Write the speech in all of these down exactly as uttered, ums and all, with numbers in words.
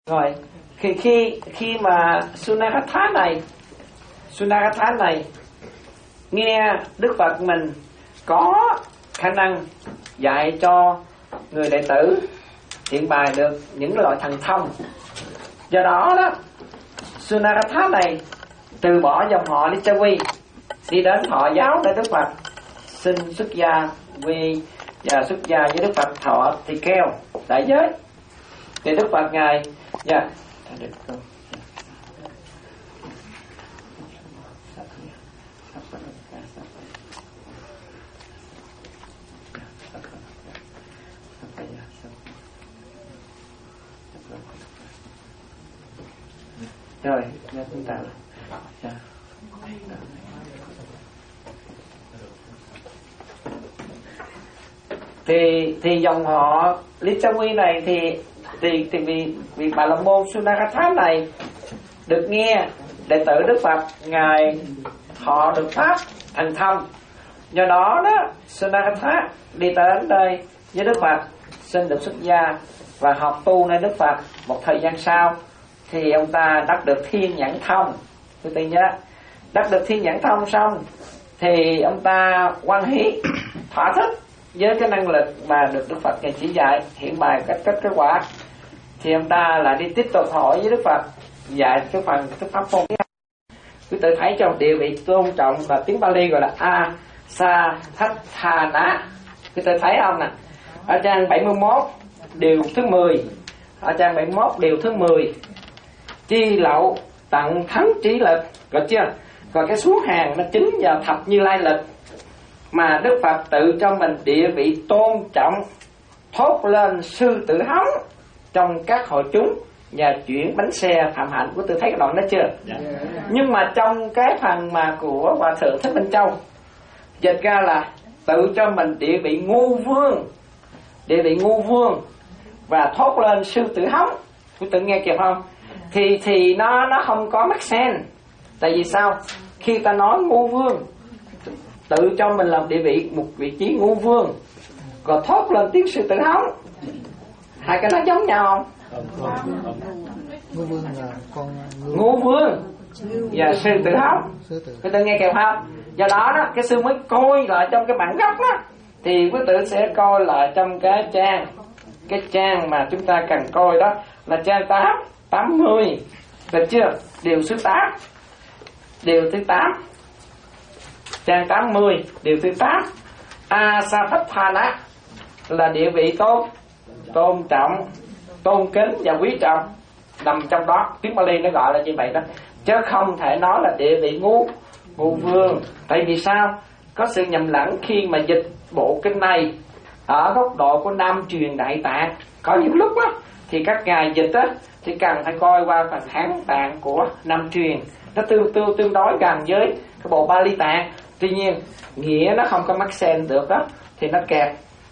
Rồi khi khi khi mà Sunakatha này Sunakatha này nghe Đức Phật mình có khả năng dạy cho người đệ tử hiện bài được những loại thần thông, do đó đó Sunakatha này từ bỏ dòng họ Lichavi, đi đến thọ giáo để Đức Phật xin xuất gia quy và xuất gia với Đức Phật thọ tỳ kheo đại giới. Thì Đức Phật ngài dạ rồi nha chúng ta dạ. thì thì dòng họ Lichavi này thì thì thì vì vì Bà La Môn Sunakatha này được nghe đệ tử Đức Phật ngài họ được pháp thành thông, do đó đó Sunakatha đi đến đây với Đức Phật xin được xuất gia và học tu nơi Đức Phật. Một thời gian sau thì ông ta đắc được thiên nhãn thông. Tôi tin nhớ đắc được thiên nhãn thông xong thì ông ta hoan hỷ thỏa thích với cái năng lực mà được Đức Phật ngài chỉ dạy hiện bài cách cách kết quả. Thì ông ta lại đi tiếp tục hỏi với Đức Phật dạy cái phần cái pháp môn. Quý tự thấy trong địa vị tôn trọng và tiếng Bali gọi là Asathana. Quý tự thấy không nè, ở trang bảy mươi mốt điều thứ mười, ở trang bảy mươi mốt điều thứ mười, chi lậu tặng thắng trí lực, gọi chưa? Còn cái xuống hàng nó chính vào thập Như Lai lịch mà Đức Phật tự cho mình địa vị tôn trọng, thốt lên sư tử hống trong các hội chúng và chuyển bánh xe phạm hạnh. Của tôi thấy cái đoạn đó chưa? Yeah. Nhưng mà trong cái phần mà của Hòa Thượng Thích Minh Châu dịch ra là tự cho mình địa vị ngu vương, địa vị ngu vương và thốt lên sư tử hống. Quý tự nghe kịp không? Thì thì nó nó không có make sense. Tại vì sao? Khi ta nói ngu vương, tự cho mình làm địa vị một vị trí ngu vương, còn thốt lên tiếng sư tử hống, hai cái nó giống nhau không? Ngô vương là con Ngô vương và sư tử hống. Quý tự nghe kịp không? Do đó đó cái sư mới coi lại trong cái bản gốc đó, thì quý tử sẽ coi lại trong cái trang cái trang mà chúng ta cần coi đó là trang tám tám mươi, được chưa? Điều số tám, điều thứ tám, trang tám mươi điều thứ tám. Asathana là địa vị tôn tôn trọng, tôn kính và quý trọng, nằm trong đó. Tiếng Bali nó gọi là như vậy đó, chứ không thể nói là địa vị ngu ngu vương. Tại vì sao? Có sự nhầm lẫn khi mà dịch bộ kinh này ở góc độ của Nam truyền Đại Tạng. Có những lúc đó thì các ngài dịch đó thì cần phải coi qua phần Hán Tạng của Nam truyền, nó tương tương tương đối gần với cái bộ Bali Tạng. Tuy nhiên nghĩa nó không có mắc sen được đó, thì nó kẹp.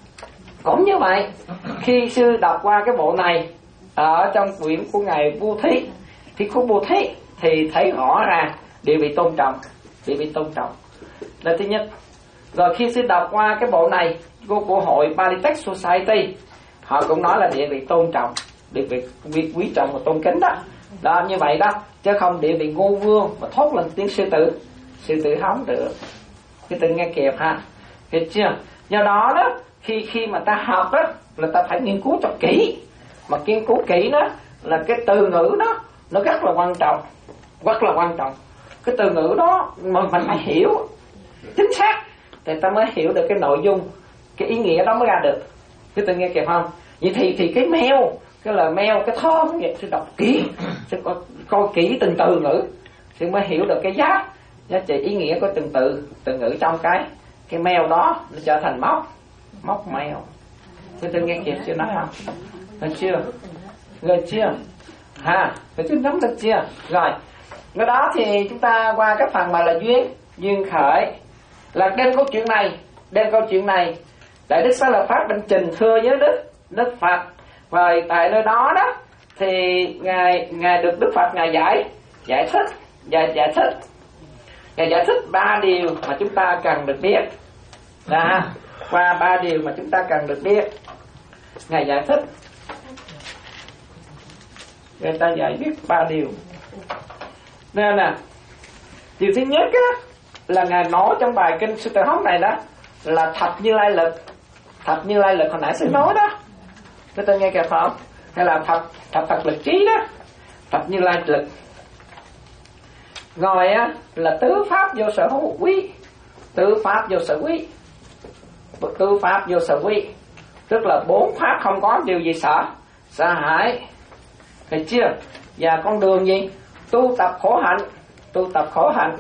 Cũng như vậy, khi sư đọc qua cái bộ này ở trong quyển của ngài Vô Thí, thì của Vô Thí thì thấy rõ ràng địa vị tôn trọng, địa vị tôn trọng là thứ nhất. Rồi khi sư đọc qua cái bộ này của, của hội Bali Text Society, họ cũng nói là địa vị tôn trọng, địa vị quý, quý trọng và tôn kính đó. Đó như vậy đó, chứ không địa vị ngu vương mà thốt lên tiếng sư tử sư tử hống được. Cái tự nghe kịp ha, hiểu chưa? Do đó đó khi khi mà ta học đó là ta phải nghiên cứu cho kỹ, mà nghiên cứu kỹ đó là cái từ ngữ đó nó rất là quan trọng, rất là quan trọng. Cái từ ngữ đó mà mình phải hiểu chính xác thì ta mới hiểu được cái nội dung, cái ý nghĩa đó mới ra được. Cái tự nghe kịp không? Vậy thì thì cái mail, cái lời mail, cái thơ vậy sẽ đọc kỹ, sẽ coi, coi kỹ từng từ ngữ thì mới hiểu được cái giá giá trị ý nghĩa của từng từ từ ngữ trong cái cái mail đó, nó trở thành móc móc mail. Cái tự nghe kịp chưa nói không? Được chưa? Rồi chưa? Ha, phải chứ nắm được chưa? Rồi, cái đó thì chúng ta qua cái phần mà là duyên duyên khởi, là đem câu chuyện này, đem câu chuyện này Đại Đức Xá Lợi Pháp định trình thưa với Đức Đức Phật. Và tại nơi đó đó thì ngài ngài được Đức Phật ngài giải giải thích giải giải thích ngài giải thích ba điều mà chúng ta cần được biết. Đó, qua ba điều mà chúng ta cần được biết, ngài giải thích. người ta dạy biết ba điều. Nên nè, điều thứ nhất á, là Ngài nói trong bài kinh Sư Tử Hống này đó là thập Như Lai lực. Thập Như Lai lực hồi nãy sư nói đó, chúng ta nghe kịp không? Hay là thập thập Phật lực trí đó, thập Như Lai lực. Ngồi á là tứ pháp vô sở hữu quý, tứ pháp vô sở quý, tứ pháp vô sở quý, tức là bốn pháp không có điều gì sợ sợ hãi, thấy chưa? Và con đường gì? Tu tập khổ hạnh, tu tập khổ hạnh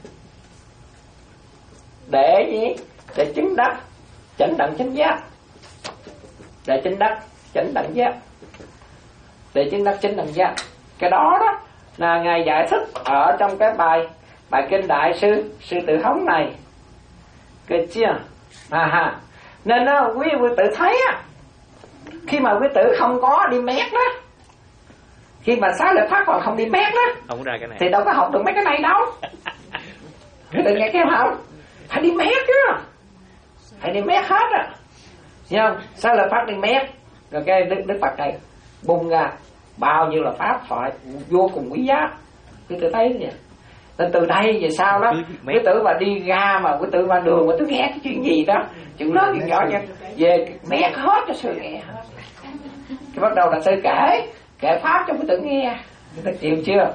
để gì? Để chứng đắc chánh đẳng chánh giác, để chứng đắc chánh đẳng giác, để chứng đắc chánh đẳng giác. Cái đó đó là Ngài giải thích ở trong cái bài bài kinh Đại sư Sư Tử Hống này, cái chưa? À ha. Nên đó, quý vị tự thấy á, khi mà quý tử không có đi mét đó, khi mà xá lợi Pháp còn không đi mét đó, không ra cái này thì đâu có học được mấy cái này đâu. Quý tử nghe cái không? Phải đi mét chứ, phải đi mét hết á, hiểu không? Xá lợi Pháp đi mét, rồi cái Đức, Đức Phật này bung ra bao nhiêu là pháp thoại vô cùng quý giá. Quý tử thấy vậy. Nên từ đây về sau đó, quý tử mà đi ra mà quý tử qua đường mà tôi nghe cái chuyện gì đó, chuyện lớn chuyện nhỏ nha, về mét hết cho sư nghe hết. Cái bắt đầu là sư kể kể pháp cho quý tử nghe, quý tử chịu chưa?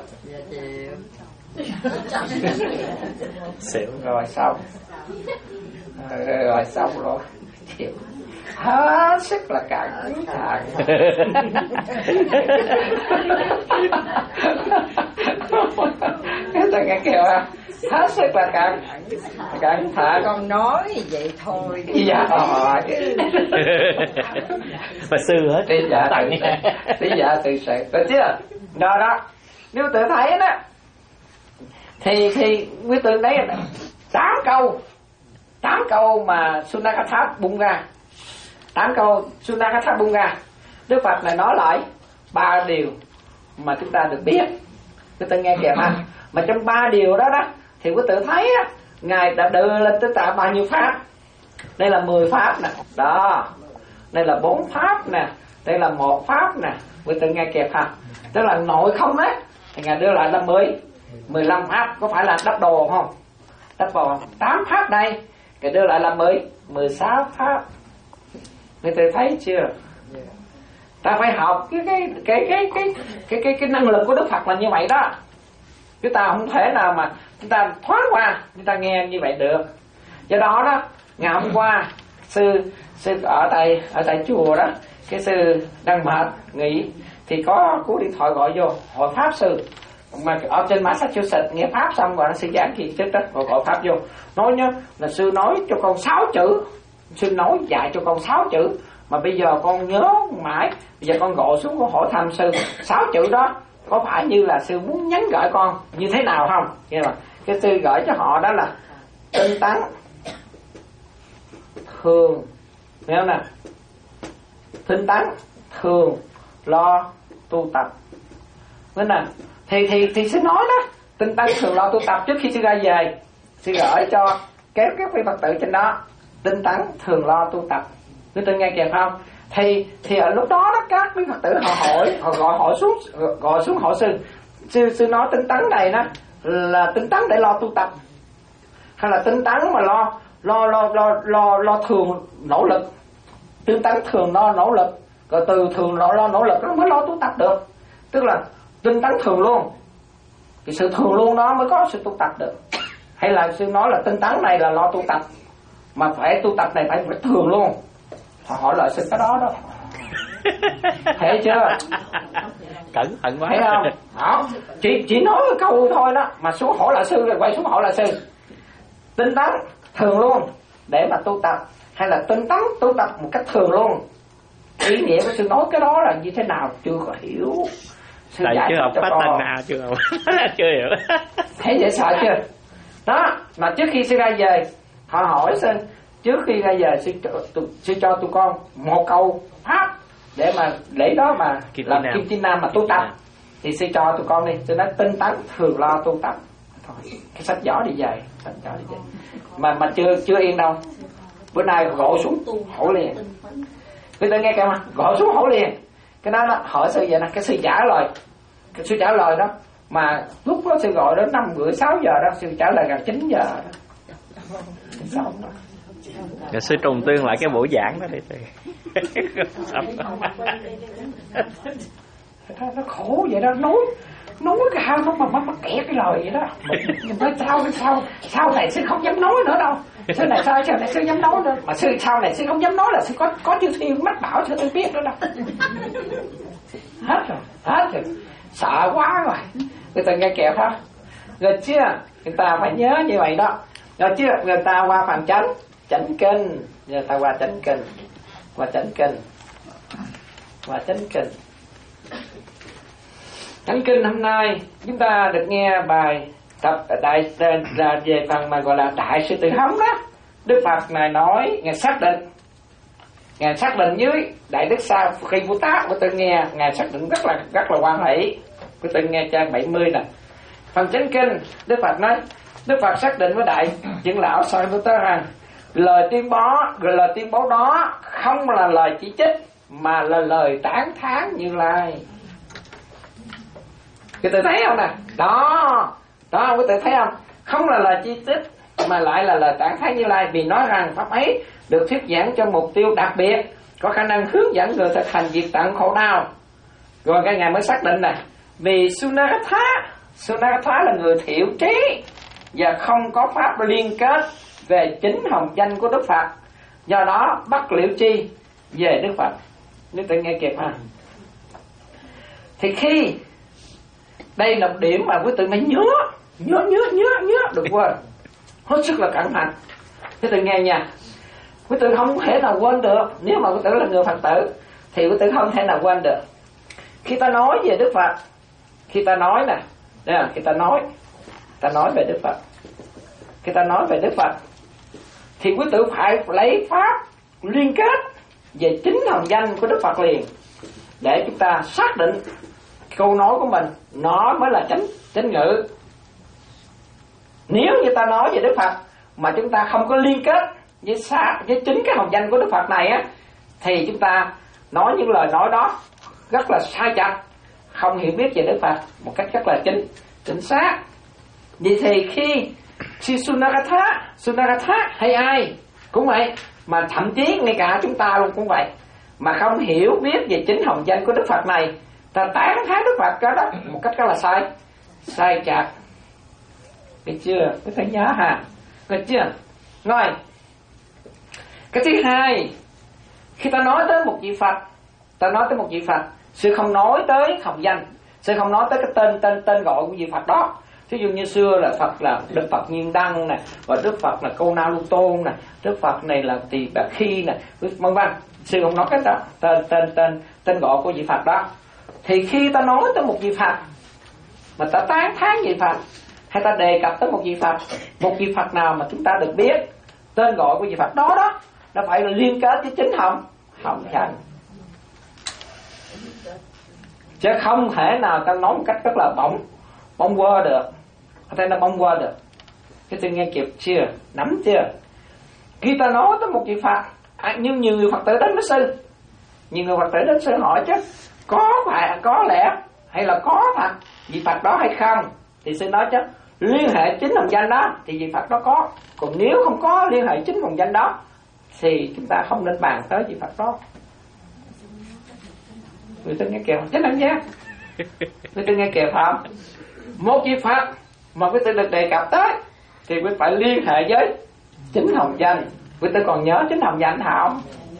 Xỉu. Rồi xong, rồi, rồi xong rồi chịu hết sức là cạn thẳng. Cái ta nghe kêu à, hết sức là cạn cạn thẳng. Con nói vậy thôi. Dạ rồi. Mà sư hết. Tí dạ tự tí dạ tự sự, được chưa? Đó đó, nếu tự thấy đó, thì thì quý tự đấy tám câu, tám câu mà Sunakatha bung ra. Tám câu Sunakatha bung ra, Đức Phật này nói lại ba điều mà chúng ta được biết. Quý tử nghe kìa ha. Mà trong ba điều đó đó thì quý tử thấy á, Ngài đã đưa lên tới tạ bao nhiêu pháp. Đây là mười pháp nè, đó. Đây là bốn pháp nè, đây là một pháp nè. Quý tử nghe kìa ha. Tức là nội không đấy, thì Ngài đưa lại là mười mười lăm pháp, có phải là đắp đồ không? Đắp đồ tám pháp đây, Ngài đưa lại là mười mười sáu pháp. Người ta thấy chưa? Ta phải học cái cái cái cái cái cái cái cái năng lực của Đức Phật là như vậy đó. Chúng ta không thể nào mà chúng ta thoát qua, chúng ta nghe như vậy được. Do đó đó, ngày hôm qua sư sư ở tại ở tại chùa đó, cái sư đang mệt nghỉ thì có cú điện thoại gọi vô hỏi pháp sư mà ở trên Massachusetts, nghe pháp xong rồi nó sư giảng gì chết đó, rồi gọi pháp vô nói nhá là sư nói cho con sáu chữ, sư nói dạy cho con sáu chữ mà bây giờ con nhớ mãi, bây giờ con gọi xuống con hỏi thăm sư sáu chữ đó có phải như là sư muốn nhắn gửi con như thế nào không? Nghe mà cái sư gửi cho họ đó là tinh tấn thường, nghe không nè, tinh tấn thường lo tu tập. Nên nè thì thì thì sư nói đó, tinh tấn thường lo tu tập. Trước khi sư ra về, sư gửi cho các các vị Phật tử trên đó tinh tấn thường lo tu tập. Quý tử nghe kịp không? Thì thì ở lúc đó đó các quý Phật tử họ hỏi, họ gọi hỏi xuống, gọi xuống hỏi sư, sư sư nói tinh tấn này đó là tinh tấn để lo tu tập, hay là tinh tấn mà lo lo lo lo lo lo thường nỗ lực, tinh tấn thường lo nỗ lực, rồi từ thường lo lo nỗ lực nó mới lo tu tập được. Tức là tinh tấn thường luôn, cái sự thường luôn đó mới có sự tu tập được. Hay là sư nói là tinh tấn này là lo tu tập, mà phải tu tập này phải, phải thường luôn. Họ hỏi lại sư cái đó đó. Thấy chưa? Cẩn thận quá. Thấy không? Đó. Chỉ, chỉ nói một câu thôi đó, mà xuống hỏi lại sư rồi quay xuống hỏi lại sư. Tinh tấn thường luôn để mà tu tập, hay là tinh tấn tu tập một cách thường luôn. Ý nghĩa của sư nói cái đó là như thế nào chưa có hiểu. Sư tại chưa học phát tân nào chưa học. Chưa hiểu. Thấy dễ sợ chưa? Đó, mà trước khi sư ra về, họ hỏi sư, trước khi ra về sư, sư cho tụi con một câu pháp để mà lấy đó mà Kim làm Kim Chi Nam mà tu tập, thì sư cho tụi con đi. Sư nói tinh tấn thường lo tu tập. Thôi, cái sách giỏ đi về, sách giỏ đi về. Mà mà chưa chưa yên đâu. Bữa nay gọi xuống hỏi liền. Quý tử nghe kìa mà, gọi xuống hỏi liền. Cái đó đó hỏi sư vậy nè, cái sư trả lời, cái sư trả lời đó mà lúc đó sư gọi đến năm rưỡi sáu giờ đó, sư trả lời gần chín giờ đó. Xong rồi. Rồi sư trùng tương lại cái buổi giảng đó đi sư. Nó khổ vậy đó, nói nói cao nó mà mắc kẹt cái lời vậy đó. Mình nói sao sao sau này sư không dám nói nữa đâu. Sư này sao sau này sư dám nói nữa, mà sư sau này sư không dám nói là sư có có chư thiên mách bảo cho tôi biết nữa đâu. Hết rồi, hết rồi, sợ quá rồi. Người ta nghe kẹo thôi. Rồi chưa, người ta phải nhớ như vậy đó. Rồi chưa, người ta qua phần chánh, chánh kinh, người ta qua chánh kinh, qua chánh kinh, qua chánh kinh. Chánh kinh hôm nay chúng ta được nghe bài tập đại là về phần mà gọi là đại sự tự hóng đó. Đức Phật này nói, ngài xác định, ngài xác định dưới đại đức sa khi Bồ Tát của tôi nghe, ngài xác định rất là rất là quan hệ. Của tôi nghe trang bảy mươi nè. Phần chánh kinh Đức Phật nói, Đức Phật xác định với đại trưởng lão Sa Bồ Tát rằng lời tuyên bố, rồi lời tuyên bố đó không là lời chỉ trích mà là lời tán thán Như Lai. Quý vị thấy không nè? Đó, đó quý vị thấy không? Không là lời chỉ trích mà lại là lời tán thán Như Lai, vì nói rằng pháp ấy được thuyết giảng cho mục tiêu đặc biệt, có khả năng hướng dẫn người thực hành diệt tận khổ đau. Rồi cái ngài mới xác định này, vì Sunakatha, Sunakatha là người thiểu trí và không có pháp liên kết về chính hồng danh của Đức Phật, do đó bắt liễu chi về Đức Phật. Nếu tự nghe kịp ha. Thì khi đây là một điểm mà quý tự phải nhớ, nhớ nhớ nhớ nhớ đừng quên, hết sức là cẩn thận. Quý tự nghe nha, quý tự không thể nào quên được. Nếu mà quý tự là người Phật tử thì quý tự không thể nào quên được. Khi ta nói về Đức Phật, khi ta nói nè, đây, khi ta nói, ta nói về Đức Phật, khi ta nói về Đức Phật, thì quý tử phải lấy pháp liên kết về chính hồng danh của Đức Phật liền, để chúng ta xác định câu nói của mình nó mới là chánh chánh ngữ. Nếu như ta nói về Đức Phật mà chúng ta không có liên kết với xa với chính cái hồng danh của Đức Phật này á, thì chúng ta nói những lời nói đó rất là sai chặt, không hiểu biết về Đức Phật một cách rất là chính chính xác. Vì thì khi si Sunakatha, Sunakatha hay ai cũng vậy, mà thậm chí ngay cả chúng ta luôn cũng vậy, mà không hiểu biết về chính hồng danh của Đức Phật này, ta tán thán Đức Phật cái đó một cách rất là sai, sai chặt. Biết chưa? Có thể nhớ ha. Được chưa? Rồi. Cái thứ hai, khi ta nói tới một vị Phật, ta nói tới một vị Phật, sư không nói tới hồng danh, sư không nói tới cái tên tên tên gọi của vị Phật đó. Ví dụ như xưa là Phật là Đức Phật Nhiên Đăng nè, và Đức Phật là Câu Na Lu Tôn nè, Đức Phật này là Tỳ Bà Khi nè, vân vân. Sư không nói cái đó, tên tên tên tên gọi của vị Phật đó. Thì khi ta nói tới một vị Phật mà ta tán thán vị Phật, hay ta đề cập tới một vị Phật, một vị Phật nào mà chúng ta được biết tên gọi của vị Phật đó đó, nó phải là liên kết với chính hồng hồng danh, chứ không thể nào ta nói một cách rất là bỗng bỗng quơ được, có thể nó bỗng quơ được. Cái tôi nghe kịp chưa, nắm chưa? Khi ta nói tới một vị Phật, à, nhưng nhiều người Phật tử đến với sư, nhiều người Phật tử đến sư hỏi chứ có phải có lẽ hay là có thật vị Phật đó hay không, thì sư nói chứ liên hệ chính hồng danh đó thì vị Phật đó có, còn nếu không có liên hệ chính hồng danh đó thì chúng ta không nên bàn tới vị Phật đó. Người ta nghe kịp không? Chắc anh nhé. Người ta nghe kịp không? Một vị Phật mà quý ta được đề cập tới thì quý phải liên hệ với chính hồng danh. Quý ta còn nhớ chính hồng danh không?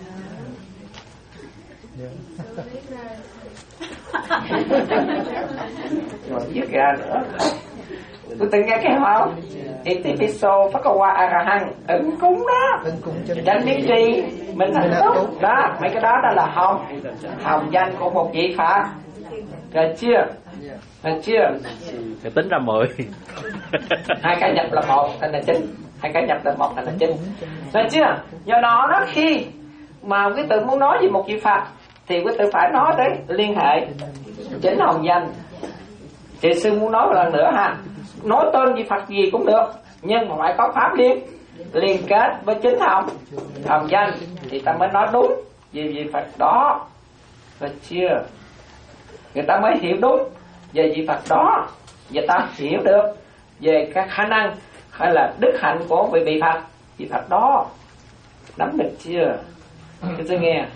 Rồi viết ra nữa. Quý ta nghe cái không? Itipiso Phakawa Arahang, ứng cúng đó, chánh biết tri mình hạnh phúc đó, mấy cái đó đó là hồng hồng danh của một vị Phật. Rồi chưa? Rồi chưa? Thì tính ra mười. Hai cái nhập là một thành là chín, hai cái nhập là một thành là chín. Rồi chưa? Do đó đó, khi mà quý tự muốn nói về một vị Phật thì quý tự phải nói tới liên hệ chính hồng danh. Thì sư muốn nói một lần nữa ha, nói tên vị Phật gì cũng được, nhưng mà phải có pháp liên liên kết với chính hồng hồng danh thì ta mới nói đúng về vị Phật đó. Được chưa? Người ta mới hiểu đúng về vị Phật đó, người ta hiểu được về các khả năng hay là đức hạnh của vị vị Phật, vị Phật đó. Nắm được chưa? Cái tôi nghe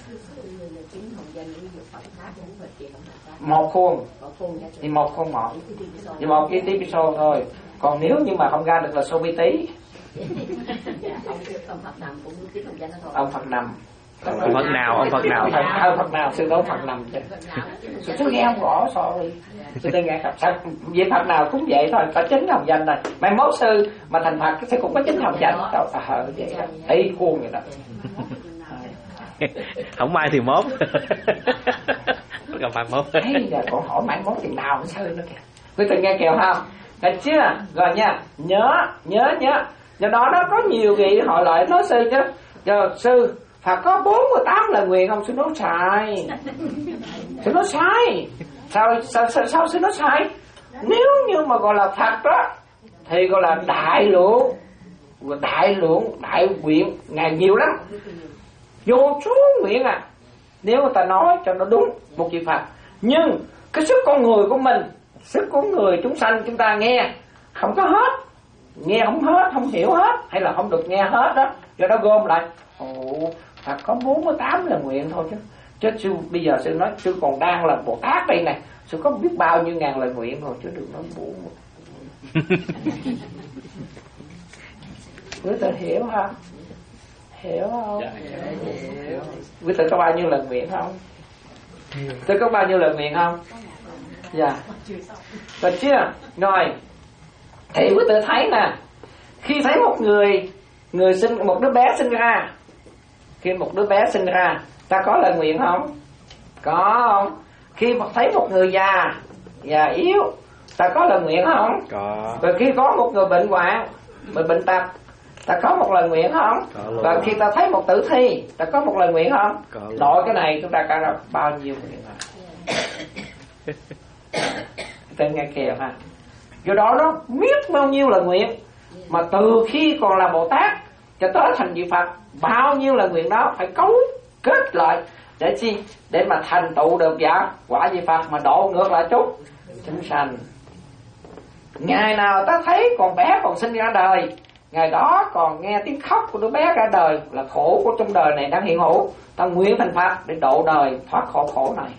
một khuôn thì một khuôn một thì một cái tí piso thôi. Còn nếu như mà không ra được là số vi tí. Ông Phật nằm. Ông Phật nào, ông Phật nào? Ông Phật nào, sư đó Phật nằm chứ. Sư tôi nghe không rõ sao đi. Sư tôi nghe sao vậy Phật nào cũng vậy thôi, có chính hồng danh này. Mai mốt sư mà thành Phật sư cũng có chính hồng danh. Đâu ờ vậy đó. Ý khuôn vậy đó. Không mai thì mốt. Gặp mặt mốt. Ấy giờ còn hỏi mai mốt chừng nào sư nữa kìa. Quý vị nghe kèo không? Được chưa? Rồi nha. Nhớ, nhớ nhớ. Do đó nó có nhiều vị họ lại nói sư chứ. Giờ sư Phật có bốn mươi tám lời nguyện không? Sư nói sai. Sư nói sai. Sao sao sao, sao sư nói sai? Nếu như mà gọi là Phật đó thì gọi là đại lượng, đại lượng, đại nguyện ngày nhiều lắm. Vô số nguyện à. Nếu người ta nói cho nó đúng một vị Phật. Nhưng cái sức con người của mình, sức của người chúng sanh chúng ta nghe không có hết, nghe không hết, không hiểu hết, hay là không được nghe hết đó. Do đó gom lại, ồ Phật có bốn mươi tám là nguyện thôi chứ. Chứ sư bây giờ sư nói sư còn đang là Bồ Tát đây này, sư có biết bao nhiêu ngàn lời nguyện rồi chứ đừng nói bốn mươi. Quý vị hiểu không? Hiểu không? Dạ, hiểu. Quý vị có bao nhiêu lời nguyện không? Tôi có bao nhiêu lời nguyện không? Dạ. Được chưa? Rồi. Thì quý vị thấy nè, khi thấy một người người sinh một đứa bé sinh ra, khi một đứa bé sinh ra, ta có lời nguyện không? Có không? Khi mà thấy một người già, già yếu, ta có lời nguyện không? Có. Rồi khi có một người bệnh hoạn, bệnh bệnh tật, ta có một lời nguyện không? Và khi ta thấy một tử thi, ta có một lời nguyện không? Nội cái này chúng ta cả ra bao nhiêu nguyện à? Tên nghe kìa ha. Do đó nó biết bao nhiêu lời nguyện, mà từ khi còn là Bồ Tát cho tới thành vị Phật, bao nhiêu lời nguyện đó phải cấu kết lại để chi? Để mà thành tựu được giả quả vị Phật, mà độ ngược lại chút chúng sanh. Ngày nào ta thấy còn bé còn sinh ra đời, ngày đó còn nghe tiếng khóc của đứa bé ra đời, là khổ của trong đời này đang hiện hữu, ta nguyện thành Phật để độ đời thoát khỏi khổ này.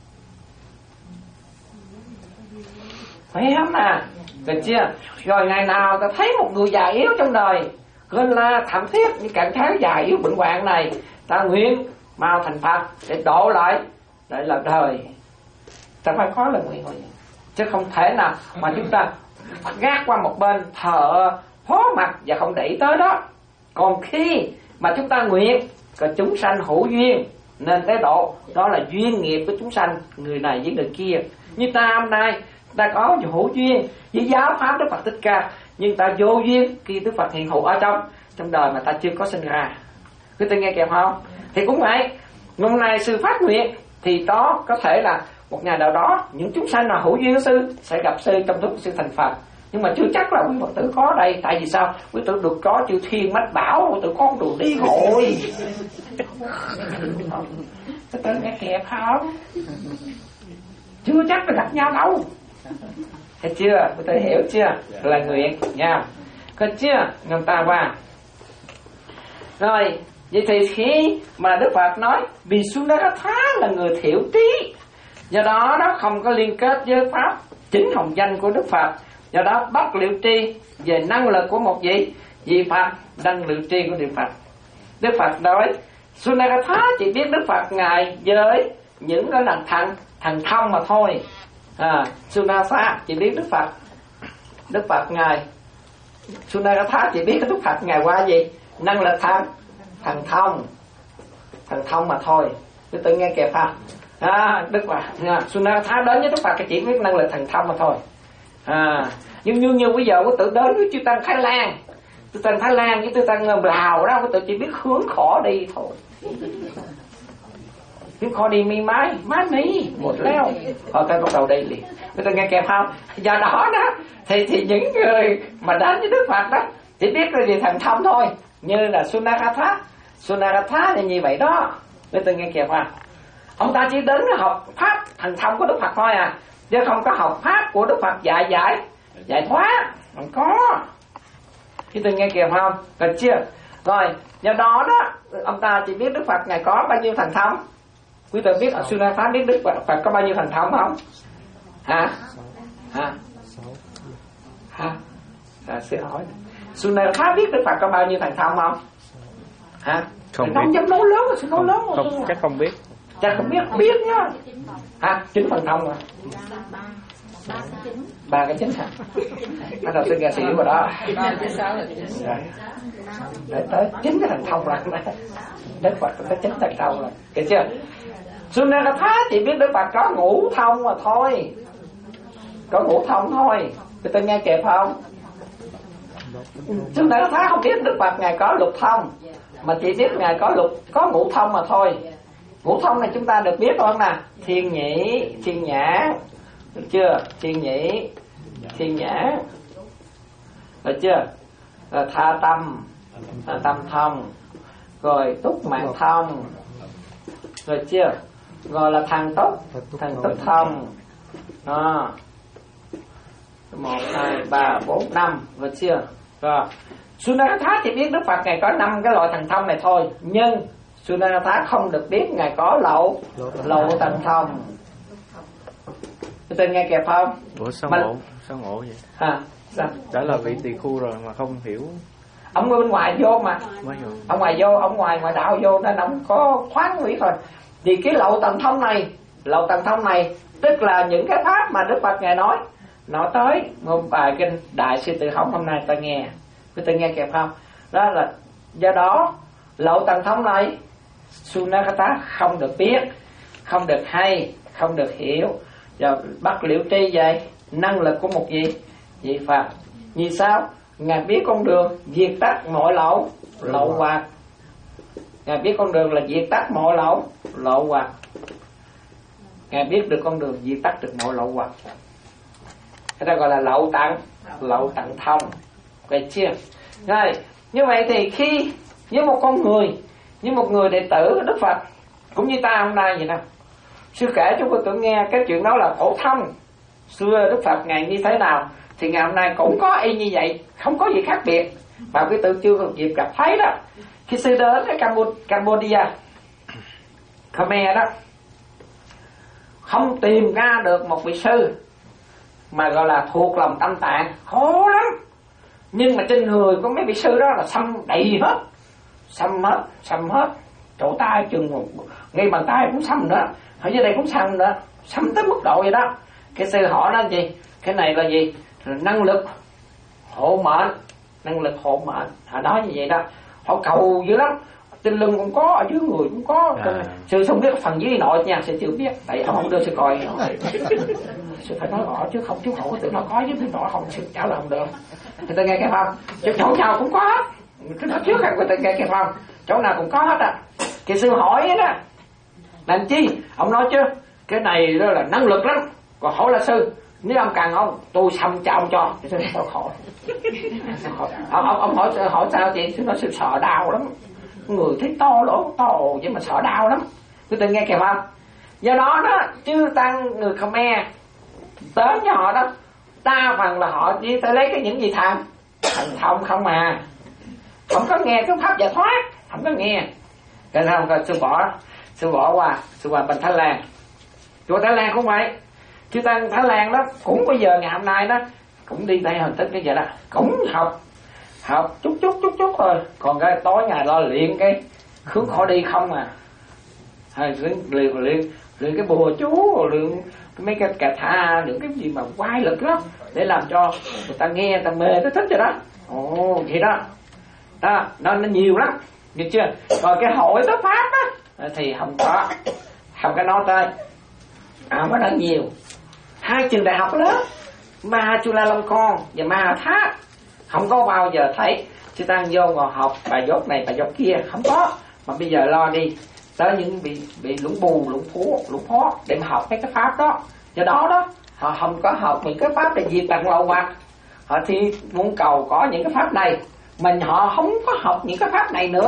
Phải không à? Được chưa? Rồi ngày nào ta thấy một người già yếu trong đời, gần là thảm thiết như cảnh thái già yếu bệnh hoạn này, ta nguyện mau thành Phật để độ lại để là đời. Ta phải có lời nguyện rồi, chứ không thể nào mà chúng ta gác qua một bên thở phó mặt và không để ý tới đó. Còn khi mà chúng ta nguyện có chúng sanh hữu duyên nên tế độ, đó là duyên nghiệp của chúng sanh người này với người kia. Như ta hôm nay ta có hữu duyên với giáo pháp Đức Phật Thích Ca, nhưng ta vô duyên khi Đức Phật hiện hữu ở trong trong đời mà ta chưa có sinh ra. Cứ tôi nghe kịp không? Thì cũng vậy, hôm nay sư phát nguyện thì đó có thể là một ngày nào đó những chúng sanh nào hữu duyên với sư sẽ gặp sư trong lúc sư thành Phật. Nhưng mà chưa chắc là quý Phật tử có đây. Tại vì sao? Quý tử được có chư thiên mách bảo, quý tử con đường đi hội. Quý tử nghe kịp không? Chưa chắc là gặp nhau đâu. Thấy chưa? Quý tử hiểu chưa? Là nguyện nha. Có chưa? Người ta qua. Rồi, vậy thì khi mà Đức Phật nói Visuddhātthā là người thiểu trí, do đó nó không có liên kết với pháp chính hồng danh của Đức Phật. Do đó bất liệu tri về năng lực của một vị vị Phật, năng lượng tri của Đức Phật. Đức Phật nói Visuddhātthā chỉ biết Đức Phật ngài với những cái là thần thần thông mà thôi. À, Visuddhātthā chỉ biết Đức Phật, Đức Phật ngài Visuddhātthā chỉ biết Đức Phật ngài qua gì? Năng lực thần thần thông, thần thông mà thôi. Tôi tự nghe kịp ha. À, Đức Phật Visuddhātthā đến với Đức Phật chỉ biết năng lực thần thông mà thôi. À, nhưng như như bây giờ có tự đến với chư tăng Thái Lan, chư tăng Thái Lan với chư tăng Lào đó, có tự chỉ biết hướng khỏ đi thôi. Hướng khỏ đi mi mái, mái mi một leo, họ ta bắt đầu đi liền. Người ta nghe kịp không? Do đó đó thì thì những người mà đến với Đức Phật đó chỉ biết là gì thần thông thôi, như là Visuddhātthā, Visuddhātthā là như vậy đó. Người ta nghe kịp không? Ông ta chỉ đến học pháp thần thông của Đức Phật thôi à, chứ không có học pháp của Đức Phật dạy giải giải thoát, không có. Khi tôi nghe kịp không? Được chưa? Rồi, do đó đó, ông ta chỉ biết Đức Phật Ngài có bao nhiêu thần thông. Quý vị biết ở Sunatha biết Đức Phật có bao nhiêu thần thông không? Hả? Hả? Hả? À, xin hỏi. Sunatha biết Đức Phật có bao nhiêu thần thông không? Hả? Không biết. Không dám nói lớn rồi, không nói lớn rồi. Không, chắc không biết. Chắc không biết, biết nhá. Hả? Chín thần thông rồi. Ba cái chính hả? Nó đầu tiên nghệ sĩ vào đó. Rồi. Để tới chín cái thần thông rồi. Đức Phật có chín thần thông rồi. Hiểu chưa? Sunatha chỉ biết Đức Phật có ngũ thông mà thôi. Có ngũ thông thôi. Người ta nghe kịp không? Sunatha không biết Đức Phật Ngài có lục thông, mà chỉ biết Ngài có lục có ngũ thông mà thôi. Ngũ thông này chúng ta được biết không nè? Thiên nhĩ, thiên nhãn, được chưa? Thiên nhĩ, thiên nhãn, được chưa? Rồi tha tâm, tha tâm thông, rồi túc mạng thông, rồi chưa? Rồi là thằng túc, thằng túc thông, đó. Một, hai, ba, bốn, năm, rồi chưa? Rồi Sunatha chỉ biết Đức Phật Ngài có năm cái loại thần thông này thôi, nhưng Sunatha không được biết Ngài có lậu lậu thần thông. Chúng ta nghe kịp không? Ủa sao Mà... ngộ? Sao ngộ vậy? À, sao? Đã là vị tỳ khu rồi mà không hiểu. Ông bên ngoài vô mà. Ông ngoài vô, ông ngoài ngoài đạo vô nên ông có khoáng quỷ thôi. Vì cái lậu thần thông này, lậu thần thông này tức là những cái pháp mà Đức Phật Ngài nói. Nói tới một bài kinh Đại Sư Tử Hống hôm nay ta nghe. Quý ta nghe kịp không? Đó là do đó lậu thần thông này Sunatha không được biết, không được hay, không được hiểu. Rồi bắt liễu tri vậy? Năng lực của một gì? Vị Phật. Vì sao? Ngài biết con đường diệt tắt mọi lậu lậu hoặc. Ngài biết con đường là diệt tắt mọi lậu lậu hoặc. Ngài biết được con đường diệt tắt được mọi lậu hoặc. Cái đó gọi là lậu tận, lậu tận thông. Vậy chưa? Rồi, như vậy thì khi như một con người, như một người đệ tử Đức Phật, cũng như ta hôm nay vậy nè, sư kể chúng tôi tưởng nghe cái chuyện đó là phổ thông. Xưa Đức Phật Ngài như thế nào thì ngày hôm nay cũng có y như vậy, không có gì khác biệt. Mà quý tử chưa có dịp gặp thấy đó. Khi sư đến cái Cambodia, Khmer đó, không tìm ra được một vị sư mà gọi là thuộc lòng tâm tạng, khó lắm. Nhưng mà trên người của mấy vị sư đó là xăm đầy hết, xăm hết, xăm hết, chỗ tay chừng ngay bàn tay cũng xăm nữa, ở dưới đây cũng xăm nữa, xăm tới mức độ vậy đó. Cái sư hỏi nó gì? Cái này là gì? Là năng lực hộ mệnh, năng lực hộ mệnh. Họ nói như vậy đó. Họ cầu dữ lắm, trên lưng cũng có, ở dưới người cũng có. À. Sư không biết phần dưới nội nha, sư chưa biết, tại ông không đưa sư coi. Sư phải nói rõ chứ không, chứ không có tự nó có với nội không, sư trả lời không được. Người ta nghe cái không? Chứ chỗ nào cũng có hết. Cái đó trước người ta nghe cái không? Chỗ nào cũng có hết à. Cái sư hỏi đó, làm chi? Ông nói chứ, cái này đó là năng lực lắm. Còn hỏi là sư, nếu ông cần không, tôi xăm cho ông cho. Sư nói khỏi. Ông, ông, ông hỏi, hỏi sao chị? Sư nói sư sợ đau lắm. Người thấy to lỗ, to ồ vậy mà sợ đau lắm. Tôi từng nghe kìa không? Do đó đó, chư tăng người Khmer tới với họ đó, đa phần là họ chỉ tới lấy cái những gì thần thần thông không mà, không có nghe cái pháp giải thoát, không có nghe. Cái không có sư bỏ, sư bỏ qua, sư qua bên Thái Lan. Chùa Thái Lan cũng vậy, chư tăng Thái Lan đó cũng bây giờ ngày hôm nay đó cũng đi theo hình thức cái vậy đó, cũng học học chút chút chút chút thôi, còn cái tối ngày lo luyện cái hướng khỏi đi không à, hay luyện luyện luyện luyện cái bùa chú, luyện mấy cái cà tha, những cái gì mà quái lực đó để làm cho người ta nghe, người ta mê, nó thích rồi đó. Ồ vậy đó, đó nó nó nhiều lắm, được chưa? Còn cái hội tới pháp á thì không có, không có nói tới, à mới nói nhiều. Hai trường đại học lớn Mahachulalongkorn và Mahathat không có bao giờ thấy chư tăng vô ngồi học bài dốt này bài dốt kia, không có. Mà bây giờ lo đi tới những bị bị lũng bù lũng phú lũng phó để mà học mấy cái pháp đó. Do đó đó họ không có học những cái pháp để diệt tận lậu hoặc. Họ thì muốn cầu có những cái pháp này, mình họ không có học những cái pháp này nữa,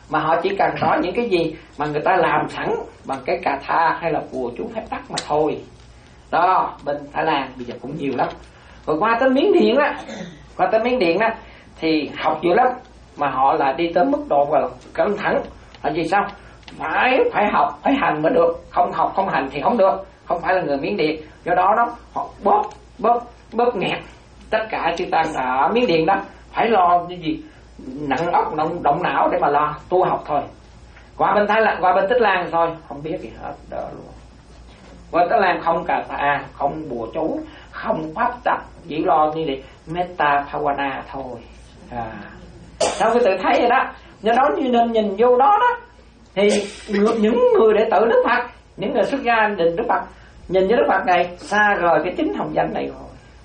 mà họ chỉ cần có những cái gì mà người ta làm sẵn bằng cái cà tha hay là bùa chú phép tắc mà thôi. Đó, bên Thái Lan bây giờ cũng nhiều lắm. Rồi qua tới Miến Điện á, qua tới Miến Điện á thì học nhiều lắm, mà họ là đi tới mức độ là căng thẳng. Là vì sao? Phải phải học, phải hành mới được, không học không hành thì không được. Không phải là người Miến Điện, do đó đó họ bóp bóp bóp nghẹt tất cả chư tăng ở Miến Điện đó, phải lo cái gì nặng óc động, động não để mà lo tu học thôi. Qua bên Thái Lan, qua bên Tích Lan thôi không biết gì hết đó luôn. Qua Tích Lan không cà tha, không bùa chú, không pháp tập, chỉ lo như vậy metta bhavana thôi. À, sao quý tự thấy vậy đó. Do đó như nên nhìn vô đó đó thì những người đệ tử Đức Phật, những người xuất gia đình Đức Phật nhìn với Đức Phật này xa rời cái chính hồng danh này rồi.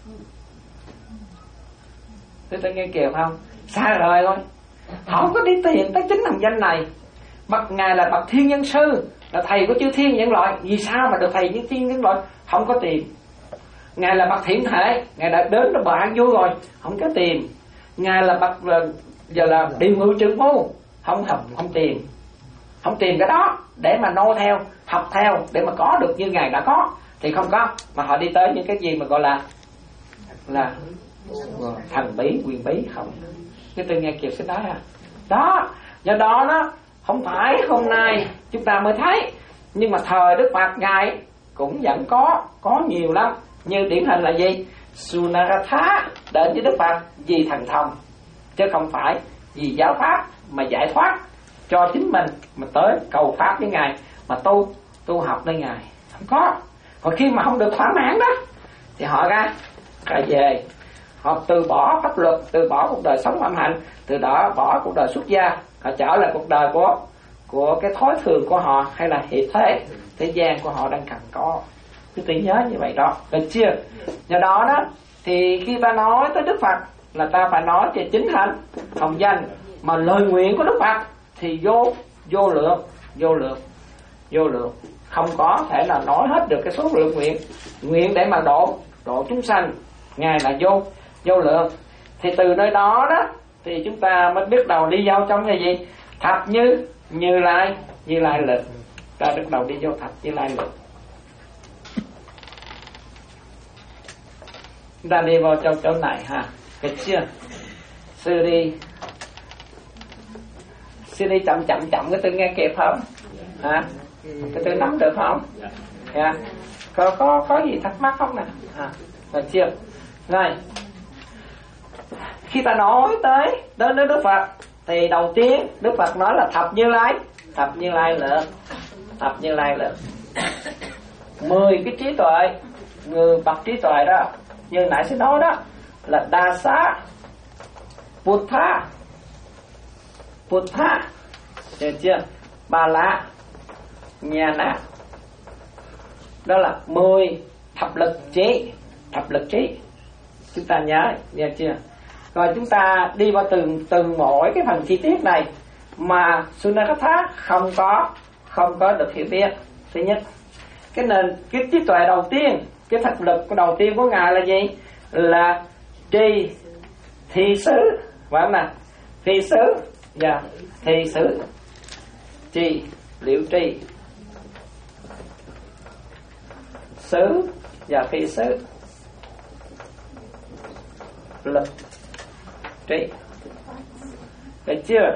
Quý tự nghe kìa không? Xa rời thôi, không có đi tìm tới chính hồng danh này. Bậc ngài là bậc thiên nhân sư, là thầy của chư thiên nhân loại, vì sao mà được thầy với thiên nhân loại không có tìm. Ngài là bậc thiện thể, ngài đã đến nó bạn vui rồi, không có tìm. Ngài là bậc giờ là điều ngự trưởng phu, không học không tìm, không tìm cái đó để mà noi theo, học theo để mà có được như ngài đã có thì không có, mà họ đi tới những cái gì mà gọi là là thần bí quyền bí không. Cái từ nghe Kiệt sẽ nói à đó. Do đó nó không phải hôm nay chúng ta mới thấy, nhưng mà thời Đức Phật ngài cũng vẫn có có nhiều lắm. Như điển hình là gì? Sunaratha đến với Đức Phật vì thần thông, chứ không phải vì giáo pháp mà giải thoát cho chính mình, mà tới cầu pháp với ngài mà tu tu học với ngài không có. Còn khi mà không được thỏa mãn đó thì họ ra ra về, họ từ bỏ pháp luật, từ bỏ cuộc đời sống phạm hạnh, từ đó bỏ cuộc đời xuất gia, họ trở lại cuộc đời của của cái thói thường của họ, hay là hiện thế thế gian của họ đang cần có. Cứ tự nhớ như vậy đó, được chưa? Do đó đó thì khi ta nói tới Đức Phật là ta phải nói về chính hạnh hồng danh, mà lời nguyện của Đức Phật thì vô vô lượng vô lượng vô lượng, không có thể là nói hết được cái số lượng nguyện nguyện để mà độ độ chúng sanh ngài là vô vô lượng. Thì từ nơi đó đó thì chúng ta mới biết đầu đi vào trong cái gì thập như như lai như lai lực, ta bắt đầu đi vô thập như lai lực. Chúng ta đi vào trong chỗ này ha, được chưa? Sư đi sư đi chậm chậm chậm cái từ nghe kịp không hả? Cái từ nắm được không? Dạ. Có có có gì thắc mắc không nè? À, được chưa? Rồi. Khi ta nói tới đến Đức Phật thì đầu tiên Đức Phật nói là thập như lai, thập như lai lượng, thập như lai lượng. Mười cái trí tuệ, người bậc trí tuệ đó, như nãy sẽ nói đó là đa xá, Buddha, Buddha, được chưa? Ba la, nhà nát, đó là mười thập lực trí, thập lực trí. Chúng ta nhớ, nhớ chưa? Rồi chúng ta đi vào từng từng mỗi cái phần chi tiết này mà Sunakatha không có không có được hiểu biết. Thứ nhất, cái nền cái trí tuệ đầu tiên, cái thực lực của đầu tiên của ngài là gì? Là tri thi xứ, phải không nào? Thi xứ, dạ, thi xứ, tri liệu tri xứ và thi xứ, lực tri, được chưa?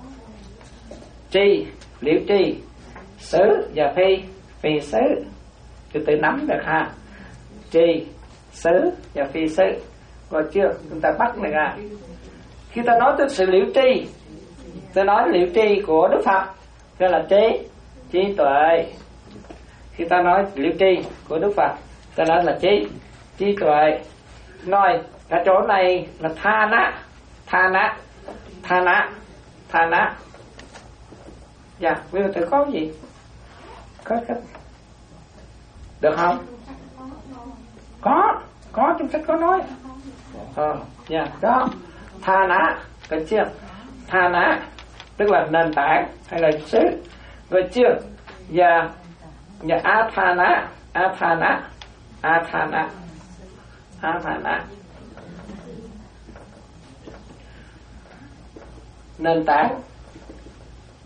Tri liệu tri xứ và phi phi xứ, từ từ nắm được ha. Tri xứ và phi xứ, rồi chưa? Chúng ta bắt này ra. Khi ta nói tới sự liễu tri, ta nói liễu tri của Đức Phật đó là trí trí tuệ. Khi ta nói liễu tri của Đức Phật, ta nói là trí trí tuệ. Rồi cả chỗ này là tha na, tha na, tha na, tha na. Dạ, bây giờ thử có gì? Có cái được không? Có, có trong sách có nói. Ờ, dạ, đó. Tha na, được chưa? Tha na tức là nền tảng hay là xứ, được chưa? Và và athana, athana, athana, athana, nền tảng,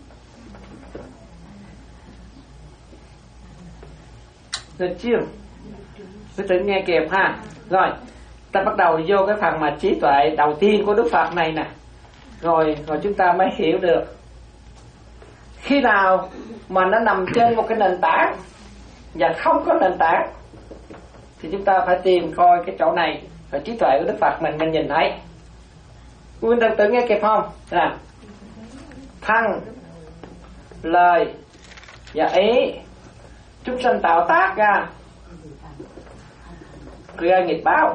Được chưa? Quý tử nghe kịp ha. Rồi ta bắt đầu vô cái phần mà trí tuệ đầu tiên của Đức Phật này nè. Rồi rồi chúng ta mới hiểu được khi nào mà nó nằm trên một cái nền tảng và không có nền tảng thì chúng ta phải tìm coi cái chỗ này. Và trí tuệ của Đức Phật mình mình nhìn thấy. Quý vị tự nghe kịp không? Là thân, lời và ý chúng sanh tạo tác ra ra nghiệp báo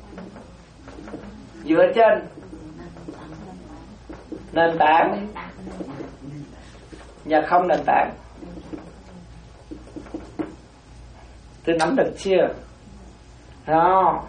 dựa trên nền tảng và không nền tảng. Tôi nắm được chưa? Đó.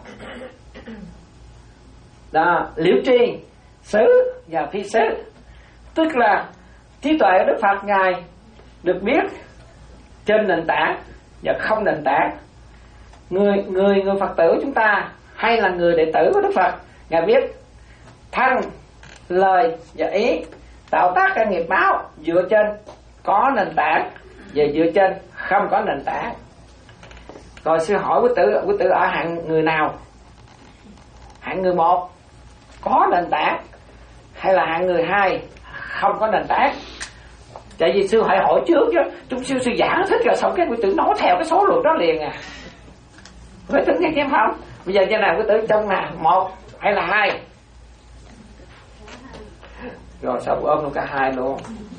Đó, liễu tri, xứ và phi xứ. Tức là trí tuệ của Đức Phật Ngài được biết trên nền tảng và không nền tảng. Người người người Phật tử chúng ta hay là người đệ tử của Đức Phật, Ngài biết thân, lời và ý tạo tác ra nghiệp báo dựa trên có nền tảng và dựa trên không có nền tảng. Rồi sư hỏi quý tử, quý tử ở hạng người nào? Hạng người một có nền tảng hay là hạng người hai không có nền tảng? Tại vì sư phải hỏi trước chứ, chúng sư sư giảng thích rồi xong cái quý tử nói theo cái số lượng đó liền à. Quý tử nghe kiếm không? Bây giờ trên nào quý tử trong nào một hay là hai? Rồi sao ôm luôn cả hai luôn?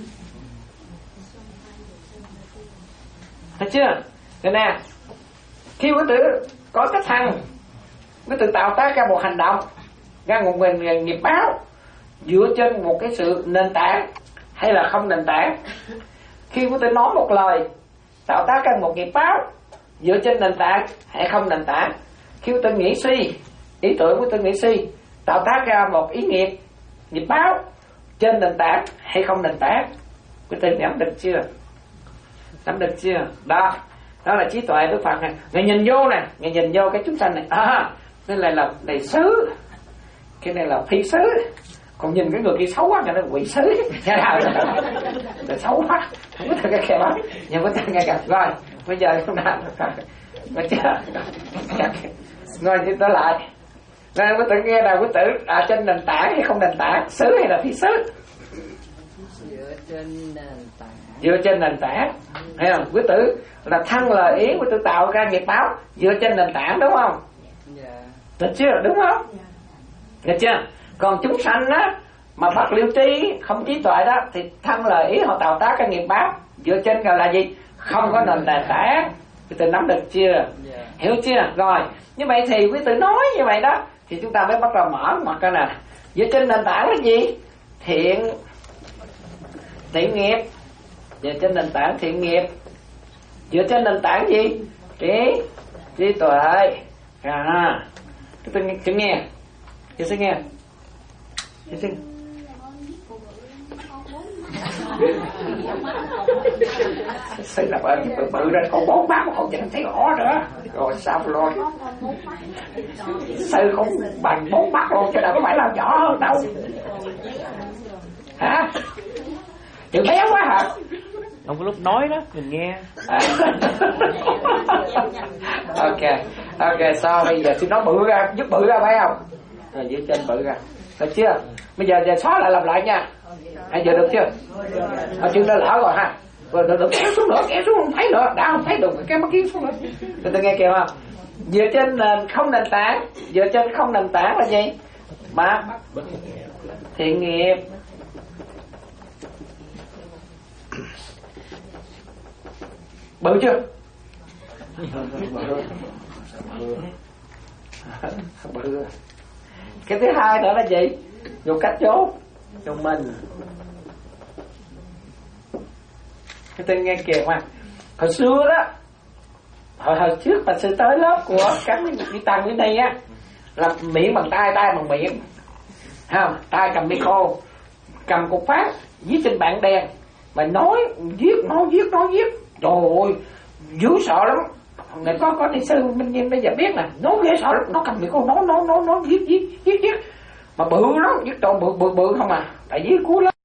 Thấy chưa? Thế nè, khi quý tử có cái thân, quý tử tạo tác ra một hành động, ra một ngành nghiệp báo dựa trên một cái sự nền tảng hay là không nền tảng. Khi quý tử nói một lời, tạo tác ra một nghiệp báo dựa trên nền tảng hay không nền tảng. Khi quý tử nghĩ suy, ý tưởng quý tử nghĩ suy, tạo tác ra một ý nghiệp, nghiệp báo trên nền tảng hay không nền tảng. Quý tử nắm được chưa? Nắm được chưa? Đó, đó là trí tuệ Đức Phật này. Ngài nhìn vô nè, Ngài nhìn vô cái chúng sanh này, à, đây là là đầy xứ, cái này là phi xứ. Còn nhìn cái người kia xấu quá, người ta quỷ xứ, nghe nào là xấu quá, không có thể cái kẻ đó. Nhưng có thể nghe gặp rồi, bây giờ không nào, rồi chưa? Rồi đi tới lại. Rồi có tự nghe là quý tử à, trên nền tảng hay không nền tảng, xứ hay là phi xứ? Dựa trên nền tảng. Dựa trên nền tảng, thấy không? Quý tử là thân lời ý, quý tử tạo ra nghiệp báo dựa trên nền tảng, đúng không? Dạ. Được chưa? Đúng không? Được chưa? Còn chúng sanh á mà bất liễu trí, không trí tuệ đó thì thân lời ý họ tạo tác cái nghiệp báo dựa trên gọi là gì? Không có nền tảng. Quý tử nắm được chưa? Dạ. Hiểu chưa? Rồi, như vậy thì quý tử nói như vậy đó thì chúng ta mới bắt đầu mở mặt ra nè. Dựa trên nền tảng là gì? Thiện thiện nghiệp. Dựa trên nền tảng thiện nghiệp. Dựa trên nền tảng gì? Trí trí tuệ. À, tôi nghe, tôi nghe, tôi sẽ nghe, tôi sẽ. Sư là bự bự bự ra còn bốn bát mà còn chẳng thấy rõ nữa. Rồi sao rồi? Sư cũng bằng bốn bát luôn chứ đâu có phải là nhỏ hơn đâu. Hả? Chữ béo quá hả? Không có lúc nói đó mình nghe. Ok, ok, sao bây giờ xin nói bự ra, giúp bự ra phải không? Rồi giữ trên bự ra, được chưa? Bây giờ giờ xóa lại làm lại nha. Bây giờ được chưa? Ở chuyện đã lỡ rồi ha. Rồi được, được kéo xuống nữa, kéo xuống không thấy nữa, đã không thấy được cái mắt kiến xuống nữa. Tôi tôi nghe kìa không? Dựa trên nền không nền tảng, dựa trên không nền tảng là gì? Mà thiện nghiệp. Bự chưa? Bự. Cái thứ hai nữa là gì? Dùng cách chốt cho mình. Cái tên nghe kìa mà. Hồi xưa đó, hồi, hồi trước mà sư tới lớp của các vị tăng bên đây á, là miệng bằng tay, tay bằng miệng, không? Tay cầm micro, cầm cục phát, viết trên bảng đen, mà nói viết, nói viết, nói viết. Trời ơi, dữ sợ lắm. Người có có đi sư Minh Nhiên bây giờ biết nè, nó ghê sợ lắm, nó cầm micro nói nói nói nói viết viết viết viết, mà bự lắm, viết trò bự bự bự không à, tại viết cuối lắm.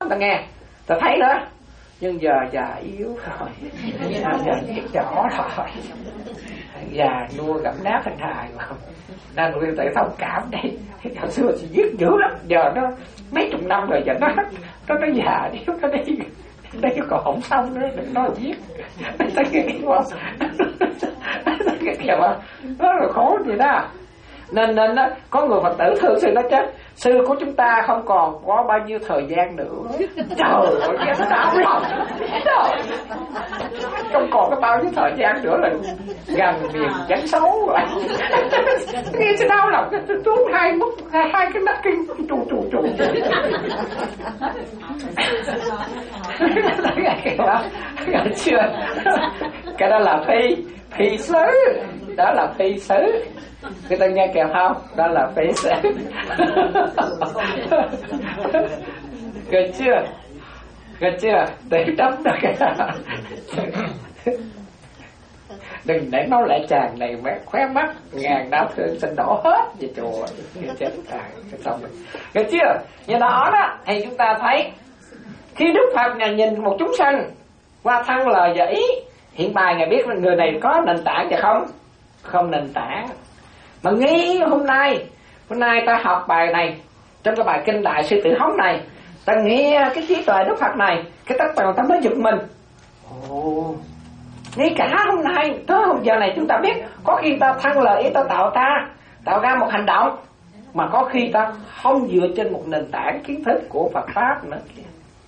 ta nghe, ta thấy đó. Nhưng giờ già yếu rồi, giờ biết rõ rồi, già nua gặm nát thành hài mà. Nên tôi tự thông cảm đây. Hồi xưa thì giết dữ lắm, giờ nó mấy chục năm rồi, giờ nó nó nó già đi, nó đi đây còn không xong nữa, đừng nói giết. Thấy cái kiểu không? Thấy cái kiểu không? Nó là khổ gì đó. Nên nên đó, có người Phật tử thương sư nói chết, sư của chúng ta không còn có bao nhiêu thời gian nữa. Trời ơi, cái đau lòng. Trời, không còn có bao nhiêu thời gian nữa là gần miền chánh xấu rồi. Nghe sẽ đau lòng, trốn hai mức hai, hai cái nắp kinh trù trù trù. Nghe chưa? Cái đó là phi phi xứ, đó là phi xứ. Người ta nghe kèm không? Đó là phế xế. Được chưa? Được chưa? Để đấm được. Đừng để nó lại chàng này mét khóe mắt ngàn đau thương xin đổ hết về chùa. Chết chàng xong rồi. Được chưa? Như đó đó thì chúng ta thấy khi Đức Phật Ngài nhìn một chúng sanh qua thân lời và ý, hiện bài Ngài biết là người này có nền tảng và không? Không nền tảng. Mà nghĩ hôm nay hôm nay ta học bài này trong cái bài kinh Đại Sư Tử Hống này, ta nghe cái trí tuệ Đức Phật này, cái tất cả ta mới giật mình. Ồ, ngay cả hôm nay tới hôm giờ này chúng ta biết, có khi ta thân lời ý ta tạo ta tạo ra một hành động mà có khi ta không dựa trên một nền tảng kiến thức của Phật pháp nữa kìa.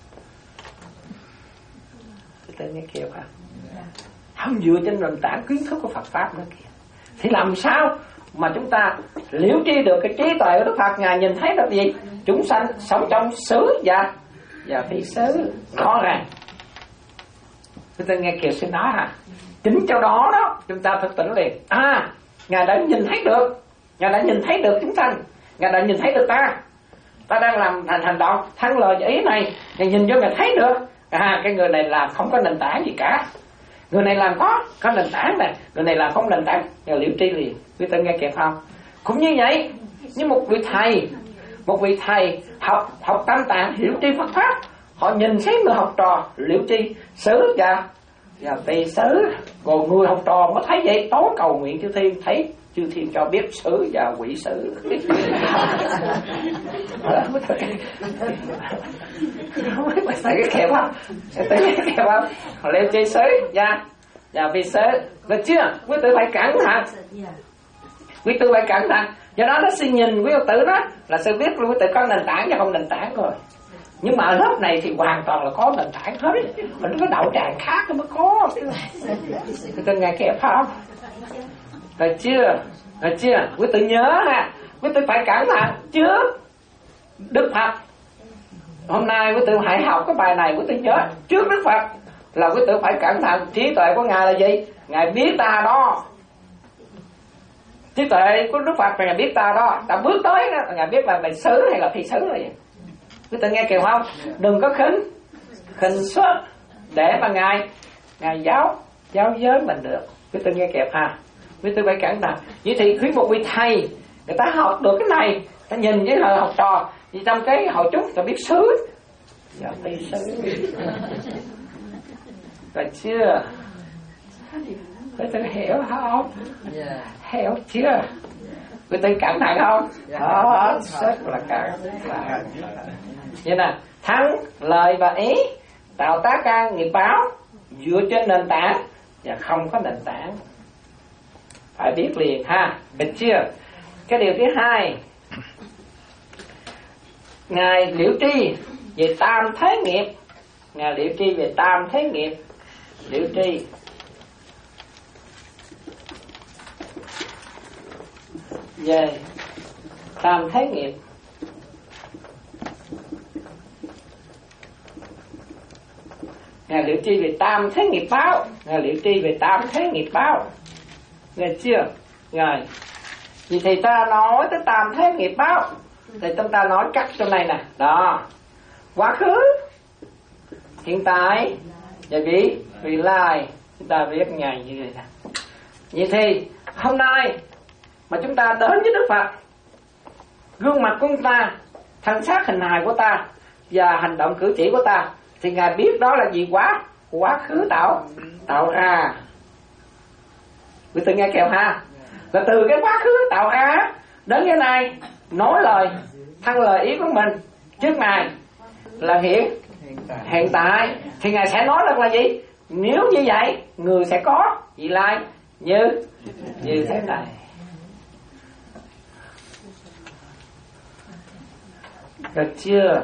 Tự nghe kêu hả? Không dựa trên nền tảng kiến thức của Phật pháp nữa kìa, thì làm sao mà chúng ta liễu tri được cái trí tuệ của Đức Phật? Ngài nhìn thấy được gì? Chúng sanh sống trong xứ và và phi xứ rõ ràng. Chúng ta nghe Kiều xin nói hả? Chính cho đó đó chúng ta thức tỉnh liền. À, Ngài đã nhìn thấy được, Ngài đã nhìn thấy được chúng sanh, Ngài đã nhìn thấy được ta. Ta đang làm thành hành động thân lời ý này, Ngài nhìn vô Ngài thấy được. À, cái người này làm không có nền tảng gì cả, người này làm có có nền tảng này, người này làm không nền tảng, Ngài liễu tri liền. Quý vị nghe kịp không? Cũng như vậy, như một vị thầy, một vị thầy học học tam tạng hiểu tri Phật pháp, họ nhìn thấy người học trò liễu tri xứ và và tỳ xứ, còn người học trò mới thấy vậy tối cầu nguyện chư thiên, thấy chư thiên cho biết xứ và quỷ xứ. Mới thấy cái kẹp không? Thấy cái kẹp không? Họ liễu tri xứ và và vì xứ, được chưa? Quý tử phải cẩn thận. Quý tử phải cẩn thận. Do đó nó xin nhìn quý tử đó là sư biết quý tử có nền tảng và không nền tảng rồi. Nhưng mà ở lớp này thì hoàn toàn là có nền tảng hết. Mình có đạo tràng khác mới có. Quý tử nghe kẹp không? Được chưa? Được chưa? Quý tử nhớ ha. Quý tử phải cẩn thận trước Đức Phật. Hôm nay quý tử hãy học cái bài này, quý tử nhớ trước Đức Phật là quý tử phải cẩn thận. Trí tuệ của Ngài là gì? Ngài biết ta đó. Trí tuệ của Đức Phật là Ngài biết ta đó. Ta bước tới đó, Ngài biết là mày xứ hay là phi xứ rồi vậy. Quý tử nghe kìa không? Đừng có khinh khinh suất để mà Ngài Ngài giáo giáo giới mình được. Quý tử nghe kịp ha? Quý tử phải cẩn thận. Vậy thì khi một vị thầy người ta học được cái này, ta nhìn với họ học trò thì trong cái hội chúng ta biết xứ và phi xứ. Rồi chưa? Quý tử hiểu không? Yeah. Hiểu chưa? Quý tử cẩn thận không? Đó, yeah. Rất là cẩn thận. Vậy nè, thân, lời và ý tạo tác ra nghiệp báo dựa trên nền tảng và không có nền tảng. Phải biết liền ha, được chưa? Cái điều thứ hai, Ngài liễu tri về tam thế nghiệp. Ngài liễu tri về tam thế nghiệp. Liễu tri về tam thế nghiệp. Ngài liễu tri về tam thế nghiệp báo. Ngài liễu tri về tam thế nghiệp báo. Nghe chưa? Ngài vì thì ta nói tới tam thế nghiệp báo thì chúng ta nói cắt trong này nè. Đó, quá khứ, hiện tại và vị vị lai. Chúng ta viết ngày như vậy nè. Vậy thì hôm nay mà chúng ta đến với Đức Phật, gương mặt của chúng ta, thân xác hình hài của ta và hành động cử chỉ của ta, thì Ngài biết đó là gì? Quá quá khứ tạo tạo ra. Quý tự nghe kèo ha. Là từ cái quá khứ tạo ra đến cái này nói lời thăng lời ý của mình trước Ngài là hiện hiện tại, thì Ngài sẽ nói được là gì? Nếu như vậy người sẽ có vị lai như như thế này. Được chưa?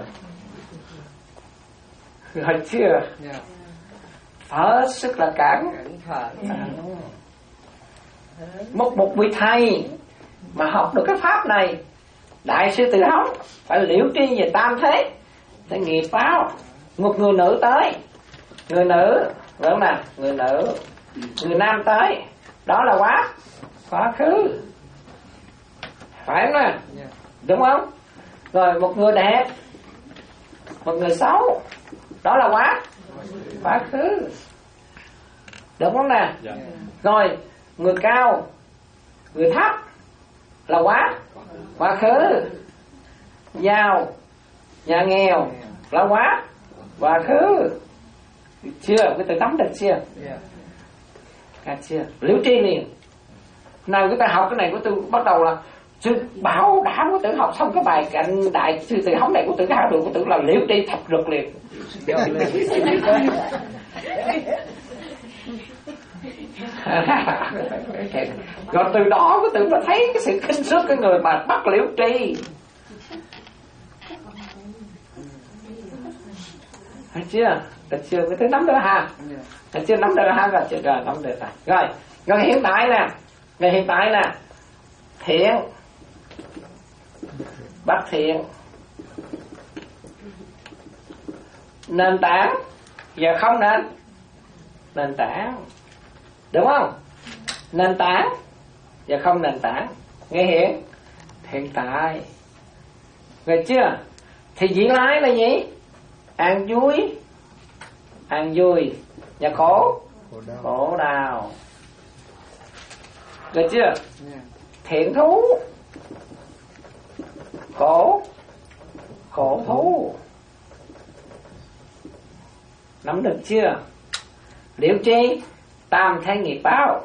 Được chưa? Hết sức là cẩn thận. Một một vị thầy mà học được cái pháp này, đại sư Từ Hống, phải liễu tri về tam thế, phải nghiệp báo. Một người nữ tới, người nữ, đúng không nào? Người nữ, người nam tới, đó là quá quá khứ, phải không nào? Đúng không? Rồi một người đẹp, một người xấu, đó là quá quá khứ, đúng không nào? Rồi người cao, người thấp là quá quá khứ. Giàu, nhà nghèo là quá quá khứ. Chưa? Cái từ nắm được chưa? À, chưa? Liễu tri liền. Nào chúng ta học cái này của tôi bắt đầu là sư bảo đảm của tự học xong cái bài cạnh đại sư Từ Hống này của tự cái học được của tự là liễu tri thập lực liền. Rồi từ đó có tự mà thấy cái sự khinh suất cái người mà bắt liễu tri. Thấy chưa? Được chưa? Cái thứ nắm được ha. Được chưa? Nắm được ha. Rồi chưa? Rồi nắm được rồi. Rồi, rồi hiện tại nè. Ngày hiện tại nè. Thiện, bất thiện, nền tảng và không nên nền tảng, đúng không? Nền tảng và không nền tảng. Nghe hiện hiện tại. Rồi chưa? Thì vị lai là gì? An vui, an vui và khổ khổ đau. Được chưa? Thiện thú, khổ khổ thú. Nắm được chưa? Liễu tri tam thế nghiệp báo.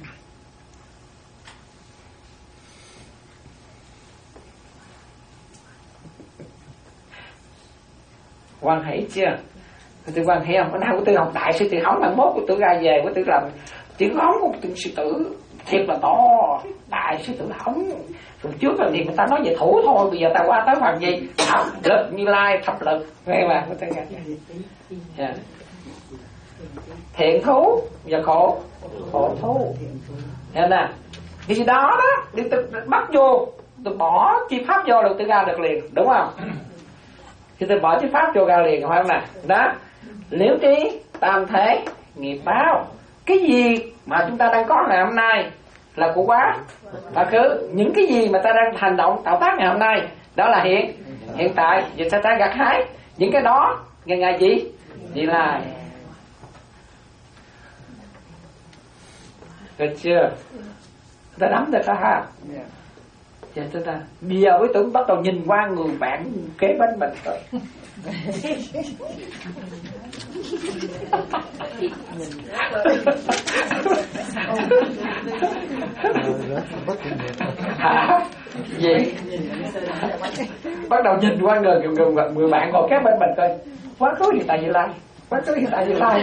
Quan hệ chưa? Tôi quan hệ không? Bữa nào của tôi học đại sư Từ Hống, lần mốt của tôi ra về của tôi làm tiếng hóng của tôi sư tử thiệt là to, đại sư Từ Hống. Rồi trước là thì người ta nói về thủ thôi, bây giờ ta qua tới phần gì? Thập lực Như Lai, thập lực. Nghe mà, của tôi nghe. Yeah. Thiện thú và khổ khổ thú. Nghe nè. Thì đó đó, đi tôi bắt vô, tôi bỏ chi pháp vô là tôi ra được liền, đúng không? Thì tôi bỏ chi pháp vô ra liền, phải không nè? Đó. Liễu tri tam thế nghiệp báo. Cái gì mà chúng ta đang có ngày hôm nay là của quá quá khứ. Những cái gì mà ta đang hành động tạo tác ngày hôm nay đó là hiện hiện tại. Giờ ta ta gặt hái những cái đó ngày ngày gì gì là. Được chưa? Ta nắm được ha. Giờ chúng ta bây giờ với tưởng bắt đầu nhìn qua người bạn kế bên mình rồi. Hả? Gì? Bắt đầu nhìn qua người người, người, người bạn ngồi kế bên mình coi. Quá khứ hiện tại Như Lai, quá khứ hiện tại Như Lai.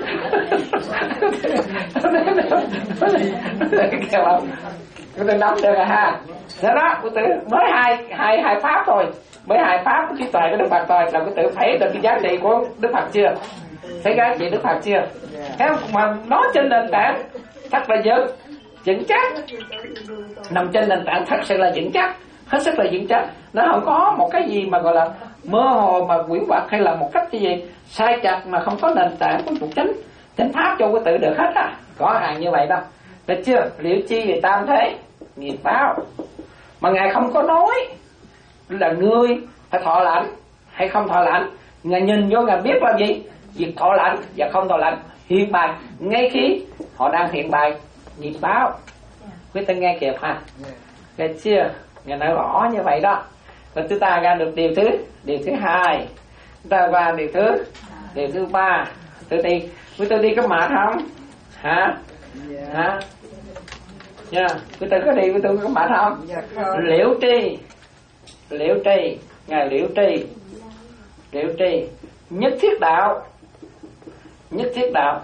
Kêu không? Tôi nắm được rồi ha. Đó đó, của tử mới hai hai hai pháp thôi, mới hai pháp của trí tuệ của Đức Phật thôi là của tử thấy được cái giá trị của Đức Phật chưa? Thấy giá trị Đức Phật chưa? Thế mà nó trên nền tảng thật là vững vững chắc, nằm trên nền tảng thật sự là vững chắc, hết sức là vững chắc. Nó không có một cái gì mà gọi là mơ hồ mà quyển hoặc hay là một cách cái gì sai chặt mà không có nền tảng của một chánh chánh pháp cho của tử được hết á. Có hàng như vậy đâu. Được chưa? Liễu chi về tam thế nghiệp báo. Mà Ngài không có nói là ngươi phải thọ lãnh hay không thọ lãnh. Ngài nhìn vô Ngài biết là gì? Việc thọ lãnh và không thọ lãnh hiện bày ngay khi họ đang hiện bày nghiệp báo. Quý ta nghe kịp ha? Nghe chưa? Ngài nói rõ như vậy đó. Rồi chúng ta ra được điều thứ điều thứ hai Ta và điều thứ điều thứ ba, tự đi quý tư đi có mệt không hả? Dạ. Hả nha? Quý tư có đi quý tư có mệt không? Dạ không. Liễu tri, liễu tri, ngài liễu tri, liễu tri nhất thiết đạo, nhất thiết đạo,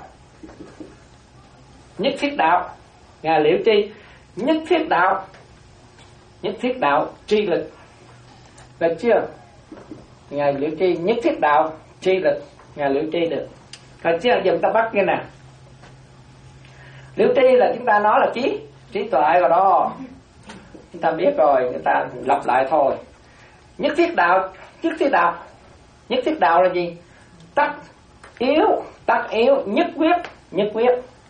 nhất thiết đạo, ngài liễu tri nhất thiết đạo, nhất thiết đạo tri lực. Được chưa? Ngài liễu tri nhất thiết đạo tri lực, ngài liễu tri được. Rồi chưa? Giờ ta bắt nghe nè. Liễu tri là chúng ta nói là trí trí tuệ rồi đó, chúng ta biết rồi, người ta lặp lại thôi. Nhất thiết đạo, nhất thiết đạo, nhất thiết đạo là gì? Tắc yếu, tắc yếu, nhất quyết, nhất quyết.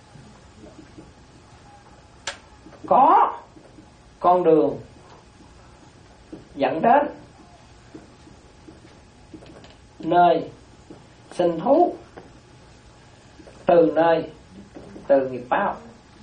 Có con đường dẫn đến nơi sinh thú, từ nơi từ nghiệp báo.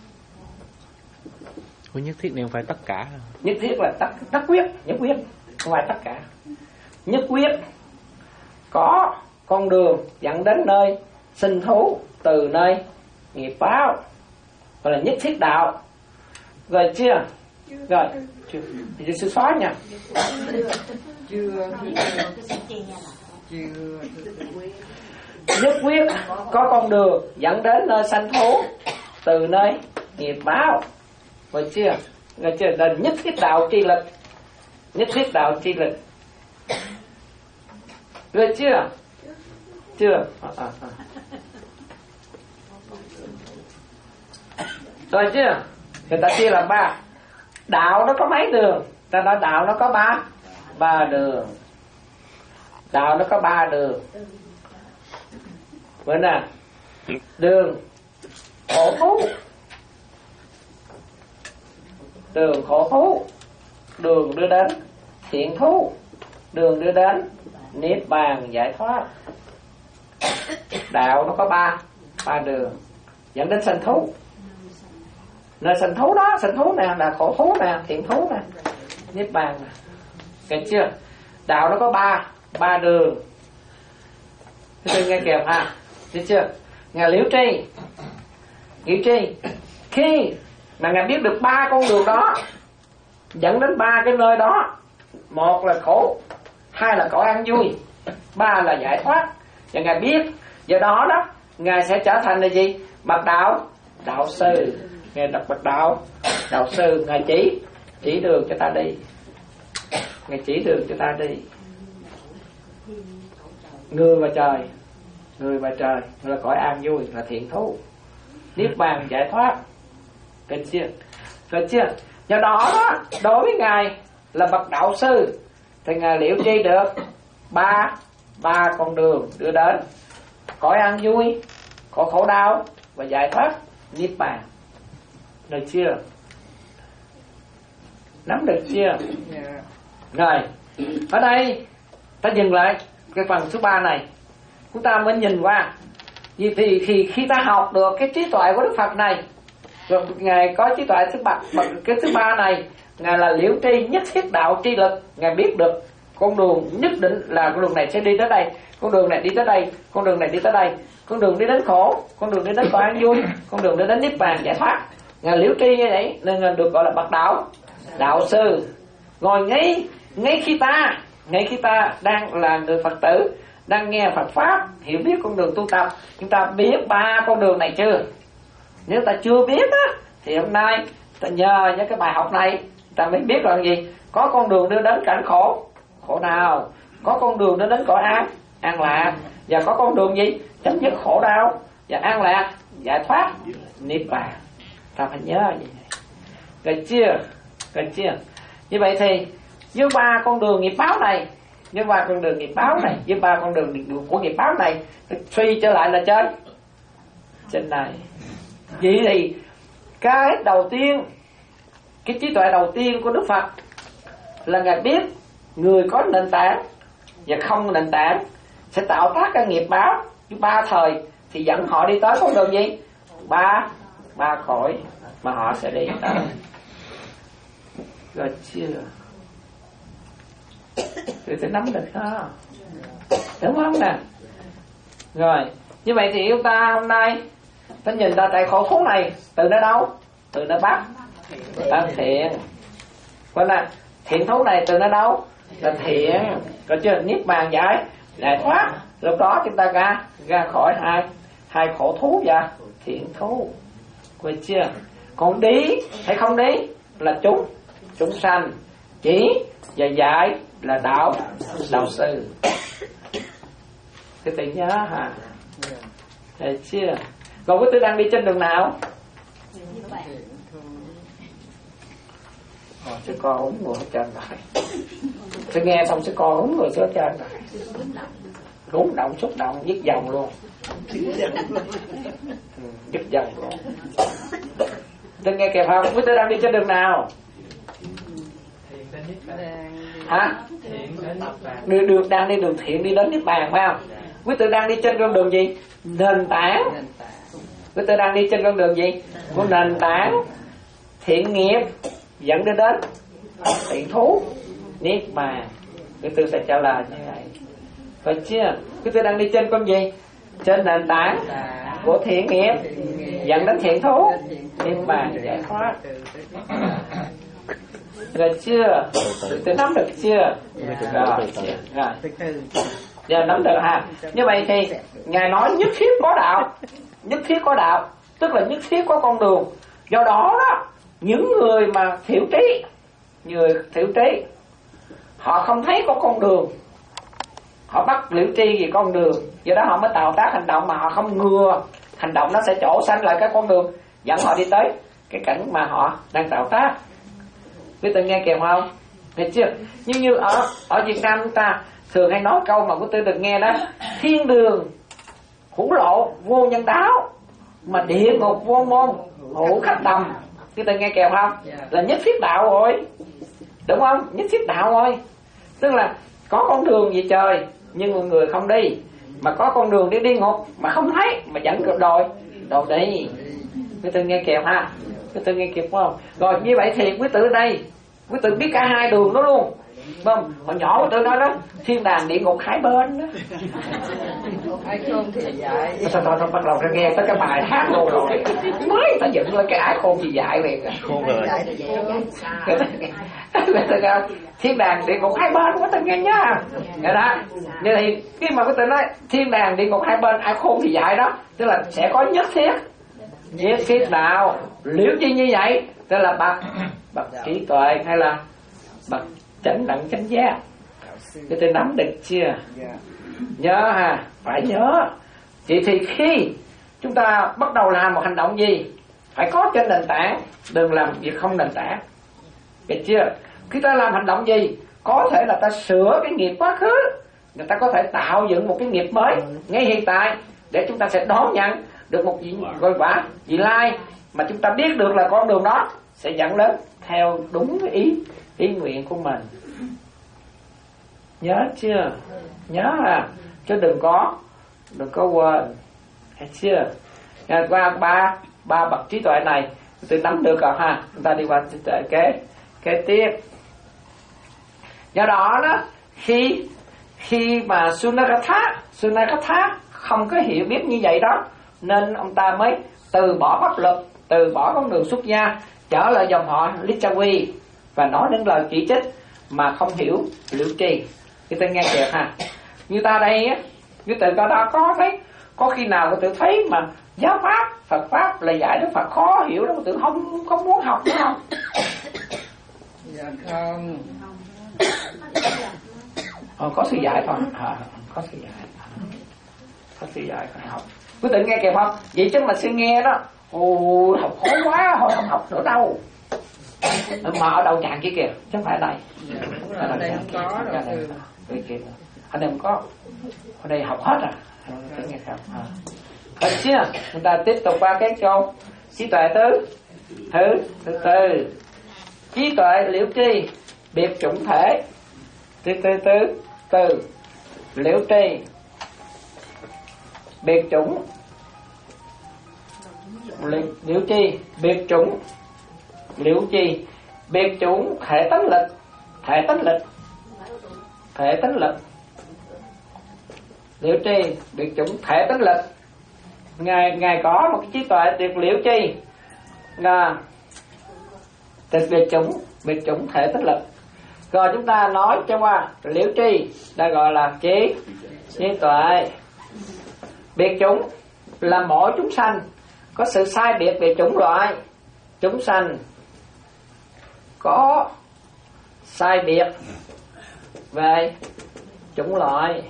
Ủa nhất thiết này không phải tất cả. Nhất thiết là tất, tất quyết, nhất quyết, không phải tất cả. Nhất quyết có con đường dẫn đến nơi sinh thú, từ nơi nghiệp báo, gọi là nhất thiết đạo. Rồi chưa? Rồi chưa? Thì sư xóa nha. Chưa. Nhất quyết có con đường dẫn đến nơi sanh thú, từ nơi nghiệp báo. Rồi chưa? Rồi chưa? Là nhất thiết đạo tri lực, nhất thiết đạo tri lực. Rồi chưa? Chưa? À, à, à. Rồi chưa? Người ta chia làm ba. Đạo nó có mấy đường? Ta nói đạo nó có ba ba đường. Đạo nó có ba đường. Vậy nè, đường khổ thú, đường khổ thú, đường đưa đến thiện thú, đường đưa đến niết bàn giải thoát. Đạo nó có ba ba đường dẫn đến sanh thú. Nơi sanh thú đó, sanh thú nè là khổ thú nè, thiện thú nè, niết bàn nè. Được chưa? Đạo nó có ba ba đường. Thế tôi nghe kèm ha. Được chưa? Ngài liễu tri, liễu tri khi mà ngài biết được ba con đường đó dẫn đến ba cái nơi đó, một là khổ, hai là cõi an vui, ba là giải thoát, và ngài biết do đó đó ngài sẽ trở thành là gì? Bậc đạo đạo sư. Ngài đọc bậc đạo đạo sư, ngài chỉ chỉ đường cho ta đi, ngài chỉ đường cho ta đi. Người và trời, người và trời là cõi an vui, là thiện thú, niết bàn giải thoát. Được chưa? Được chưa? Do đó đó, đối với ngài là bậc đạo sư thì ngài liễu tri được ba ba con đường đưa đến cõi an vui, cõi khổ đau và giải thoát niết bàn. Được chưa? Nắm được chưa? Yeah. Rồi, ở đây ta dừng lại cái phần thứ ba này, chúng ta mới nhìn qua. Vì thì khi khi ta học được cái trí tuệ của Đức Phật này, rồi ngài có trí tuệ thứ ba, cái thứ ba này, ngài là liễu tri nhất thiết đạo tri lực, ngài biết được con đường nhất định là con đường này sẽ đi tới đây, con đường này đi tới đây, con đường này đi tới đây, con đường đi đến khổ, con đường đi đến cõi an vui, con đường đi đến niết bàn giải thoát. Ngài liễu tri như vậy nên ngài được gọi là bậc đạo đạo sư. Ngồi ngay ngay khi ta ngay khi ta đang là người Phật tử, đang nghe Phật pháp, hiểu biết con đường tu tập, chúng ta biết ba con đường này chưa? Nếu ta chưa biết á, thì hôm nay ta nhờ những cái bài học này ta mới biết là gì? Có con đường đưa đến cảnh khổ, khổ nào, có con đường đưa đến cõi an, an lạc, và có con đường gì? Chấm dứt khổ đau và an lạc, giải thoát, niết bàn. Ta phải nhớ vậy. Được chưa? Được chưa? Như vậy thì với ba con đường nghiệp báo này, với ba con đường nghiệp báo này, với ba con đường của nghiệp báo này, suy trở lại là trên trên này. Vậy thì cái đầu tiên, cái trí tuệ đầu tiên của Đức Phật là ngài biết người có nền tảng và không nền tảng sẽ tạo tác cái nghiệp báo với ba thời, thì dẫn họ đi tới con đường gì? Ba ba cõi mà họ sẽ đi tới. Rồi chưa? thì sẽ nắm được đó, đúng không nè? Rồi như vậy thì chúng ta hôm nay ta nhìn ra tại khổ thú này từ nơi đâu? Từ nơi Bắc, là thiện. Còn là thiện thú này từ nơi đâu? Là thiện. Có chưa? Niết bàn giải giải thoát. Lúc đó chúng ta ra ra khỏi hai hai khổ thú và thiện thú. Quên chưa? Còn đi hay không đi là chúng chúng sanh, chỉ và dạy là đạo đạo sư. Cái tự nhớ hả? Thấy chưa? Còn quý tư đang đi trên đường nào? Ờ, sư con ống ngồi hết trơn rồi. Sư nghe xong sư con ống ngồi hết trơn rồi. Rúng động, xúc động, dứt dòng luôn. Ừ, dứt dòng luôn. Tư nghe kịp không? Quý tư đang đi trên đường nào? Hả? Đường, đường đang đi đường thiện đi đến Niết Bàn phải không? Quý tư đang đi trên con đường gì? Nền tảng. Quý tư đang đi trên con đường gì? Của nền tảng thiện nghiệp dẫn đến đến thiện thú Niết Bàn. Quý tư sẽ trả lời như vậy. Phải chưa? Quý tư đang đi trên con gì? Trên nền tảng của thiện nghiệp dẫn đến thiện thú Niết Bàn giải thoát. Rồi chưa? Tôi nắm được chưa? Rồi, rồi. Giờ nắm được ha. Như vậy thì Ngài nói nhất thiết có đạo, nhất thiết có đạo, tức là nhất thiết có con đường. Do đó đó, những người mà thiểu trí, người thiểu trí, họ không thấy có con đường, họ bắt liễu tri vì con đường, do đó họ mới tạo tác hành động mà họ không ngừa hành động nó sẽ chỗ sanh lại cái con đường dẫn họ đi tới cái cảnh mà họ đang tạo tác. Quý tư nghe kịp không? Thấy chưa? Như như ở ở Việt Nam chúng ta thường hay nói câu mà quý tư được nghe đó: thiên đường hữu lộ vô nhân đáo, mà địa ngục vô môn hữu khách tầm. Quý tư nghe kịp không? Là nhất thiết đạo rồi, đúng không? Nhất thiết đạo rồi, tức là có con đường về trời nhưng mọi người không đi, mà có con đường đi đi ngục mà không thấy, mà dẫn cược đòi đòi đi. Quý tư nghe kịp ha? Quý tử nghe kịp không? Rồi như vậy thì quý tử đây, quý tử biết cả hai đường đó luôn, không? Hồi nhỏ quý tử nói đó, thiên đàng địa ngục hai bên đó. Ai khôn thì dạy. Thôi thôi thôi, bắt đầu ra nghe tới cái bài hát luôn rồi. Mới ta dựng lên cái ái khôn thì dạy liền. Khôn rồi. Thiên đàng địa ngục hai bên, quý tử nghe nhá. Vậy đó. Như thì khi mà quý tử nói thiên đàng địa ngục hai bên, ai khôn thì dạy đó, tức là sẽ có nhất thiết nhất thiết đạo. Liễu chi như vậy? Tức là bậc bậc trí tuệ hay là bậc chánh đẳng chánh giác. Cái tôi nắm được chưa? Nhớ ha, phải nhớ. Vậy thì khi chúng ta bắt đầu làm một hành động gì, phải có trên nền tảng, đừng làm việc không nền tảng. Biết chưa? Khi ta làm hành động gì, có thể là ta sửa cái nghiệp quá khứ, người ta có thể tạo dựng một cái nghiệp mới ngay hiện tại để chúng ta sẽ đón nhận được một gì gọi quả vị lai mà chúng ta biết được là con đường đó sẽ dẫn đến theo đúng cái ý ý nguyện của mình. Nhớ chưa? Nhớ à, chứ đừng có đừng có quên. Thấy chưa? Ngày qua ba ba bậc trí tuệ này tôi nắm được rồi ha. Chúng ta đi qua trí tuệ kế kế tiếp. Do đó đó, khi khi mà Sunakatha Sunakatha không có hiểu biết như vậy đó, nên ông ta mới từ bỏ pháp luật, từ bỏ con đường xuất gia, trở lại dòng họ Lichavi và nói những lời chỉ trích mà không hiểu liễu tri. Chúng ta nghe kìa ha. Như ta đây á, như tự có đó có thấy, có khi nào tự thấy mà giáo pháp, Phật pháp là dạy Đức Phật khó hiểu đâu, tự không không muốn học nữa không? Dạ không. Ờ, có sự dạy thôi, à, có sự dạy, có sự dạy phải học. Quý tự nghe kìa không? Vậy chứ mà sư nghe đó, ồ học khó quá, hồi không học nữa đâu. Mà ở đâu chàng kia kìa, chứ không phải ở đây. Ở đây, đây không có đâu. Ở đây không có, ở đây học hết à? Tự nghe không? À. Được chưa? Chúng ta tiếp tục qua cái câu trí tuệ tứ, thứ thứ tư. Trí tuệ liễu tri, biệt chủng thể. Thứ tư tứ từ liễu tri, biệt chủng liễu tri, biệt chủng liễu tri, biệt chủng thể tánh lịch, thể tánh lịch thể tánh lực. Liễu tri biệt chủng thể tánh lực. Ngài ngài có một cái trí tuệ tuyệt liễu tri là tuyệt biệt chủng biệt chủng thể tánh lực. Rồi chúng ta nói cho qua liễu tri đã gọi là trí trí tuệ. Biệt chủng là mỗi chúng sanh có sự sai biệt về chủng loại. Chúng sanh có sai biệt về chủng loại.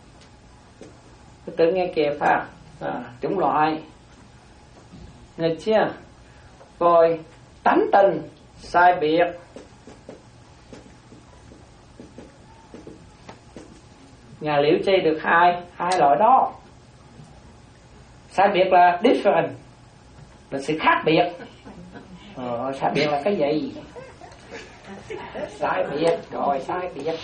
Tự nghe kịp ha. À, chủng loại nghe chưa? Rồi tánh tình sai biệt. Nhà liễu tri được hai hai loại đó. Sai biệt là different, là sự khác biệt. Ờ, sai biệt là cái gì? Sai biệt, rồi sai biệt.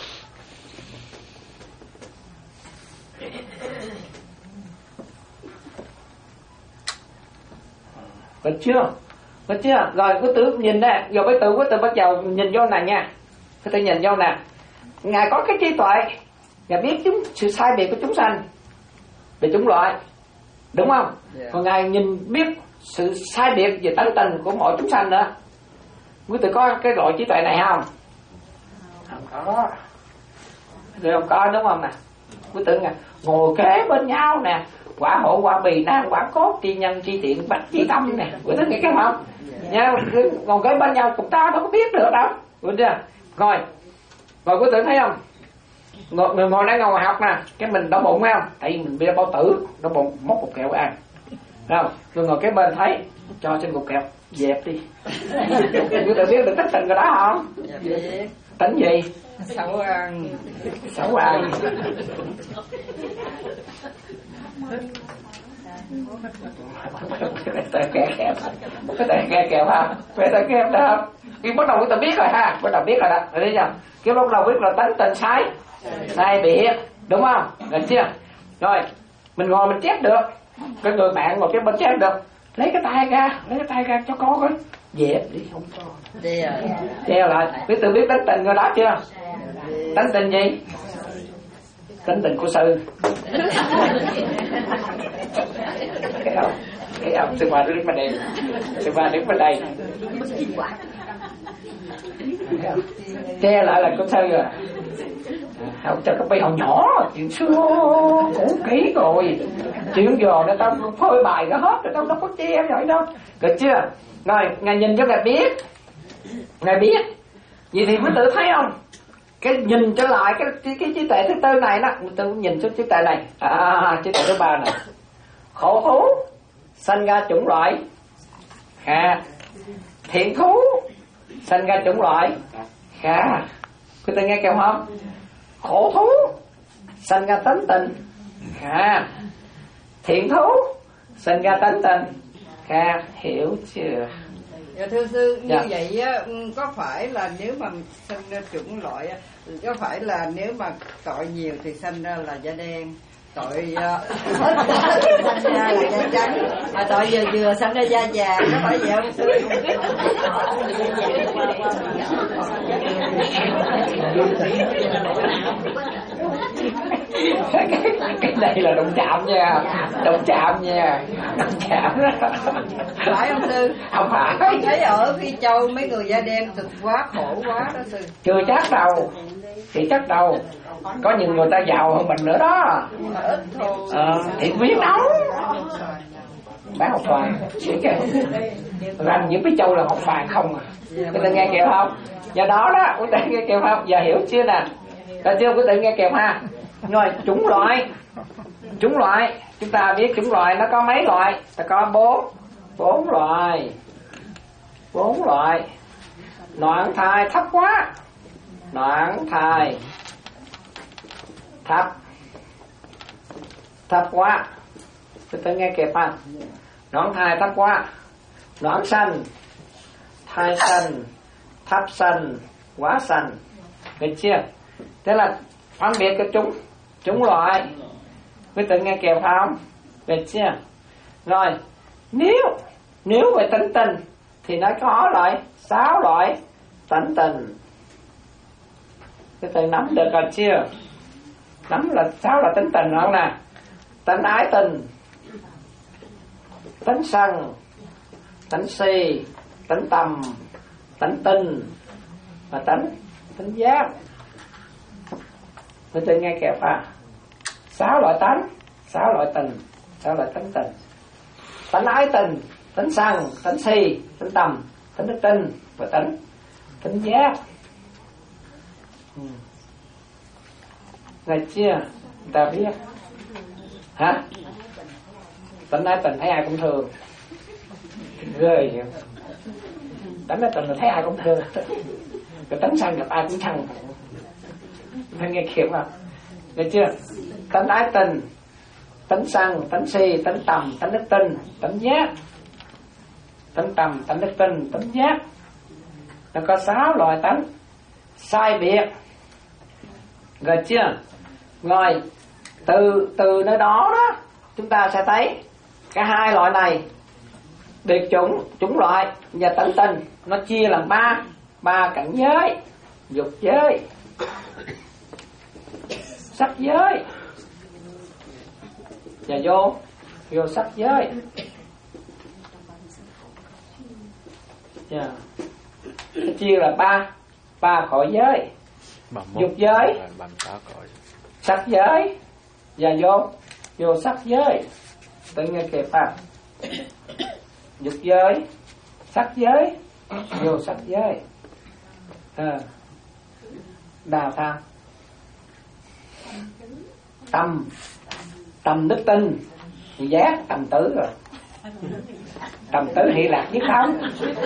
Có chưa? Có chưa? Rồi quý tử nhìn nè, rồi quý tử quý tử bắt đầu nhìn vô này nha. Quý tử nhìn vô nè. Ngài có cái trí tuệ, Ngài biết chúng sự sai biệt của chúng sanh về chủng loại, đúng không? Yeah. Còn Ngài nhìn biết sự sai biệt về tánh tình của mọi chúng sanh nữa. Quý tử có cái loại trí tuệ này không? Không có. Quý không có, đúng không nè? Quý tử ngồi kế bên nhau nè, quả hộ quả bì nan quả cốt tri nhân tri tiện bạch tri tâm nè, quý tử nghĩ cái không? Nha, ngồi kế bên nhau chúng ta đâu có biết được đâu, đúng chưa? Rồi, rồi quý tử thấy không? Ngồi, người ngồi đây ngồi học nè, cái mình đau bụng phải không? Tại vì mình bị bao tử, đau bụng móc một kẹo ăn, không? Người ngồi kế bên thấy cho xin một kẹo dẹp đi. Quý tử biết được tính tình rồi đó không? Tính gì? Xấu ăn. Xấu ăn. Cái tay kẹp kẹp, cái tay kẹp kẹp ha, cái tay kẹp đó không? Khi bắt đầu chúng ta biết rồi ha, bắt đầu biết rồi đó, rồi thấy chưa? Khi bắt đầu biết là tánh tình sai, sai biệt, đúng không? Được chưa? Rồi, mình ngồi mình chép được, cái người bạn ngồi cái bên chép được, lấy cái tay ra, lấy cái tay ra cho có cái dẹp đi, không cho. Treo lại, biết tự biết tánh tình rồi đó chưa? Tánh tình gì? Tánh tình của sư. Cái ông, cái ông sư bà đứng bên đây, sư bà đứng bên đây. Che lại là của sư rồi. Không cho cái bay hồi nhỏ, chuyện xưa cũ kỹ rồi. Chuyện giờ nó tao phơi bài nó hết rồi, tao đâu có che vậy đâu. Được chưa? Rồi, Ngài nhìn cho Ngài biết. Ngài biết. Vậy thì mới tự thấy không? Cái nhìn trở lại cái cái, cái trí tuệ thứ tư này đó, tôi nhìn xuống trí tuệ này. À, trí tuệ thứ ba này. Khổ thú sanh ra chủng loại khác. Thiện thú sanh ra chủng loại khác. Quý ta nghe kêu không? Khổ thú sanh ra tánh tình khác. Thiện thú sanh ra tánh tình khác. Hiểu chưa? Dạ thưa sư, như dạ. vậy á, có phải là nếu mà sanh ra chủng loại á, có phải là nếu mà tội nhiều thì sanh ra là da đen, tội uh, sanh ra là da trắng, mà tội vừa vừa sanh ra da già, có phải vậy không sư? cái, cái này là động chạm nha, động chạm nha, động chạm đó. Phải không sư? Không phải. Thấy ở Phi Châu mấy người da đen cực quá, khổ quá đó sư. Chưa chắc đâu, thì chắc đâu. Có nhiều người ta giàu hơn mình nữa đó. Mà ít thôi. Ờ, thì biến nóng. Bán học vàng, làm những cái châu là học vàng không à. Quý ta nghe kịp không? Do đó đó, quý ta nghe kịp không? Giờ hiểu chưa nè? Rồi chưa quý ta nghe kịp ha? Rồi, chủng loại. Chủng loại, chúng ta biết chủng loại nó có mấy loại? Ta có bốn, bốn loại. Bốn loại. Noãn thai thấp quá. Noãn thai thấp. Thấp quá. Quý ta nghe kịp ha? Noãn thai thấp quá. Noãn sanh, thai sanh, thấp sanh, quá sanh. Được chưa? Thế là phân biệt cái chúng chúng loại. Quý tự nghe kịp không? Được chưa? Rồi, nếu nếu về tánh tình thì nó có loại sáu loại tánh tình. Cái từ nắm được rồi chưa? Nắm là sáu là tính tình không nè? Tánh ái tình, tánh sân, tánh si, tánh tầm, tánh tinh và tánh tánh giác. Mình tự nghe kẹp à. Sáu loại tánh, sáu loại tình, sáu loại tánh tình. Tánh ái tình, tánh sân, tánh si, tánh tầm, tánh đức tin và tánh tánh giác. Ừ. Này chưa? Người ta biết. Hả? Tánh ái tình thấy ai cũng thương. Ghê vậy. Tánh ái tình là thấy ai cũng thương. Cái tánh sân gặp ai cũng sân. Thấy nghe khiếp không? Nghe chưa? Tánh ái tình, tánh sân, tánh si, tánh tầm, tánh đức tin, tánh giác. Tánh tầm, tánh đức tin, tánh giác. Nó có sáu loại tánh sai biệt. Rồi chưa? Rồi từ từ nơi đó đó chúng ta sẽ thấy cả hai loại này, biệt chủng, chủng loại và tánh tình, nó chia làm ba ba cảnh giới: dục giới, sắc giới và vô vô sắc giới. Yeah. Nó chia là ba ba cõi giới: dục giới, sắc giới và vô vô sắc giới. Tự nghe kịp à? Dục giới, sắc giới, vô sắc giới. À. Đào tham, tâm, tâm đức tin, giác, tâm tứ rồi. Tâm tứ hiện lạc nhất thống.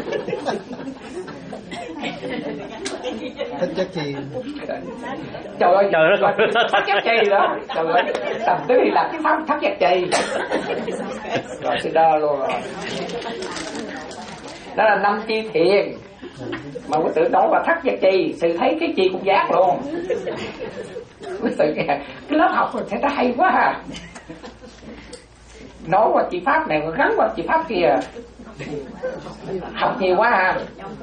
Thích chất chi? Trời ơi, trời đất ơi, thất giác chi đó. Trời ơi, tâm tứ hiện lạc nhất thống, thất giác chi. Rồi sẽ đo luôn rồi. Đó là năm chi thiền. Mà quý tử nói vào thất giác chi, sự thấy cái chi cũng giác luôn. Quý tử kìa, cái lớp học này thấy hay quá ha. Nói qua chị pháp này gắn qua chị pháp kia, học nhiều quá ha.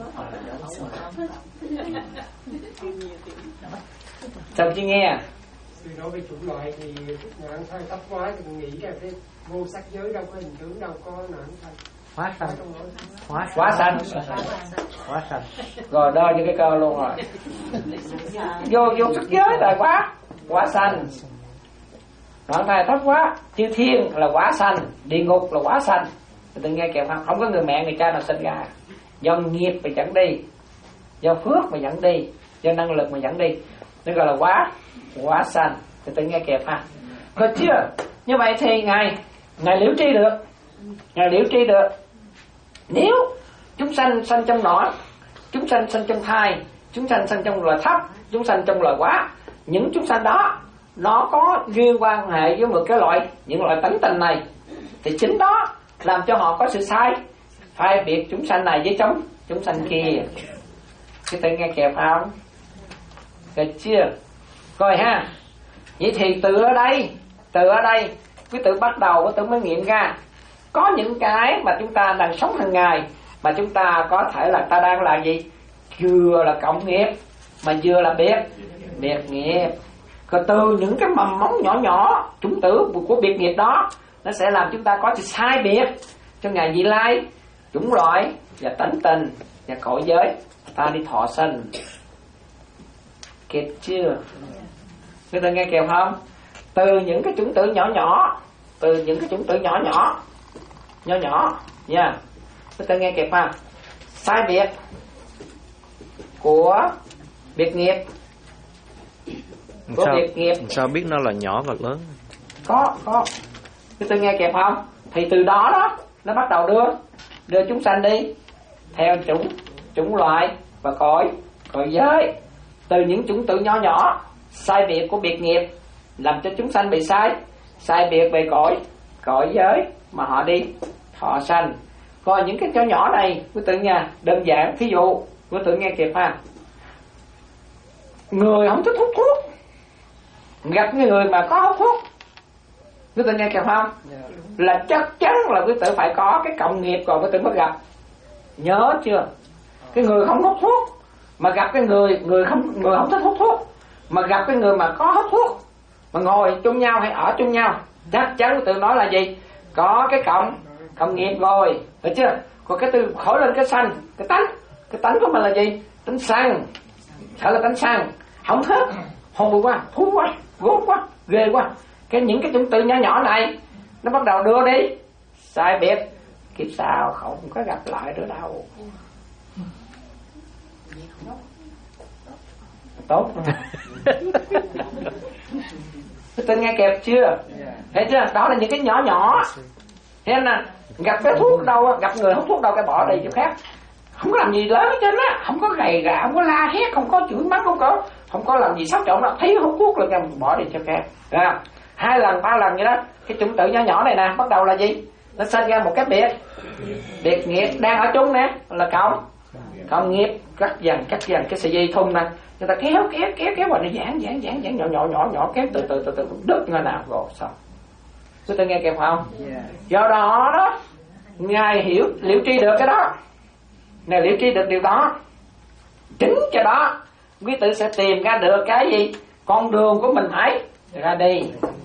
Sao chị nghe? Từ nói về chủng loại thì nạn thay tóc hóa thì mình nghĩ là cái vô sắc giới đâu có hình tướng đâu có nạn thay Hóa sanh, hóa, hóa sanh, hóa sanh. Rồi đo như cái cơ luôn rồi. Vô vô sắc giới là hóa, hóa sanh. Đoạn thai thấp quá, chư thiên là quả sanh, địa ngục là quả sanh. Tự nghe kèm không? Không có người mẹ người cha nào sinh ra. Do nghiệp mà dẫn đi, do phước mà dẫn đi, do năng lực mà dẫn đi, nó gọi là quả quả sanh. Tự nghe kèm ha. Rồi chưa? Như vậy thì ngài ngài liễu tri được, ngài liễu tri được. Nếu chúng sanh sanh trong nỏ, chúng sanh sanh trong thai, chúng sanh sanh trong loài thấp, chúng sanh trong loài quá, những chúng sanh đó nó có duyên quan hệ với một cái loại những loại tánh tình này, thì chính đó làm cho họ có sự sai sai biệt chúng sanh này với chúng chúng sanh kia. Cái tự nghe kẹp không? Được chưa? Rồi ha. Vậy thì từ ở đây, từ ở đây quý tử bắt đầu quý tử mới nghiệm ra có những cái mà chúng ta đang sống hàng ngày mà chúng ta có thể là ta đang là gì? Vừa là cộng nghiệp mà vừa là biệt biệt nghiệp. Rồi từ những cái mầm móng nhỏ nhỏ chủng tử của biệt nghiệp đó, nó sẽ làm chúng ta có sự sai biệt trong ngày vị lai, chủng loại và tánh tình và cõi giới ta đi thọ sinh. Kịp chưa? Người ta nghe kịp không? Từ những cái chủng tử nhỏ nhỏ, từ những cái chủng tử nhỏ nhỏ nhỏ nhỏ nha, yeah. Người ta nghe kịp không? Sai biệt của biệt nghiệp, của sao, biệt nghiệp. sao biết nó là nhỏ và lớn? Có, có. Người ta nghe kịp không? Thì từ đó đó nó bắt đầu đưa đưa chúng sanh đi theo chủng chủng loại và cõi cõi giới. Từ những chủng tử nhỏ nhỏ sai biệt của biệt nghiệp làm cho chúng sanh bị sai sai biệt về cõi cõi giới mà họ đi thọ sanh. Coi những cái nhỏ nhỏ này quý tử nha, đơn giản thí dụ quý tử nghe kịp ha. Người không thích hút thuốc, gặp người mà có hút thuốc, quý tử nghe kịp không? Yeah. Là chắc chắn là quý tử phải có cái cộng nghiệp rồi quý tử mới gặp. Nhớ chưa? Cái người không hút thuốc mà gặp cái người người không người không thích hút thuốc mà gặp cái người mà có hút thuốc mà ngồi chung nhau hay ở chung nhau, chắc chắn quý tự nói là gì? Có cái cộng cộng nghiệp rồi, được chưa? Còn cái từ khỏi lên cái sanh, cái tánh, cái tánh của mình là gì? Tánh sân, sợ là tánh sân, không thích, hồn quá, thú quá, gốt quá, ghê quá. Cái những cái chủng từ nhỏ nhỏ này nó bắt đầu đưa đi sai biệt, kiếp sau không có gặp lại nữa đâu. Tốt rồi. Tên nghe kẹp chưa? Thấy chưa? Đó là những cái nhỏ nhỏ. Thế nên là gặp cái thuốc đâu, gặp người hút thuốc đâu cái bỏ đi chỗ khác. Không có làm gì lớn hết trơn á, không có gầy gà, không có la hét, không có chửi mắng, không có không có làm gì xáo trộn đâu, thấy hút thuốc là bỏ đi chỗ khác. À, hai lần ba lần vậy đó, cái chủng tử nhỏ nhỏ này nè bắt đầu là gì? Nó sinh ra một cái biệt biệt nghiệp đang ở chung nè, là cộng cộng nghiệp, cắt dần cắt dần cái sợi dây thun nè, người ta kéo kéo kéo kéo vào nó giãn giãn giãn giãn nhỏ nhỏ nhỏ nhỏ kéo từ từ từ từ đứt ngay nào rồi xong. Chúng ta nghe kịp không? Do đó đó ngài hiểu liễu tri được cái đó, ngài liễu tri được điều đó, chính cho đó quý tử sẽ tìm ra được cái gì? Con đường của mình phải ra đi.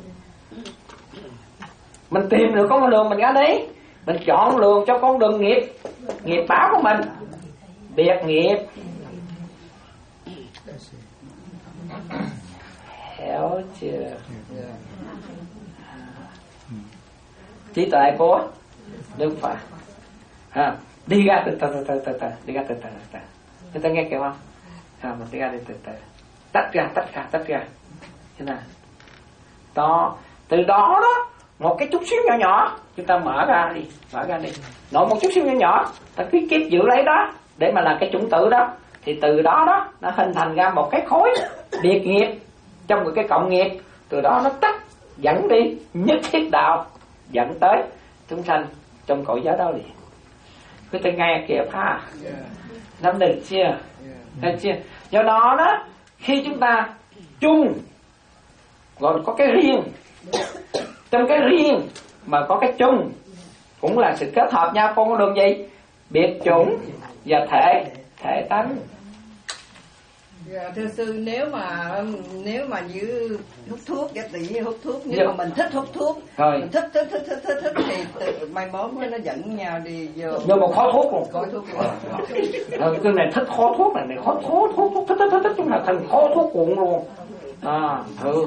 Mình tìm được con đường mình ra đi, mình chọn đường cho con đường nghiệp nghiệp báo của mình, biệt nghiệp. Hiểu chưa? Trí tuệ của Đức Phật à, đi ra từ từ từ từ từ đi ra từ từ từ. Chúng ta nghe kịp không? À, mình đi ra đi từ từ, tách ra tách ra tách ra thế nào đó. Từ đó đó một cái chút xíu nhỏ nhỏ chúng ta mở ra đi, mở ra đi, nội một chút xíu nhỏ nhỏ ta cứ kiếp giữ lấy đó để mà làm cái chủng tử đó, thì từ đó đó nó hình thành ra một cái khối biệt nghiệp trong một cái cộng nghiệp. Từ đó nó tách dẫn đi nhất thiết đạo, dẫn tới chúng sanh trong cõi giới đó liền. Cứ tới nghe kịp ha, nắm được chưa? Thấy chưa? Do đó đó khi chúng ta chung gọi có cái riêng, trong cái riêng mà có cái chung cũng là sự kết hợp nhau con đường gì? Biệt chủng và thể thể tánh. Dạ, thưa sư, nếu mà nếu mà như hút thuốc, giả tỷ như hút thuốc, nếu dạ. mà mình thích hút thuốc, rồi. mình thích thích thích thích thích, thích thì tự, mai mốt nó dẫn nhau đi vô vô một khói thuốc luôn. Khói thuốc luôn. Rồi cái này thích khói thuốc này, này khói thuốc thuốc thuốc thích thích thích thích chúng là thành khói thuốc cuộn luôn. À, thử.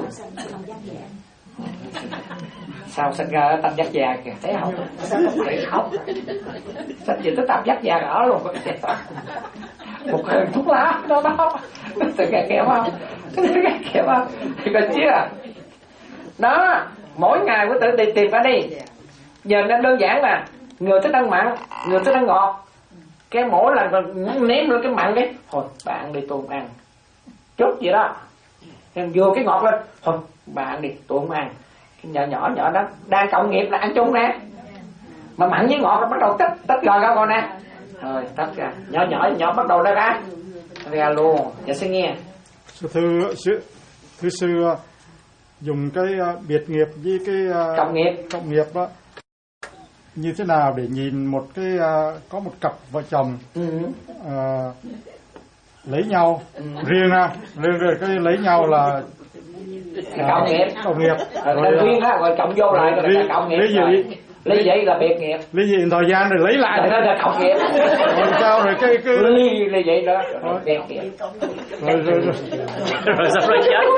Sao sinh ra tam giác già kìa, thấy không? Sao không thể khóc? Sinh gì tới tam giác già ở luôn. Một hơi thuốc lá đó đó, tự nghe kẹo không? Tự nghe kẹo không? Thì còn chưa? Đó, mỗi ngày quý tử đi tìm ra đi. Giờ nên đơn giản là người thích ăn mặn, người thích ăn ngọt. Cái mỗi lần ném lên cái mặn đấy, thôi bạn đi tôi không ăn. Chút vậy đó. Em vô cái ngọt lên, thôi bạn đi tôi không ăn. Cái nhỏ nhỏ nhỏ đó đang cộng nghiệp là ăn chung nè, mà mặn với ngọt là bắt đầu tích tích rồi ra con nè, rồi tách ra nhỏ nhỏ nhỏ bắt đầu ra ra ra luôn. Dạ xin nghe. Thưa sư, thưa sư dùng cái biệt nghiệp với cái cộng nghiệp cộng nghiệp đó như thế nào để nhìn một cái có một cặp vợ chồng ừ. uh, lấy nhau ừ. riêng ha, riêng rồi cái lấy nhau là cộng nghiệp, cộng nghiệp rồi riêng á, rồi cộng vô lại rồi là cộng nghiệp. Lý gì? Lý vậy là biệt nghiệp. Lý gì thời gian rồi lấy lại đó là cộng nghiệp. Rồi sao rồi cái cái lý lý vậy đó biệt nghiệp. Rồi rồi rồi rồi sao rồi chết?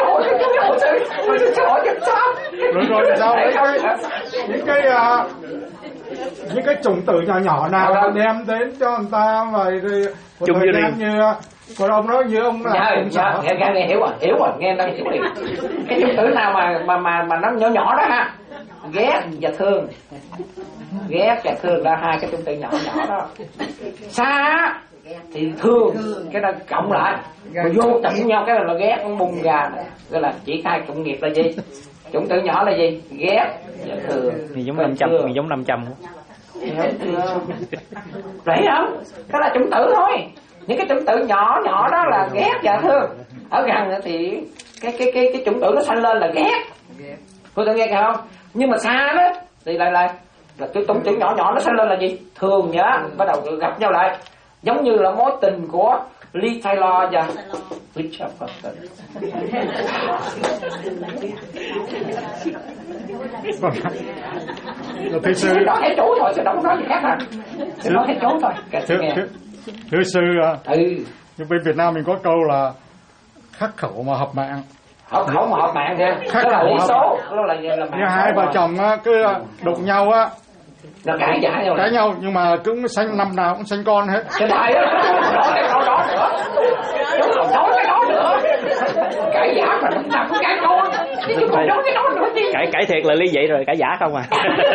Rồi rồi sao đấy những cái những cái chủng tử nhỏ nhỏ nào đem đến cho người ta vậy rồi chung với riêng như còn ông nói như ông là dạ, nghe, nghe nghe hiểu rồi, hiểu rồi, nghe đang hiểu liền. Cái chủng tử nào mà mà mà mà nó nhỏ nhỏ đó ha, ghét và thương, ghét và thương là hai cái chủng tử nhỏ nhỏ đó. Xa thì thương, cái đó cộng lại, rồi vô chậm nhau cái là ghét, nó bung ra, gọi là chỉ hai cộng nghiệp là gì? Chủng tử nhỏ là gì? Ghét và thương. Thì giống năm trăm, thì giống năm trăm. Hiểu chưa? Vậy không? Đó là chủng tử thôi. Những cái chủng tử nhỏ nhỏ đó là ghét và thương. Ở gần thì cái cái cái cái chủng tử nó sanh lên là ghét. Cô tôi nghe kìa không? Nhưng mà xa đó thì lại là là cái chủng tử nhỏ nhỏ nó sanh lên là gì? Thương nhớ, bắt đầu gặp nhau lại. Giống như là mối tình của Lee Taylor và Which of us? Thưa sư, nói cái chú thôi, chứ đâu có nói gì khác hả? Sư nói cái chú thôi. Thưa, thưa, thưa sư, ừ. bên Việt Nam mình có câu là khắc khẩu mà hợp mạng. Hợp khẩu mà hợp mạng nha. Đó là lý số. Đó là là như hai vợ chồng á, cứ đụng nhau á. Là cãi giả nhau. Cãi nhau nhưng mà cũng sanh năm nào cũng sanh con hết. Cái này đó, nói cái câu đó nữa. Đúng rồi, nói cái đó nữa. Cãi giả mà lúc nào cũng cãi con. Chứ còn nói cái đó nữa chứ. Cãi cãi thiệt là ly dị rồi, cãi giả không à.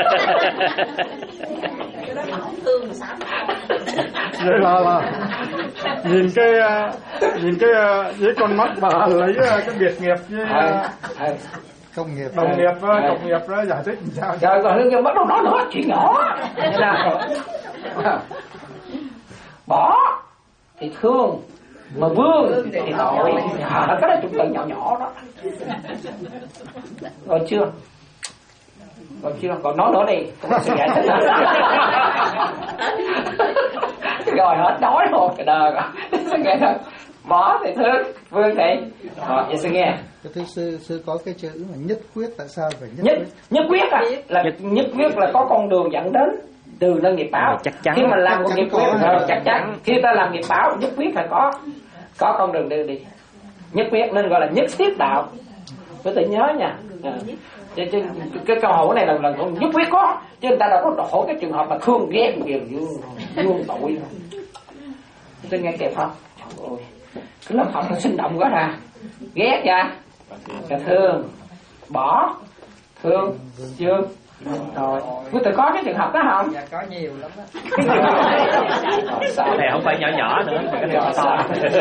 Vậy là là nhìn cái nhìn cái với con mắt bà lấy cái biệt nghiệp với công nghiệp đồng nghiệp cộng nghiệp đó giải thích làm sao. Rồi còn lương bắt đầu nói nữa chuyện nhỏ. Bỏ thì thương mà vương thì tội. À, cái đó chúng tự nhỏ nhỏ đó. Rồi chưa? Còn chưa? Còn nói nữa đi. Giải thích. Rồi hết nói một cái đời rồi. Bỏ thì thương, vương thì. Rồi, vậy sẽ nghe. Thưa sư, sư có cái chữ mà nhất quyết, tại sao phải nhất, nhất quyết? Nhất quyết à, là nhất quyết là có con đường dẫn đến từ nơi nghiệp báo. Chắc chắn. Khi mà làm một nghiệp quyết rồi chắc chắn. Khi ta làm nghiệp báo nhất quyết phải có có con đường đưa đi. Nhất quyết nên gọi là nhất thiết đạo. Tôi tự nhớ nha. À. Cái, cái, cái câu hỏi này là lần nhất quyết có, chứ người ta đâu có đổ cái trường hợp mà thương ghét nhiều dương dương tội. Tôi nghe kịp không? Trời ơi, cái lớp học nó sinh động quá ra. Ghét ra, cả thương, bỏ, thương, dương. Rồi, quý tự có cái trường hợp đó không? Dạ có nhiều lắm đó. Cái này không phải nhỏ nhỏ nữa, mà cái này to to.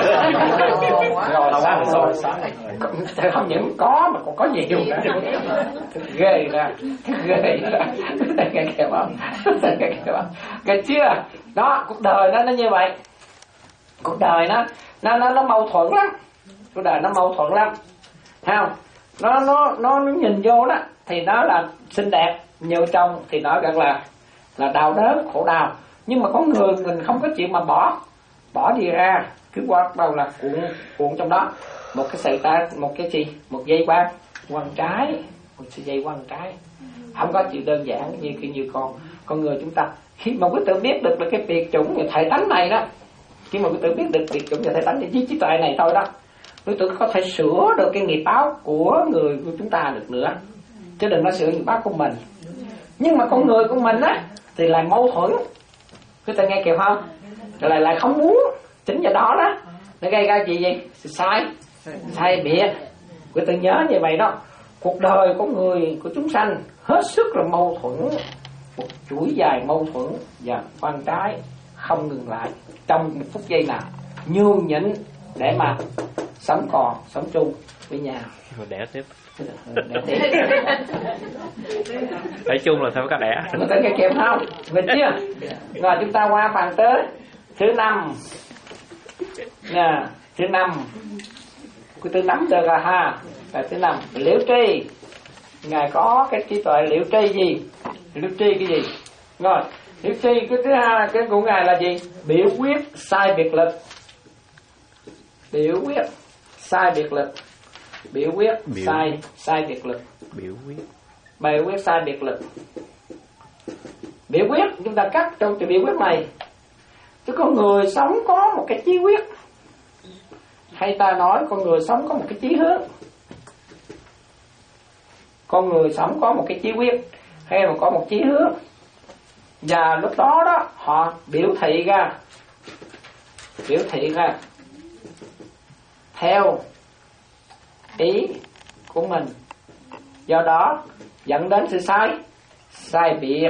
Rồi sáng rồi sáng này không những có mà còn có nhiều nữa. Ghê ra, ghê ra. Nghe kìa không? Nghe kìa không? Nghe chưa? Đó, cuộc đời nó nó như vậy. Cuộc đời nó nó nó nó mâu thuẫn lắm. Cuộc đời nó mâu thuẫn lắm. Thấy không? Nó nó nó nó nhìn vô đó thì nó là xinh đẹp, nhiều trong thì nó rất là là đau đớn, khổ đau. Nhưng mà có người mình không có chịu mà bỏ, bỏ đi ra, cứ qua bắt đầu là cuộn cuộn trong đó một cái sợi ta, một cái gì, một dây quăng quăng trái, một sợi dây quăng trái, không có chịu đơn giản như như, như con con người chúng ta. Khi mà quý tử biết được là cái biệt chủng và thể tánh này đó, khi mà quý tử biết được biệt chủng và thể tánh với trí tuệ này thôi đó, quý tử có thể sửa được cái nghiệp báo của người của chúng ta được nữa, chứ đừng nói sửa nghiệp báo của mình. Nhưng mà con người của mình á thì lại mâu thuẫn, quý tử nghe kịp không? Lại lại không muốn, chính do đó đó nó gây ra gì gì sai sai biệt. Quý tử nhớ như vậy đó, cuộc đời của người của chúng sanh hết sức là mâu thuẫn, một chuỗi dài mâu thuẫn và khoan trái không ngừng lại trong một phút giây nào, nhường nhịn để mà sống còn sống chung với nhau. Rồi đẻ tiếp. Đẻ tiếp. Nói chung là phải có đẻ. Người ta nghe kịp không? Mình chưa? Rồi chúng ta qua phần tới thứ năm. Nè, thứ năm. Cái thứ năm được rồi ha. Và thứ năm, liễu tri. Ngài có cái trí tuệ liễu tri gì? Liễu tri cái gì? Rồi, liễu tri cái thứ hai, cái của ngài là gì? Biểu quyết sai biệt lực. Biểu quyết sai biệt lực. Biểu quyết Biểu. sai sai biệt lực. Biểu quyết. Biểu quyết sai biệt lực. Biểu quyết chúng ta cắt trong từ biểu quyết này. Chứ con người sống có một cái chí quyết, hay ta nói con người sống có một cái chí hướng. Con người sống có một cái chí quyết hay là có một chí hướng, và lúc đó đó họ biểu thị ra biểu thị ra theo ý của mình, do đó dẫn đến sự sai sai biệt.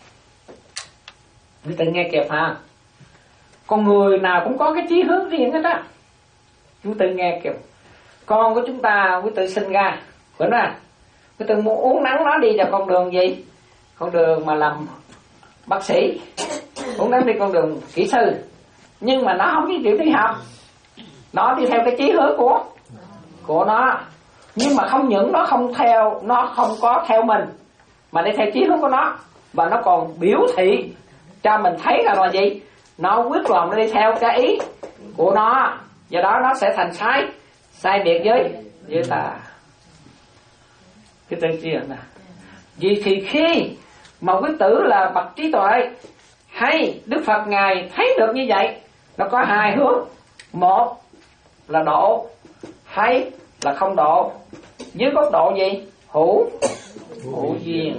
Quý tử nghe kịp ha? Con người nào cũng có cái chí hướng riêng hết á. Quý tử nghe kịp. Con của chúng ta, quý tử sinh ra, phải không? Quý tử muốn uống nắng nó đi vào con đường gì? Con đường mà làm bác sĩ, uống nắng đi con đường kỹ sư. Nhưng mà nó không biết chịu đi học, nó đi theo cái chí hướng của của nó. Nhưng mà không những nó không theo, nó không có theo mình, mà đi theo chí hướng của nó, và nó còn biểu thị cho mình thấy rằng là gì? Nó quyết lòng nó đi theo cái ý của nó, do đó nó sẽ thành sai, sai biệt với với tà. Cái tên kia nè. Vì thì khi mà quý tử là bậc trí tuệ hay Đức Phật ngài thấy được như vậy, nó có hai hướng, một là độ, hay là không độ. Dưới góc độ gì? Hữu hữu duyên.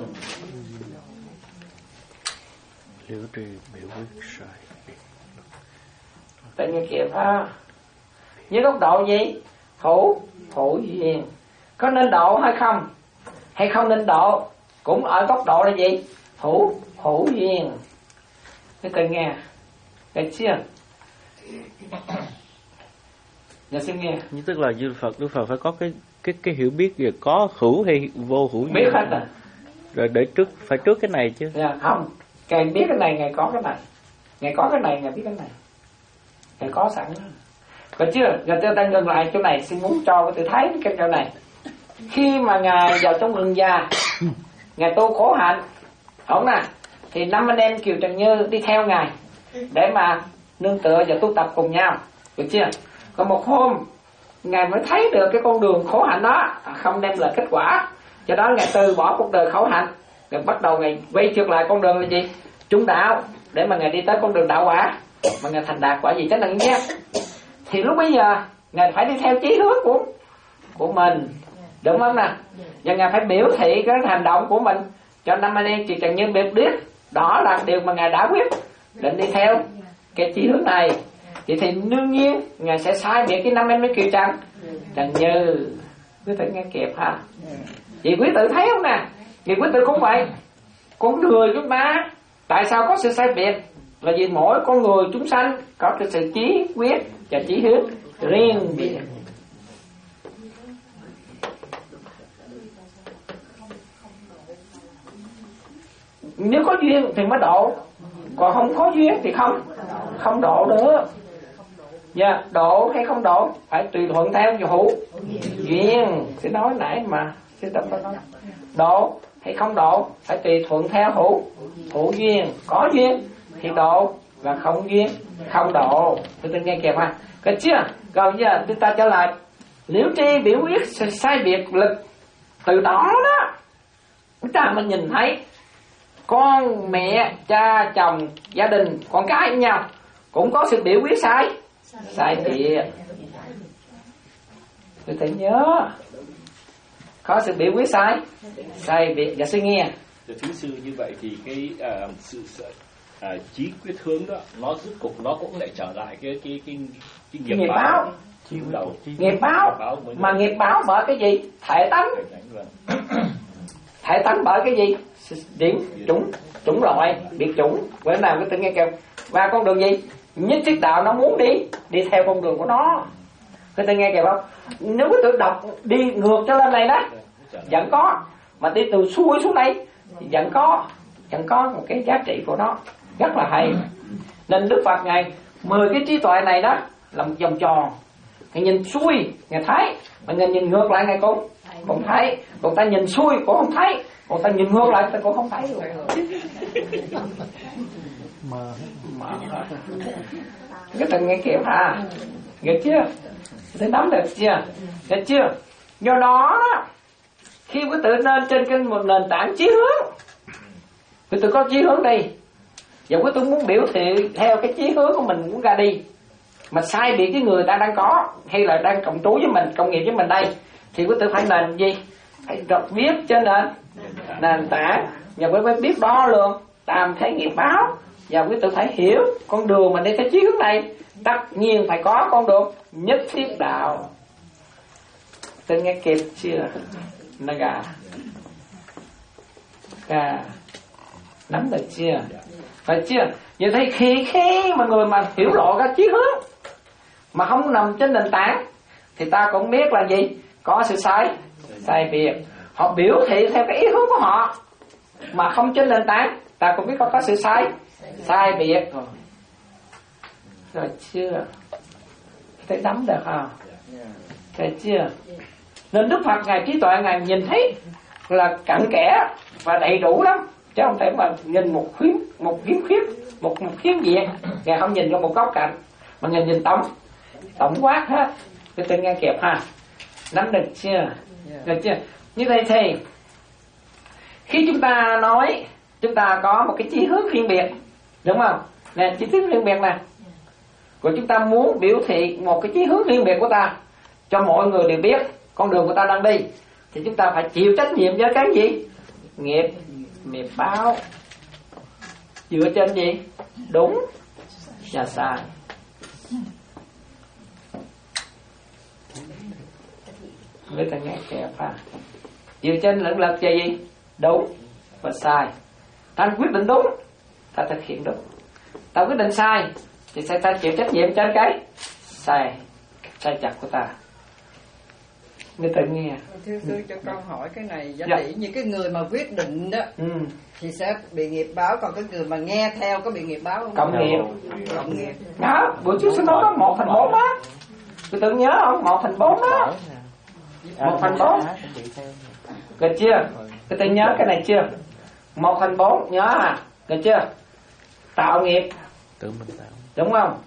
Liễu trì biểu quyết sai biệt. Tại nghe kịp ha. Dưới góc độ gì? Hữu hữu duyên. Có nên độ hay không? Hay không nên độ? Cũng ở góc độ là gì? Hữu hữu duyên. Cái tên nghe. Cái chưa? Dạ xin nghe. Như tức là Đức Phật, Đức Phật phải có cái cái cái hiểu biết về có hữu hay vô hữu. Biết hết rồi. Rồi để trước phải trước cái này chứ. Dạ không. Ngài biết cái này, Ngài có cái này. Ngài có cái này, Ngài biết cái này. Ngài có sẵn. Còn chưa? Giờ tôi đang ngừng lại chỗ này, xin muốn cho cái tự thấy cái chỗ này. Khi mà Ngài vào trong rừng già, Ngài tu khổ hạnh, ổn nè, thì năm anh em Kiều Trần Như đi theo Ngài để mà nương tựa và tu tập cùng nhau, được chưa? Còn một hôm Ngài mới thấy được cái con đường khổ hạnh đó không đem lại kết quả, do đó Ngài từ bỏ cuộc đời khổ hạnh, rồi bắt đầu Ngài quay trở lại con đường là gì? Trung đạo, để mà Ngài đi tới con đường đạo quả, mà Ngài thành đạt quả gì chánh đẳng giác. Thì lúc bây giờ Ngài phải đi theo chí hướng của của mình, đúng không nè? Và Ngài phải biểu thị cái hành động của mình cho năm anh em Kiều Trần Như biết biết đó là điều mà Ngài đã quyết định đi theo cái chí hướng này. Vậy thì đương nhiên Ngài sẽ sai biệt cái năm em Kiều Trần Trần Như. Quý tử nghe kịp ha? Vậy quý tử thấy không nè? Vậy quý tử cũng vậy. Con người chúng ta tại sao có sự sai biệt? Là vì mỗi con người chúng sanh có cái sự chí quyết và chí hướng riêng biệt. Nếu có duyên thì mới độ, còn không có duyên thì không không độ nữa. Dạ, yeah, độ hay không độ phải tùy thuận theo hữu duyên. Sẽ nói nãy mà sẽ tập có nói độ hay không độ phải tùy thuận theo hữu hữu duyên. Có duyên thì độ, và không duyên không độ. Tôi tin nghe kịp ha. Được chưa? Rồi giờ chúng ta trở lại liễu tri biểu quyết sai biệt lực. Từ đó đó chúng ta mới nhìn thấy con mẹ cha chồng gia đình con cái với nhau cũng có sự biểu quyết sai sai biệt. Tôi phải nhớ có sự biểu quyết sai sai biệt. Dạ suy nghe. Thưa sư, như vậy thì cái uh, sự uh, chí quyết hướng đó nó rốt cục nó cũng lại trở lại cái cái cái, cái nghiệp, nghiệp báo, báo. Đầu. Nghiệp báo, báo mà nghiệp báo bởi cái gì? Thể tánh. Thể tánh bởi cái gì? Điểm chủng chủng loại biệt chủng. Bữa nào cái tự nghe kêu qua con đường gì? Nhất thiết đạo nó muốn đi đi theo con đường của nó. Cái tự nghe kêu không? Nếu cái tự đọc đi ngược cho lên này đó vẫn có, mà đi từ xuôi xuống đây thì vẫn có, vẫn có một cái giá trị của nó rất là hay. Nên Đức Phật ngài mười cái trí tuệ này đó là một vòng tròn. Ngài nhìn xuôi ngài thấy, mà ngài nhìn ngược lại ngài cũng không thấy. Còn ta nhìn xuôi cũng không thấy, còn ta nhìn ngược lại ta cũng không thấy luôn. Mà mà cái thằng nghe kiểu à, nghe chưa? Thấy nắm được chưa? Được chưa? Do đó khi quý tử nên trên cái một nền tảng chí hướng, quý tử có chí hướng đi, và quý tử muốn biểu thị theo cái chí hướng của mình muốn ra đi, mà sai biệt với người ta đang có hay là đang cộng trú với mình, cộng nghiệp với mình đây, thì quý tử phải nền gì? Phải viết trên nền nền tảng, và quý tử biết đo lường làm thấy nghiệp báo, và quý tử phải hiểu con đường mình đi theo chí hướng này tất nhiên phải có con đường nhất thiết đạo. Tôi nghe kịp chưa? Nó gà gà nắm được chưa? Phải chưa? Vậy thì khi khi mà người mà hiểu lộ ra chí hướng mà không nằm trên nền tảng thì ta cũng biết là gì? Có sự sai sai biệt. Họ biểu thị theo cái ý hướng của họ mà không trên nền tảng, ta cũng biết có, có sự sai sai biệt rồi. Rồi chưa? Thấy nắm được không? Thấy chưa? Nên Đức Phật ngài trí tuệ ngài nhìn thấy là cặn kẽ và đầy đủ lắm, chứ không thể mà nhìn một khuyến một khiếm khuyết một một khiếm diện. Ngài không nhìn trong một góc cạnh mà ngài nhìn tổng. tổng quát hết, quý tự nghe kịp ha, nắm được chưa? Được chưa? Như vậy thì khi chúng ta nói chúng ta có một cái chí hướng riêng biệt, đúng không? Nè, chí hướng riêng biệt nè, rồi chúng ta muốn biểu thị một cái chí hướng riêng biệt của ta cho mọi người đều biết con đường của ta đang đi, thì chúng ta phải chịu trách nhiệm với cái gì? Nghiệp nghiệp báo, dựa trên gì? Đúng và sai. Người ta nghe kẹp ha, dựa trên lĩnh lực là gì? Đúng và sai. Ta quyết định đúng, ta thực hiện đúng. Ta quyết định sai thì sẽ ta chịu trách nhiệm trên cái sai sai chặt của ta. Người ta nghe. Thưa sư cho con hỏi cái này, giá dạ. tỷ như cái người mà quyết định đó ừ. thì sẽ bị nghiệp báo, còn cái người mà nghe theo có bị nghiệp báo không? Cộng nghiệp. Cộng nghiệp. Đó, bữa trước xin nói có một thành bốn á. Tôi tự nhớ không? Một thành bốn á. Một thành bốn. Được chưa? Tôi tự nhớ cái này chưa? Một thành bốn nhớ à? Được chưa? Tạo nghiệp. Tự mình tạo. Đúng không?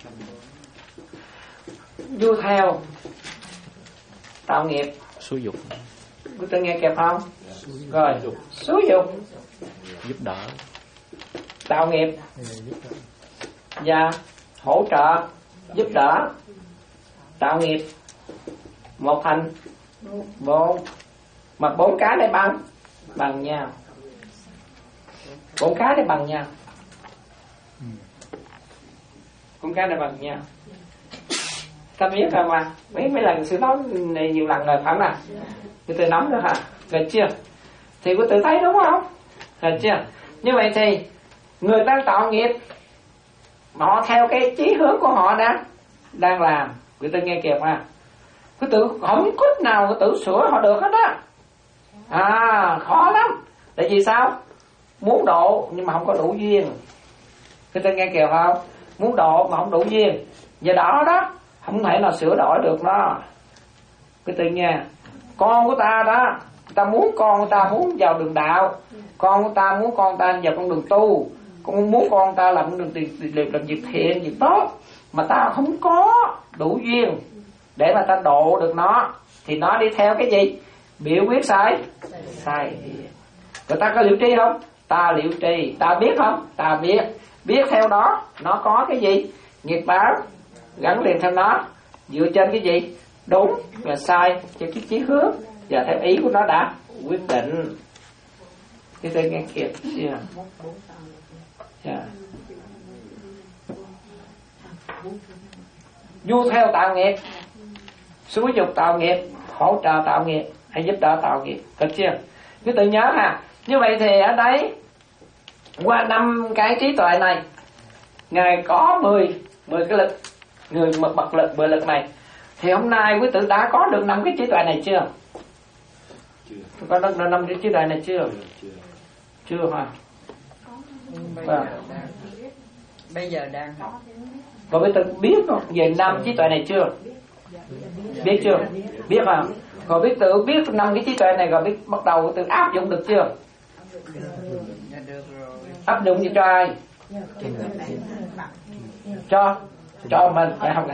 Du theo tạo nghiệp. Xúi dục. Quý tôi nghe kịp không? Rồi, xúi dục. Giúp đỡ. Tạo nghiệp. Và hỗ trợ, giúp đỡ. Tạo nghiệp. Một thành bốn. Mà bốn cái này bằng bằng nhau. Bốn cái này bằng nhau. Bốn cái này bằng nhau. Ta biết rồi mà, mấy mấy lần sư nói này nhiều lần rồi phải không nào? Quý tự nắm nữa hả? Được chưa? Thì quý tự thấy đúng không? Được chưa? Như vậy thì người đang tạo nghiệp, họ theo cái chí hướng của họ đang đang làm. Quý tự nghe kịp ha. Quý tự không có nào quý tự sửa họ được hết á. À, khó lắm. Tại vì sao? Muốn độ nhưng mà không có đủ duyên. Quý tự nghe kịp không? Muốn độ mà không đủ duyên. Giờ đó đó không thể nào sửa đổi được nó. Quý tự nghe, con của ta đó, ta muốn con của ta muốn vào đường đạo, con của ta muốn con ta vào con đường tu, con muốn con ta làm đường tiền làm việc thiện việc tốt, mà ta không có đủ duyên để mà ta độ được nó, thì nó đi theo cái gì? Biểu quyết sai sai. Rồi ta có liệu tri không? Ta liệu tri. Ta biết không? Ta biết. Biết theo đó nó có cái gì? Nghiệp báo gắn liền theo nó, dựa trên cái gì? Đúng và sai trên cái chí hướng và theo ý của nó đã quyết định. Cái tôi nghe kịp chưa? Yeah. Du theo tạo nghiệp, xúi dục tạo nghiệp, hỗ trợ tạo nghiệp hay giúp đỡ tạo nghiệp. Được chưa? Cứ tự nhớ ha. Như vậy thì ở đây qua năm cái trí tuệ này, Ngài có mười mười cái lực, người một bậc lực mười lực này. Thì hôm nay quý tử đã có được năm cái trí tuệ này chưa? Chưa. Có được năm cái trí tuệ này chưa? Chưa. Chưa hả? Bây Vâng. giờ đang bây giờ đang học. Rồi quý tử biết không? Về năm trí tuệ này chưa? Biết chưa? Biết hả? Rồi biết tự biết năm cái trí tuệ này rồi biết bắt đầu tự áp dụng được chưa? Dạ được rồi. Áp dụng gì cho ai? Cho cho mình phải không?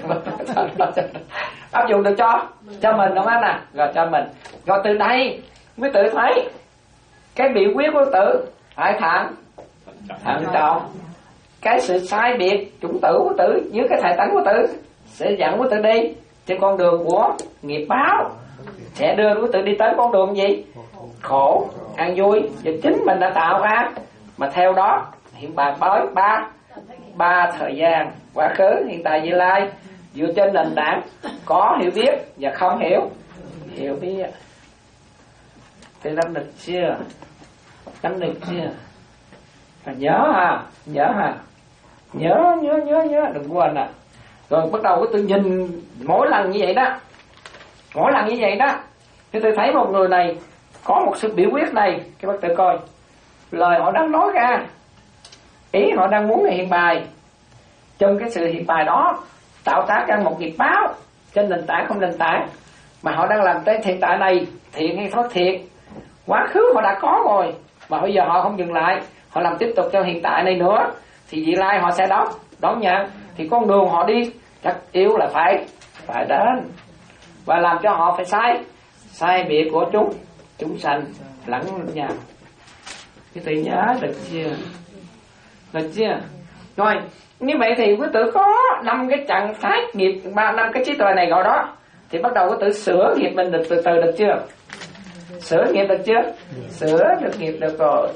Áp dụng được cho cho mình đúng không nè? Rồi cho mình. Rồi từ đây mới tự thấy cái biểu quyết của tự phải thẳng thận trọng. Cái sự sai biệt chủng tử của tự với cái thể tánh của tự sẽ dẫn của tự đi trên con đường của nghiệp báo, sẽ đưa của tự đi tới con đường gì? Khổ, an vui, và chính mình đã tạo ra. Mà theo đó hiện tại tới ba ba thời gian quá khứ, hiện tại, vị lai, dựa trên nền tảng có hiểu biết và không hiểu hiểu biết. Thì nắm được chưa? Nắm được chưa? Và nhớ ha, nhớ ha, nhớ nhớ nhớ nhớ đừng quên à. Rồi bắt đầu cái tôi nhìn mỗi lần như vậy đó, mỗi lần như vậy đó, thì tôi thấy một người này có một sự biểu quyết này, cái bác tự coi lời họ đang nói ra, ý họ đang muốn hiện bài, trong cái sự hiện bài đó tạo tác ra một nghiệp báo trên nền tảng không nền tảng mà họ đang làm tới hiện tại này, thiện hay thoát thiện, quá khứ họ đã có rồi mà bây giờ họ không dừng lại, họ làm tiếp tục cho hiện tại này nữa, thì vị lai họ sẽ đón đón nhận. Thì con đường họ đi tất yếu là phải phải đến, và làm cho họ phải sai sai biệt của chúng chúng sanh lẫn nhau. Cái tự nhớ được chưa? Được chưa? Rồi như vậy thì quý tử có năm cái trạng thái nghiệp, ba năm cái trí tuệ này gọi đó, thì bắt đầu quý tử sửa nghiệp mình được từ từ, được chưa? Sửa nghiệp được chưa? Sửa được nghiệp được rồi.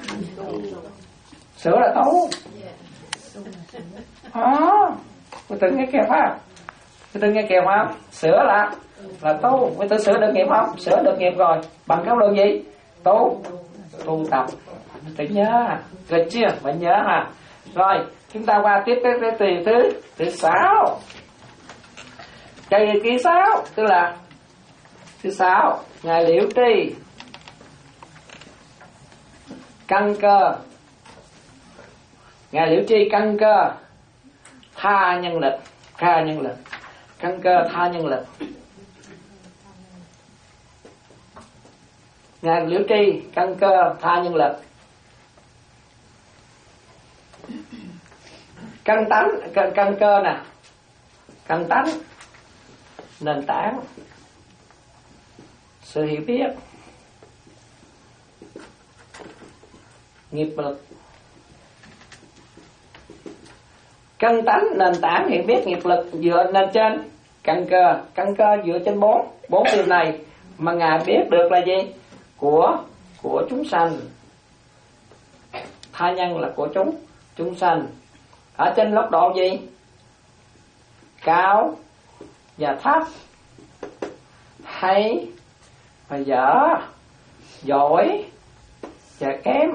Sửa là tốt. Đó, quý tử nghe kịp không? Quý tử nghe kịp không? Sửa là là tu. Quý tử sửa được nghiệp không? Sửa được nghiệp rồi. Bằng cái đường gì? Tu. Tu tập. Quý tử nhớ, được chưa? Phải nhớ ha. Rồi chúng ta qua tiếp cái, cái, cái thứ thứ sáu. Cây ký sáu tức là thứ sáu, ngài Liễu Tri căn cơ. Ngài Liễu Tri căn cơ tha nhân lực, tha nhân lực, căn cơ tha nhân lực. Ngài Liễu Tri căn cơ tha nhân lực. Căn tánh, căn, căn cơ nè, căn tánh, nền tảng, sự hiểu biết, nghiệp lực. Căn tánh, nền tảng, hiểu biết, nghiệp lực dựa lên trên căn cơ. Căn cơ dựa trên bốn bốn điều này mà ngài biết được là gì? Của của chúng sanh. Tha nhân là của chúng chúng sanh. Ở trên góc độ gì? Cao và thấp, hay và dở, giỏi và kém.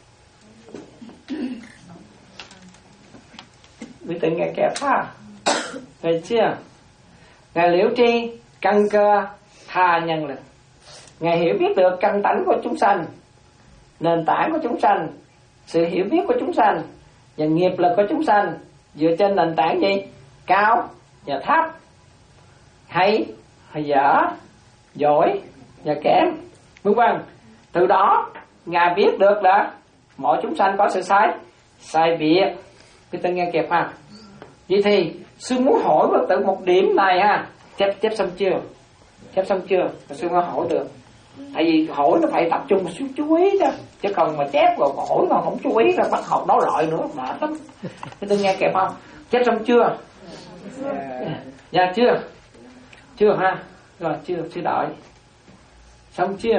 Quý tử nghe kẹp ha. Thấy chưa? Ngài Liễu Tri căn cơ tha nhân lực. Ngài hiểu biết được căn tánh của chúng sanh, nền tảng của chúng sanh, sự hiểu biết của chúng sanh và nghiệp lực của chúng sanh dựa trên nền tảng gì? Cao và thấp, hay hay dở, giỏi và kém, vân vân. Từ đó ngài biết được là mỗi chúng sanh có sự sai sai biệt. Quý tử nghe kịp ha. Vậy thì sư muốn hỏi Phật tử một điểm này ha. Chép chép xong chưa? Chép xong chưa? Sư muốn hỏi được. Tại vì hỏi nó phải tập trung một chú ý đó, chứ còn mà chép rồi hỏi mà không chú ý là bắt học nói loại nữa mệt lắm. Quý tử nghe kịp không? Chép xong chưa? Dạ chưa? Chưa ha? Rồi chưa, sư đợi. Xong chưa?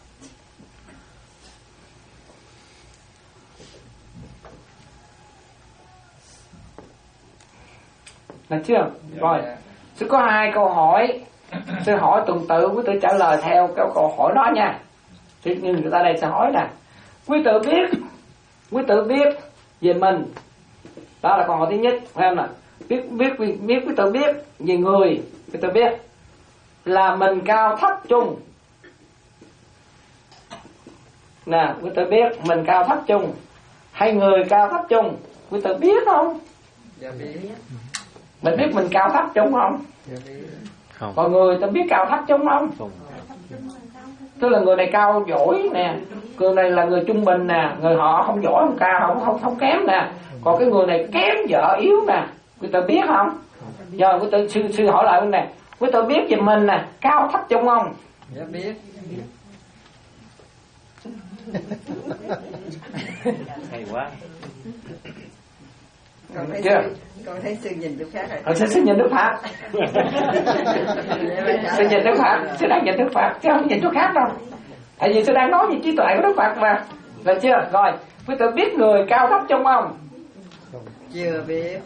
Là chưa? Rồi, sư có hai câu hỏi. Sư hỏi tuần tự, quý tử trả lời theo cái câu hỏi đó nha. Thì người ta đây sẽ hỏi nè, quý tử biết, quý tử biết về mình. Đó là câu hỏi thứ nhất, phải không nè? Biết biết biết quý tử biết về người, quý tử biết là mình cao thấp chung. Nè, quý tử biết mình cao thấp chung hay người cao thấp chung, quý tử biết không? Dạ biết. Mình biết mình cao thấp chung không? Dạ biết. Không. Còn người ta biết cao thấp chung không? Không. Tức là người này cao giỏi nè, người này là người trung bình nè, người họ không giỏi không cao không không không kém nè, còn cái người này kém dở yếu nè, quý tử biết không? Giờ quý tử sư sư hỏi lại bên này, quý tử biết về mình nè, cao thấp chung không? Dạ biết. Hay quá. Còn thấy Chưa? sư, còn thấy sư nhìn chỗ khác rồi. Rồi sư sư nhìn Đức Phật. Sư nhìn Đức Phật, sư đang nhìn Đức Phật chứ không nhìn chỗ khác đâu. Tại vì sư đang nói về trí tuệ của Đức Phật mà. Là chưa? Rồi, quý tử biết người cao thấp chung không? Chưa biết.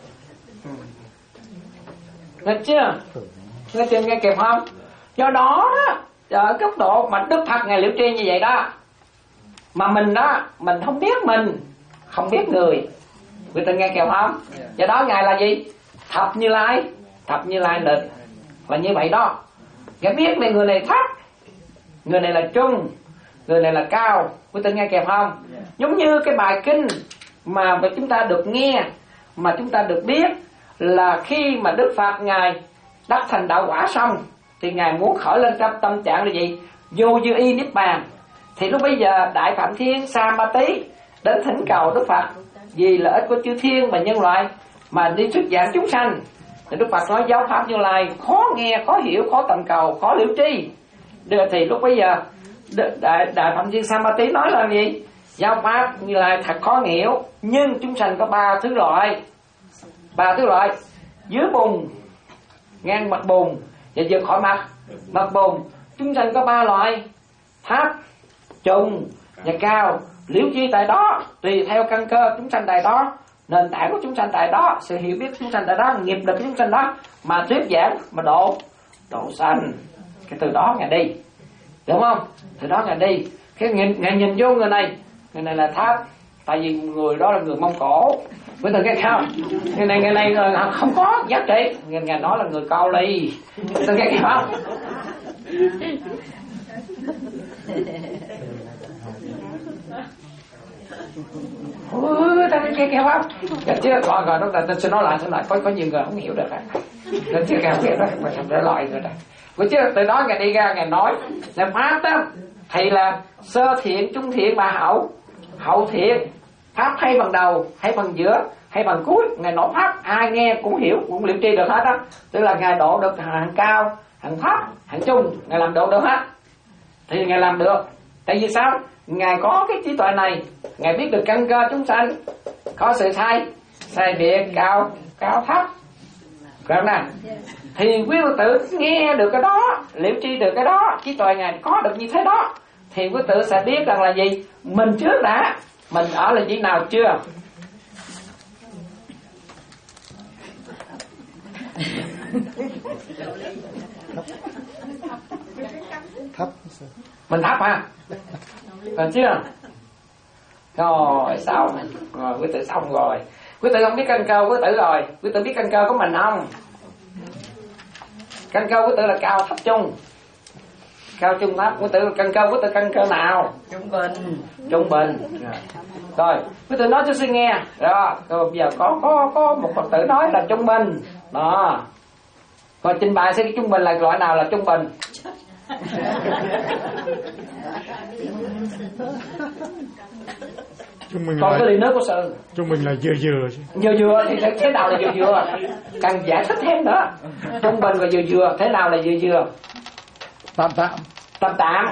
Được chưa? Nghe chưa, nghe kịp không? Do đó ở góc độ mà Đức Phật ngài Liễu Tri như vậy đó, mà mình đó, mình không biết mình, không biết người. Quý tử nghe kịp không? Do đó ngài là gì? Thập Như Lai, thập Như Lai lịch là như vậy đó. Ngài biết này, người này thấp, người này là trung, người này là cao. Quý tử nghe kịp không? Giống như cái bài kinh mà chúng ta được nghe, mà chúng ta được biết là khi mà Đức Phật ngài đắc thành đạo quả xong thì ngài muốn khởi lên trong tâm trạng là gì? Vô dư y niết bàn. Thì lúc bây giờ Đại Phạm Thiên Sa Ma Tí đến thỉnh cầu Đức Phật vì lợi ích của chư thiên và nhân loại mà đi xuất giảng chúng sanh, Thì Đức Phật nói giáo pháp Như Lai khó nghe, khó hiểu, khó tầm cầu, khó liễu tri. Đưa thì lúc bây giờ Đại, Đại Phạm Thiên Samadhi nói là gì? Giáo pháp Như Lai thật khó hiểu, nhưng chúng sanh có ba thứ loại. Ba thứ loại: dưới bùn, ngang mặt bùn và vượt khỏi mặt mặt bùn. Chúng sanh có ba loại: thấp, trùng và cao. Liễu tri tại đó, tùy theo căn cơ chúng sanh tại đó, nền tảng của chúng sanh tại đó, sự hiểu biết chúng sanh tại đó, nghiệp lực của chúng sanh đó mà thuyết giảng, mà độ độ sanh. Cái từ đó ngài đi, đúng không? Từ đó ngài đi. Cái ngài, ngài nhìn vô người này, người này là thấp, tại vì người đó là người Mông Cổ. Với từ cái không, người này người này không có giá trị. Ngài, ngài nói là người Cao Ly. Từ cái không. Ôi, ta cái cái không. Dạ chứ còn rồi đó, tôi sẽ nói lại, sẽ lại có có nhiều người không hiểu được á. Nên chứ không hiểu đó, mà không để loại rồi đó. Với chứ từ đó ngài đi ra ngài nói, ngài pháp đó thì là sơ thiện, trung thiện và hậu hậu thiện. Pháp hay bằng đầu, hay bằng giữa, hay bằng cuối. Ngài nói pháp ai nghe cũng hiểu, cũng liễu tri được hết đó. Tức là ngài độ được hàng cao, hàng thấp, hàng trung, ngài làm độ được hết. Thì ngài làm được. Tại vì sao? Ngài có cái trí tuệ này, ngài biết được căn cơ chúng sanh, có sự sai sai biệt, cao cao thấp, được nè. Thì quý Phật tử nghe được cái đó, liễu tri được cái đó, trí tuệ ngài có được như thế đó, thì quý Phật tử sẽ biết rằng là gì? Mình trước đã, mình ở là gì nào chưa? Thấp. Mình thấp ha, còn chưa? Rồi xong rồi, quý tử xong rồi. Quý tử không biết căn cơ quý tử rồi, quý tử biết căn cơ của mình không? Căn cơ quý tử là cao thấp trung, cao trung thấp. Quý tử căn cơ quý tử căn cơ nào? Trung bình. Trung bình. Rồi quý tử nói cho sư nghe. Rồi bây giờ có có có một Phật tử nói là trung bình đó. Rồi trình bày xem cái trung bình là loại nào là trung bình. Trung bình Còn là, cái ly nước của sư trung bình là vừa vừa chứ. vừa vừa thì thế nào là vừa vừa? Cần giải thích thêm nữa. Trung bình và vừa vừa, thế nào là vừa vừa? Tạm tạm. Tạm tạm.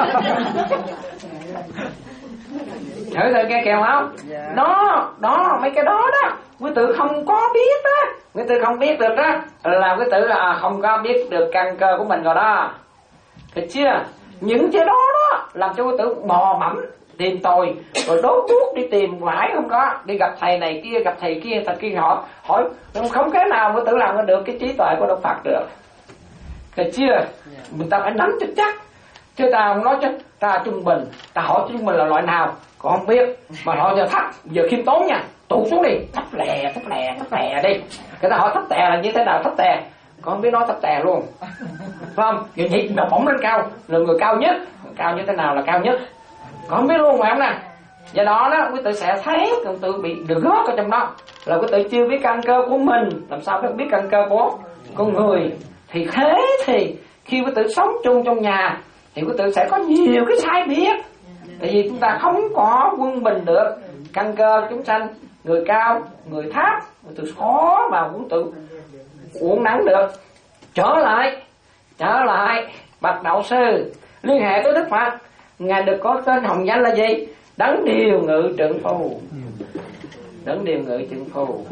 Thử thử nghe kèo không? Dạ. Đó, đó, mấy cái đó đó quý tử không có biết đó, quý tử không biết được đó, là quý tử là không có biết được căn cơ của mình rồi đó. Được chưa? Những cái đó đó làm cho quý tử mò mẫm tìm tòi, rồi đốt đuốc đi tìm mãi không có, đi gặp thầy này kia, gặp thầy kia, thầy kia họ hỏi, không cái nào quý tử làm được cái trí tuệ của Đức Phật được. Được chưa? Mình ta phải nắm cho chắc, chứ ta không nói chứ ta trung bình, ta hỏi trung bình là loại nào còn không biết, mà hỏi cho thấp, giờ khiêm tốn nha, tụt xuống đi, thấp lè, thấp lè, thấp lè đi. Người ta hỏi thấp tè là như thế nào thấp tè, còn không biết nói thấp tè luôn, phải không? Người nhị nó bỗng lên cao, là người cao nhất, cao như thế nào là cao nhất, còn không biết luôn phải không nè? Do đó đó quý tử sẽ thấy quý tử bị được gót ở trong đó, là quý tử chưa biết căn cơ của mình, làm sao biết căn cơ của con người. Thì thế thì khi quý tử sống chung trong nhà thì quý tử sẽ có nhiều cái sai biệt, tại vì chúng ta không có quân bình được căn cơ chúng sanh, người cao, người thấp, quý tử khó mà quý tử uốn nắn được. Trở lại, trở lại bậc đạo sư liên hệ với Đức Phật, ngài được có tên hồng danh là gì? Đấng điều ngự trượng phu, đấng điều ngự trượng phu.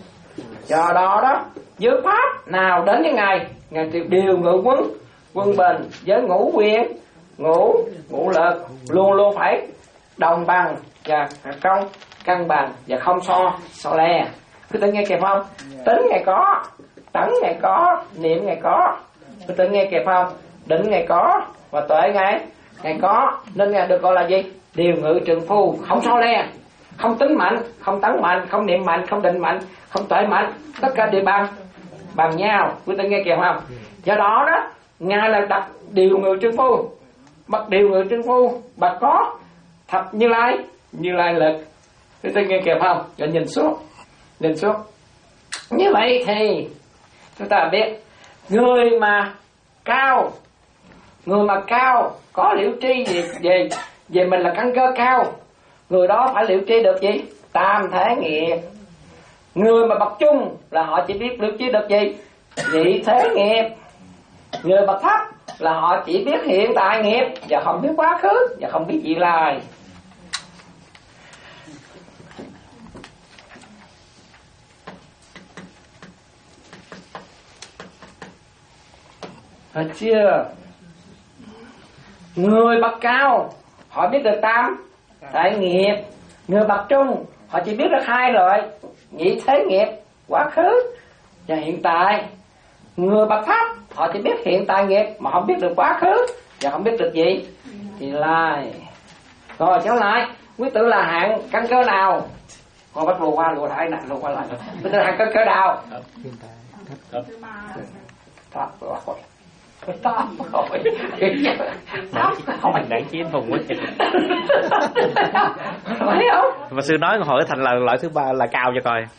Do đó đó, giới pháp nào đến với ngài, ngài điều ngự quân quân bình với ngũ quyền, ngũ ngũ lực luôn luôn phải đồng bằng và công, cân bằng và không so so le. Cứ tự nghe kịp không? Tính ngày có, tấn ngày có, niệm ngày có. Cứ tự nghe kịp không? Định ngày có và tuệ ngày ngày có, nên ngài được gọi là gì? Điều ngự trượng phu, không so le, không tính mạnh, không tấn mạnh, không niệm mạnh, không định mạnh, không tuệ mạnh, tất cả đều bằng bằng nhau. Quý tự nghe kịp không? Do đó đó, ngài là đặt điều ngự trượng phu, bậc điều ngự trượng phu, bậc có thập Như Lai, Như Lai lực. Quý tự nghe kịp không? Rồi nhìn xuống, nhìn xuống. Như vậy thì chúng ta biết người mà cao, người mà cao có liễu tri gì về về mình là căn cơ cao, người đó phải liễu tri được gì? Tam thế nghiệp. Người mà bậc trung là họ chỉ biết được chứ được gì? Vị thế nghiệp. Người bậc thấp là họ chỉ biết hiện tại nghiệp và không biết quá khứ và không biết vị lai. Hết chưa? Người bậc cao họ biết được tam đại nghiệp. Người bậc trung họ chỉ biết được hai loại: nhị thế nghiệp, quá khứ và hiện tại. Người bậc thấp họ chỉ biết hiện tại nghiệp mà không biết được quá khứ và không biết được gì thì lai. Rồi trở lại, quý tử là hạng căn cơ nào? Con bắt lùa qua lùa lại nè, lùa qua lại. Quý tử là hạng căn cơ nào? Hiện tại thấp. Thấp rồi. Thấp rồi. Thấp không mình đáng chiến hùng quá. Thấy không? Mà sư nói hỏi thành là loại thứ ba là cao cho coi.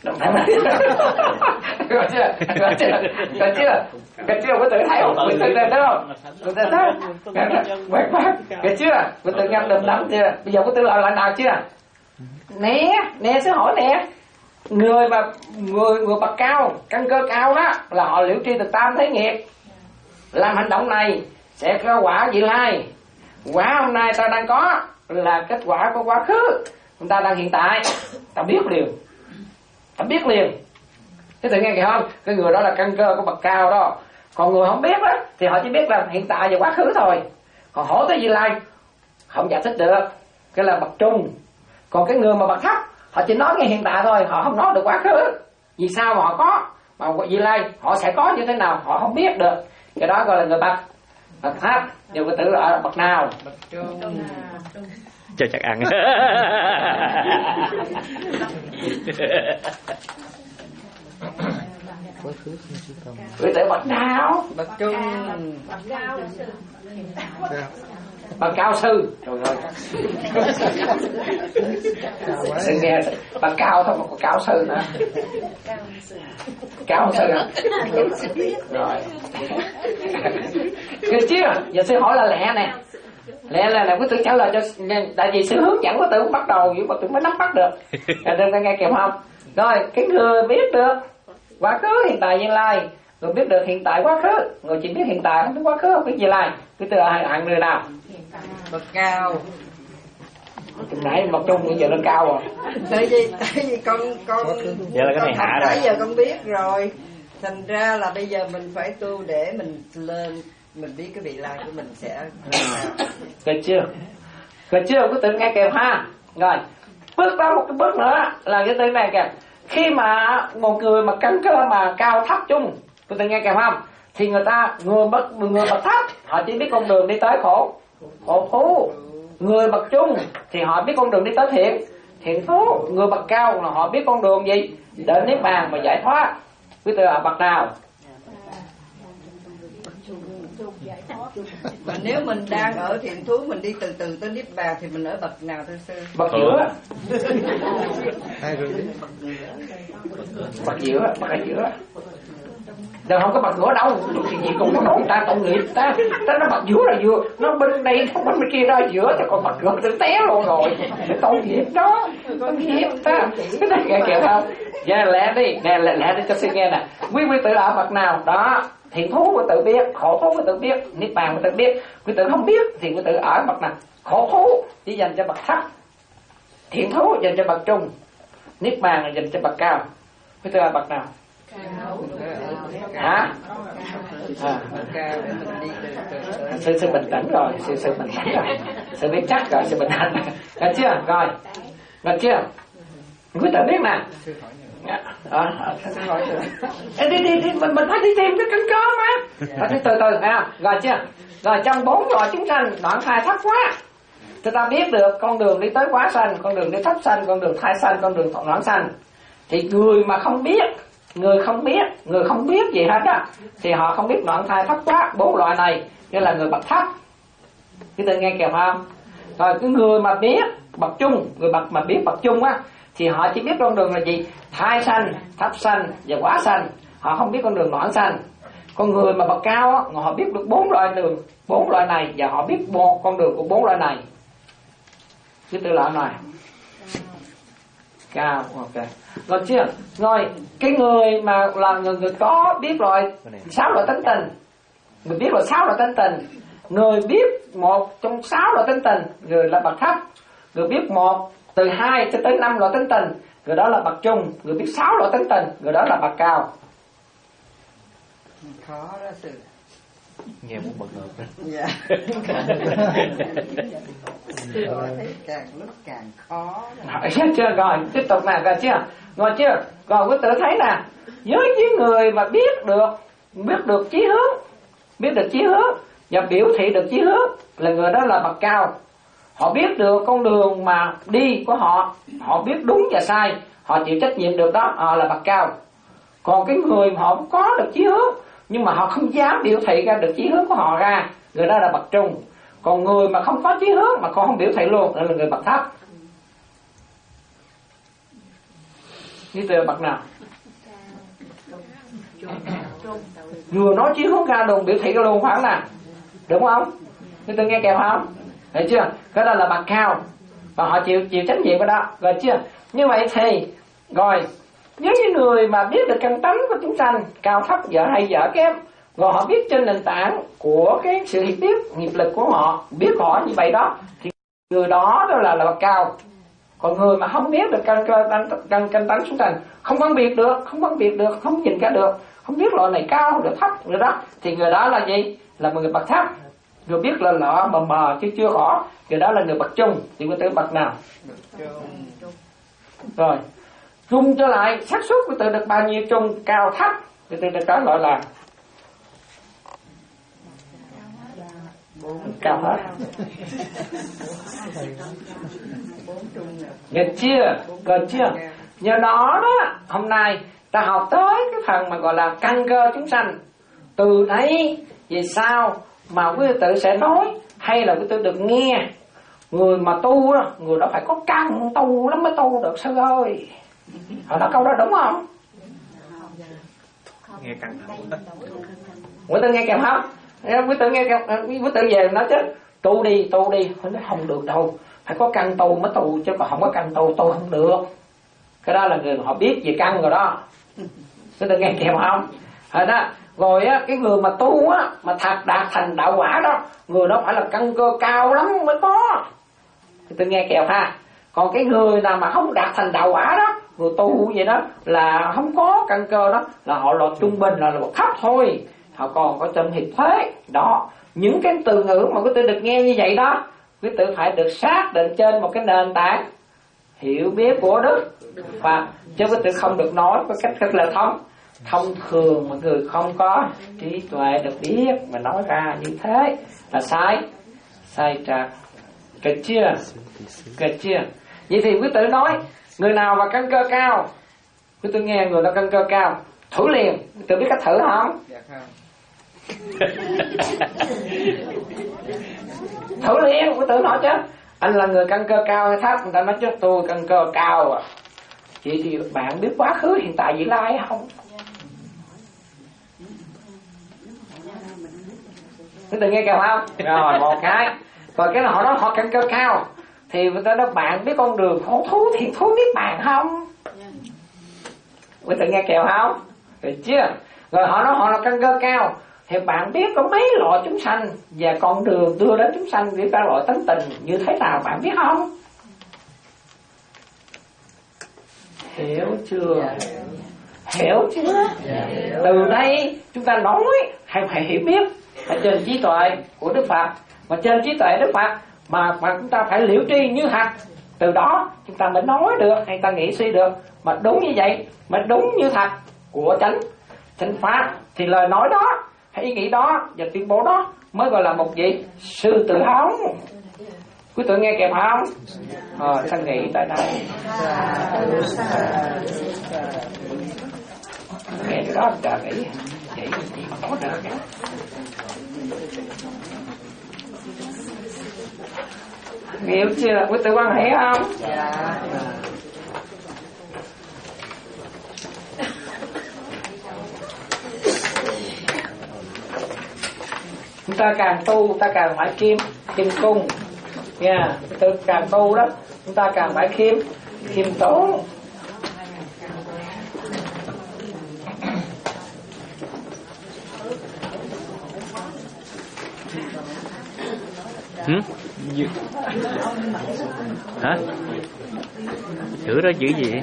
Rồi chưa? Rồi chưa? Rồi chưa? Rồi chưa? Quý tử thấy không? Quý tử thấy không? Quý tử thấy không? Quét quét. Rồi chưa? Quý tử ngâm đùm lắm chưa? Bây giờ quý tử làm lại nào chưa? Nè, nè sẽ hỏi nè. Người mà người người bậc cao, căn cơ cao đó là họ liễu tri được tam thế nghiệp. Làm hành động này sẽ có quả vị lai. Quả hôm nay ta đang có là kết quả của quá khứ. Chúng ta đang hiện tại, ta biết liền, ta biết liền. Thế tự nghe kìa không? Cái người đó là căn cơ của bậc cao đó. Còn người không biết á thì họ chỉ biết là hiện tại và quá khứ thôi. Còn hỏi tới vị lai không giải thích được, cái là bậc trung. Còn cái người mà bậc thấp họ chỉ nói nghe hiện tại thôi, họ không nói được quá khứ. Vì sao mà họ có, mà vị lai họ sẽ có như thế nào họ không biết được. Cái đó gọi là người bậc bậc thấp. Nhiều cái tử ở bậc nào? Bậc trung. Cho chắc ăn. quá khứ không suy công. Người tử bậc nào? Bậc trung. Bậc cao sư. Trời ơi. Xin nghe bậc cao thôi mà còn cao sư nữa. Cao sư à? Rồi. Được chưa? Giờ sư hỏi là lẹ nè. Lẹ là là quý tử trả lời cho, tại vì sư hướng dẫn quý tử bắt đầu quý tử mới nắm bắt được. Đừng ta nghe kịp không? Rồi, cái người biết được quá khứ, hiện tại, vị lai, người biết được hiện tại, quá khứ, người chỉ biết hiện tại không biết quá khứ không biết vị lai. Quý tử là hạng người nào? Bậc cao. Từ nãy bậc trung bây giờ lên cao rồi. Tại vì tại vì con con Vậy là cái này con hạ nãy rồi. giờ con biết rồi. Thành ra là bây giờ mình phải tu để mình lên, mình biết cái vị lai của mình sẽ Được chưa? Được chưa? Quý tử nghe kịp ha. Rồi, bước tới một cái bước nữa là cái từ này kìa. Khi mà một người mà căn cơ mà cao thấp chung, quý tử nghe kịp không? Thì người ta, người bậc người bậc thấp họ chỉ biết con đường đi tới khổ khổ thú. Người bậc trung thì họ biết con đường đi tới thiện thiện thú. Người bậc cao là họ biết con đường gì đến niết bàn và giải thoát. Quý tử là bậc nào? Mà nếu mình đang ở thiện thú, mình đi từ từ tới niết bàn thì mình ở bậc nào thưa sư? Bậc giữa. Hai rồi đấy. Bậc giữa, bậc ở giữa. Giờ không có bậc giữa đâu, chuyện gì cũng có nói người ta tội nghiệp ta, ta nó bậc giữa là vừa, nó bên đây không bên kia ra giữa, thì còn bậc giữa tự té luôn rồi, tội nghiệp đó, tội nghiệp ta, cái này nghe kìa không? Dạ lẽ đi, nè lẽ lẽ đi cho xin nghe nè, quý quý tự là ở bậc nào đó, thiện thú của tự biết, khổ thú của tự biết, niết bàn của tự biết, quý tự không biết thì quý tự ở bậc nào? Khổ thú chỉ dành cho bậc thấp, thiện thú dành cho bậc trung, niết bàn là dành cho bậc cao, quý tự là bậc nào? Hả? À. Sư sư bình tĩnh rồi, sư sư bình tĩnh rồi, sư biết chắc rồi, sư bình tĩnh. Được chưa? Rồi, được chưa? Quý tự biết nè. À, à, đi đi đi, mình mình phải đi tìm cái căn cơ mà. Phải đi từ từ nha, rồi chưa? Rồi trong bốn loại chúng sanh, đoạn thai thấp quá. Chúng ta biết được con đường đi tới quá sanh, con đường đi thấp sanh, con đường thai sanh, con đường đoạn sanh. Thì người mà không biết, người không biết, người không biết gì hết á, thì họ không biết đoạn thai thấp quá, bốn loại này, nghĩa là người bậc thấp. Cái tự nghe kìa không? Rồi cái người mà biết bậc trung, người bậc mà biết bậc trung á, thì họ chỉ biết con đường là gì? Thai sanh, thấp sanh và quá sanh. Họ không biết con đường đoạn sanh. Con người mà bậc cao á, họ biết được bốn loại đường, bốn loại này, và họ biết một con đường của bốn loại này. Cái tự loại này. cao, ok. Rồi chưa? Rồi cái người mà là người, người có biết rồi sáu loại tánh tình, người biết rồi sáu loại tánh tình, người biết một trong sáu loại tánh tình, người là bậc thấp. Người biết một từ hai cho tới năm loại tánh tình, người đó là bậc trung. Người biết sáu loại tánh tình, người đó là bậc cao. Khó đó sự. Nghe muốn bật ngược. Dạ. Thấy càng lúc càng khó. Hỏi chưa? Rồi tiếp tục nè, rồi chưa? Rồi chưa? Rồi quý tử thấy nè, với những người mà biết được biết được chí hướng, biết được chí hướng và biểu thị được chí hướng là người đó là bậc cao. Họ biết được con đường mà đi của họ, họ biết đúng và sai, họ chịu trách nhiệm được đó, họ là bậc cao. Còn cái người mà họ có được chí hướng nhưng mà họ không dám biểu thị ra được chí hướng của họ ra, người đó là bậc trung. Còn người mà không có chí hướng mà còn không biểu thị luôn, đó là người bậc thấp. Như từ bậc nào? Vừa nói chí hướng ra luôn, biểu thị ra luôn, phải không nào? Đúng không? Như từ nghe kèo không? Thấy chưa? Cái đó là bậc cao và họ chịu chịu trách nhiệm cái đó, rồi chưa? Như vậy thì rồi với những người mà biết được căn tánh của chúng sanh, cao thấp, dở hay dở kém, rồi họ biết trên nền tảng của cái sự hiểu biết nghiệp lực của họ, biết họ như vậy đó, thì người đó đó là là bậc cao. Còn người mà không biết được căn căn căn căn tánh chúng sanh, không phân biệt được, không phân biệt được, không nhìn ra được, không biết loại này cao được thấp người đó, thì người đó là gì? Là một người bậc thấp. Người biết là lọ mờ mờ chứ chưa rõ, người đó là người bậc trung. Thì có tới bậc nào? Rồi trung trở lại, xác suất của tự được bao nhiêu trung, cao thấp, thì tự được đó gọi là cao hết. Được chưa? Được chưa? Nhờ đó đó, hôm nay ta học tới cái phần mà gọi là căn cơ chúng sanh. Từ đấy về sau mà quý tự sẽ nói, hay là quý tự được nghe, người mà tu đó, người đó phải có căn tu lắm mới tu được sư ơi. Họ nói câu đó đúng không? Nghe căng thẳng. Quý tự nghe kèm không? Quý tự nghe kèm, quý tự về nói chứ tu đi, tu đi. Họ nói không được đâu, phải có căn tu mới tu, chứ còn không có căn tu tu không được. Cái đó là người họ biết về căn rồi đó. Quý tự nghe kèm không? Rồi đó. Rồi á, cái người mà tu á, mà thật đạt thành đạo quả đó, người đó phải là căn cơ cao lắm mới có. Tôi nghe kèo ha. Còn cái người nào mà không đạt thành đạo quả đó, người tu vậy đó, là không có căn cơ đó, là họ là trung bình, là một thấp thôi. Họ còn có trong hiệp thế. Đó, những cái từ ngữ mà quý tử được nghe như vậy đó, quý tử phải được xác định trên một cái nền tảng hiểu biết của Đức Phật, chứ quý tử không được nói với cách rất là thông. Thông thường mà người không có trí tuệ được biết mà nói ra như thế là sai, sai trật. Kịch chưa? Kịch chưa? Vậy thì quý tử nói người nào mà căn cơ cao, quý tử nghe người đó căn cơ cao, thử liền. Quý tử biết cách thử không? Dạ không. Thử liền, quý tử nói chứ anh là người căn cơ cao hay thấp? Người ta nói chứ tôi căn cơ cao à. Vậy thì bạn biết quá khứ hiện tại vị lai không? Quý tử nghe kìa không? Rồi một cái. Rồi cái họ nói họ căn cơ cao, thì người ta nói bạn biết con đường khổ thú thiền thú niết bàn không? Quý tử nghe kèo không? Được chưa? Rồi họ nói họ là căn cơ cao, thì bạn biết có mấy loại chúng sanh và con đường đưa đến chúng sanh với các loại tánh tình như thế nào bạn biết không? Hiểu chưa? Hiểu chưa? Từ đây chúng ta nói hay phải hiểu biết ở trên trí tuệ của Đức Phật, mà trên trí tuệ Đức Phật mà mà chúng ta phải liễu tri như thật. Từ đó chúng ta mới nói được, hay ta nghĩ suy được mà đúng như vậy, mà đúng như thật của chánh chánh pháp, thì lời nói đó hay ý nghĩ đó và tuyên bố đó mới gọi là một gì? Sư tử hống. Quý tử nghe kèm không? Ờ, ta nghĩ tại đây. Nghe cái đó ta nghĩ vậy gì mà có được cả. Hiểu chưa? Quý tử quan hệ không? Dạ. Chúng ta càng tu ta càng phải khiêm khiêm cung nha. Yeah. Từ càng tu đó chúng ta càng phải khiêm khiêm tốn Hử? Dữ... Hả? Chữ đó chữ gì?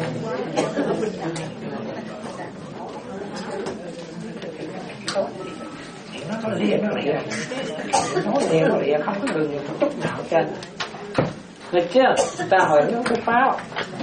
Nó liền nó lịa, nó liền nó lịa, không có đường một chút nào trên. Được chưa? Ta hỏi nó phước báo.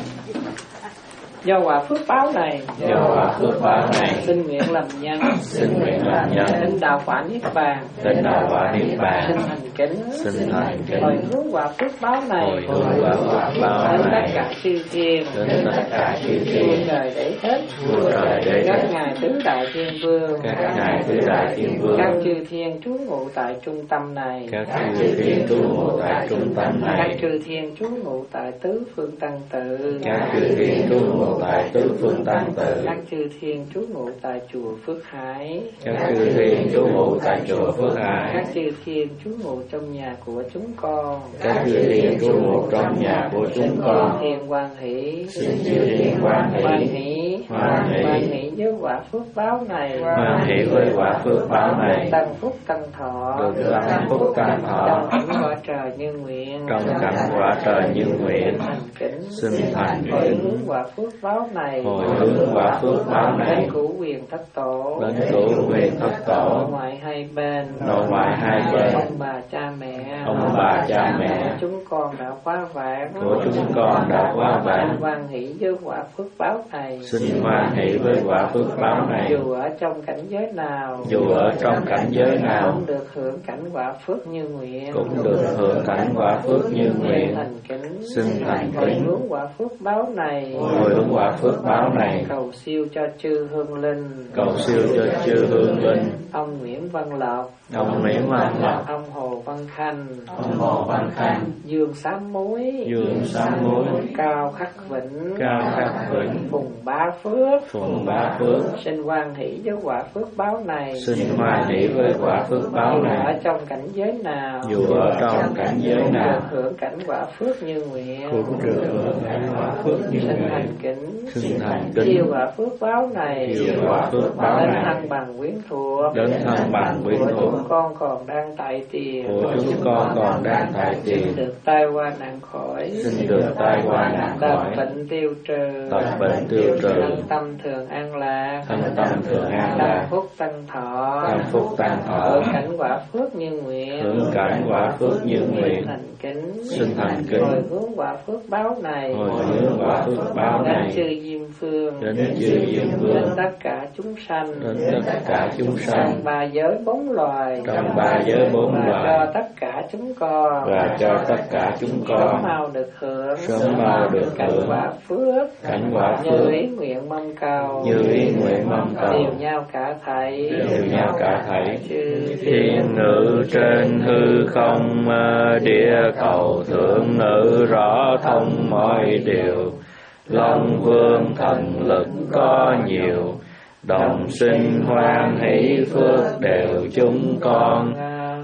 Do quả phước báo này, do quả phước báo này, xin nguyện làm nhân, xin nguyện làm nhân, xin đạo quả niết bàn, xin đạo quả niết bàn, xin thành kính, xin thành kính, hồi hướng quả phước báo này, hồi hướng quả phước báo đến tất này, cả chư thiên, đến tất cả chư vua thiên, trời đế thích, vua trời đế các thích, ngài tứ đại thiên vương, các ngài tứ đại thiên vương, các chư thiên trú ngụ tại trung tâm này, các chư thiên trú ngụ tại trung tâm các này, chư thiên trú ngụ tại tứ phương tăng tự, các chư thiên trú ngụ tại tứ phương tăng tự, các chư thiên trú ngụ tại chùa Phước Hải, các chư thiên trú ngụ tại chùa Phước Hải, các chư thiên trú ngụ trong nhà của chúng con, các chư thiên trú ngụ trong nhà của chúng con, thiên quan hỷ, xin chư thiên quan quan hỷ, hỷ, hoan hỷ, quan hỷ với quả phước báo này, hoan hỷ với quả phước báo này, tăng phúc tăng thọ, được tăng phúc tăng thọ, trong cảnh quả trời như nguyện, trong cảnh quả trời như nguyện, thành kính, xin thành hồi kính, hướng quả phước báo này, hồi hướng quả phước báo này, đến cửu quyền thất tổ, đến cửu quyền thất tổ, ngoại hai bên, nội ngoại hai bên, ông bà cha mẹ, ông bà cha mẹ, chúng con đã quá vãng, của chúng con đã quá vãng, hoan hỷ với quả phước báo này, xin hoan hỷ với quả phước báo này, dù ở trong cảnh giới nào, dù ở trong cảnh giới nào, cũng được hưởng cảnh quả phước như nguyện, cũng được hưởng cảnh quả phước như nguyện, thành kính, xin thành hồi kính, hướng quả phước báo này, hồi hướng quả phước báo này, cầu siêu cho chư hương linh, cầu siêu cho chư hương linh, ông Nguyễn Văn Lộc, ông Nguyễn Văn Lộc, ông Hồ Văn Khanh, ông Hồ Văn Khanh, Dương Sám Muối, Dương Sám Muối, Cao Khắc Vĩnh, Cao Khắc Vĩnh, Phùng Bá Phước, Phùng Bá Phước, xin hoan hỷ với quả phước báo này, xin hoan hỷ với quả phước báo dù ở này, trong cảnh giới nào, dù ở trong cảnh giới nào, được hưởng cảnh quả phước như nguyện, cũng được hưởng cảnh quả phước như xin thành nguyện, kính, xin thành siêu kính, quả phước báo này, siêu quả phước báo đến này, thân bằng quyến thuộc, đến thân bằng quyến của thuộc, chúng con còn đang tại tiền, của chúng con còn đang tại tiền, được tai qua nạn khỏi, xin được tai qua nạn tật khỏi, bệnh tiêu trừ, tật bệnh tiêu trừ, thân tâm thường an lạc, thân tâm thường an tăng lạc, phúc tăng thọ, tăng phúc tăng thọ, hưởng cảnh quả phước như nguyện, hưởng cảnh quả phước như nguyện, thành kính, xin thành kính, hồi hướng quả phước báo này, hồi hướng quả phước báo đến này, chư Diêm Phương, đến chư Diêm đến Vương, tất cả chúng sanh, đến tất cả chúng sanh, trong ba giới bốn loài, trong ba giới bốn và loài, cho tất cả chúng con, và cho tất cả chúng sớm con mau được hưởng, sớm mau được cảnh hưởng quả phước, cảnh quả như phước, ý nguyện mong cầu, như ý nguyện mong cầu, đều nhau cả thảy, đều nhau cả thảy. chư Thiên nữ trên hư không, địa cầu thượng nữ rõ thông mọi điều, Long vương thần lực có nhiều, đồng sinh hoan hỷ phước đều chúng con,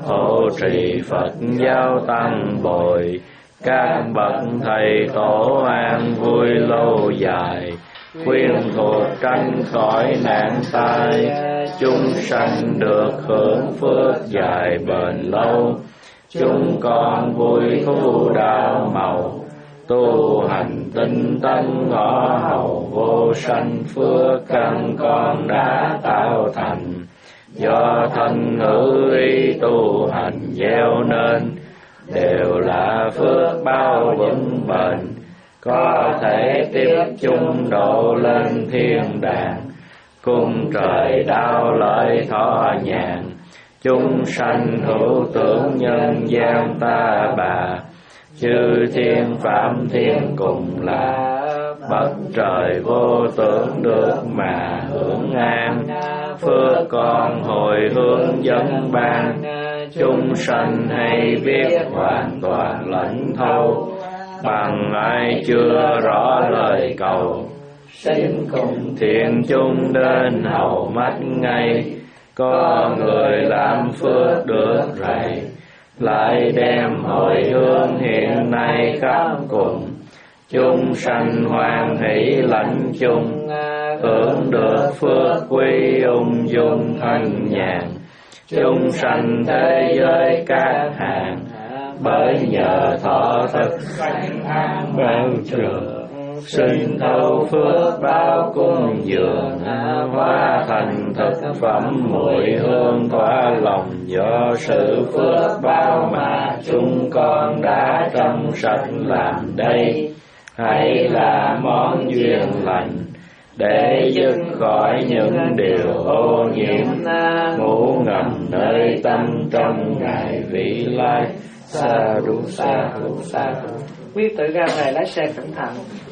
hộ trì Phật giáo tăng bồi, các bậc thầy tổ an vui lâu dài, khuyên thuộc tránh khỏi nạn tai, chúng sanh được hưởng phước dài bền lâu, chúng con vui thu đạo màu, tu hành tinh tấn ngõ hầu vô sanh phước căn con đã tạo thành, do thân ngữ ý tu hành gieo nên, đều là phước bao vững bền, có thể tiếp chung độ lên thiên đàng, cung trời đao lợi thọ nhàn, chúng sanh hữu tưởng nhân gian ta bà, chư thiên phạm thiên cùng là, bậc trời vô tưởng được mà hưởng an, phước con hồi hướng dẫn ban, chúng sanh hay biết hoàn toàn lãnh thấu, bằng ai chưa rõ lời cầu, xin cùng thiện chung đến hầu mắt ngay, có người làm phước được rày, lại đem hồi hướng hiện nay khắp cùng, chúng sanh hoan hỷ lãnh chung, hưởng được phước quý ung dung thanh nhàn, chúng sanh thế giới các hàng, bởi nhờ thọ thực sanh an bao trường, sinh thâu phước bao cung dường, hóa thành thực phẩm mùi hương tỏa lòng. Do sự phước bao mà chúng con đã trong sạch làm đây, hay là món duyên lành để dứt khỏi những điều ô nhiễm ngủ ngầm nơi tâm trong ngày vị lai. Sa đu sa đu sa đu. Quý tự ra về lái xe cẩn thận.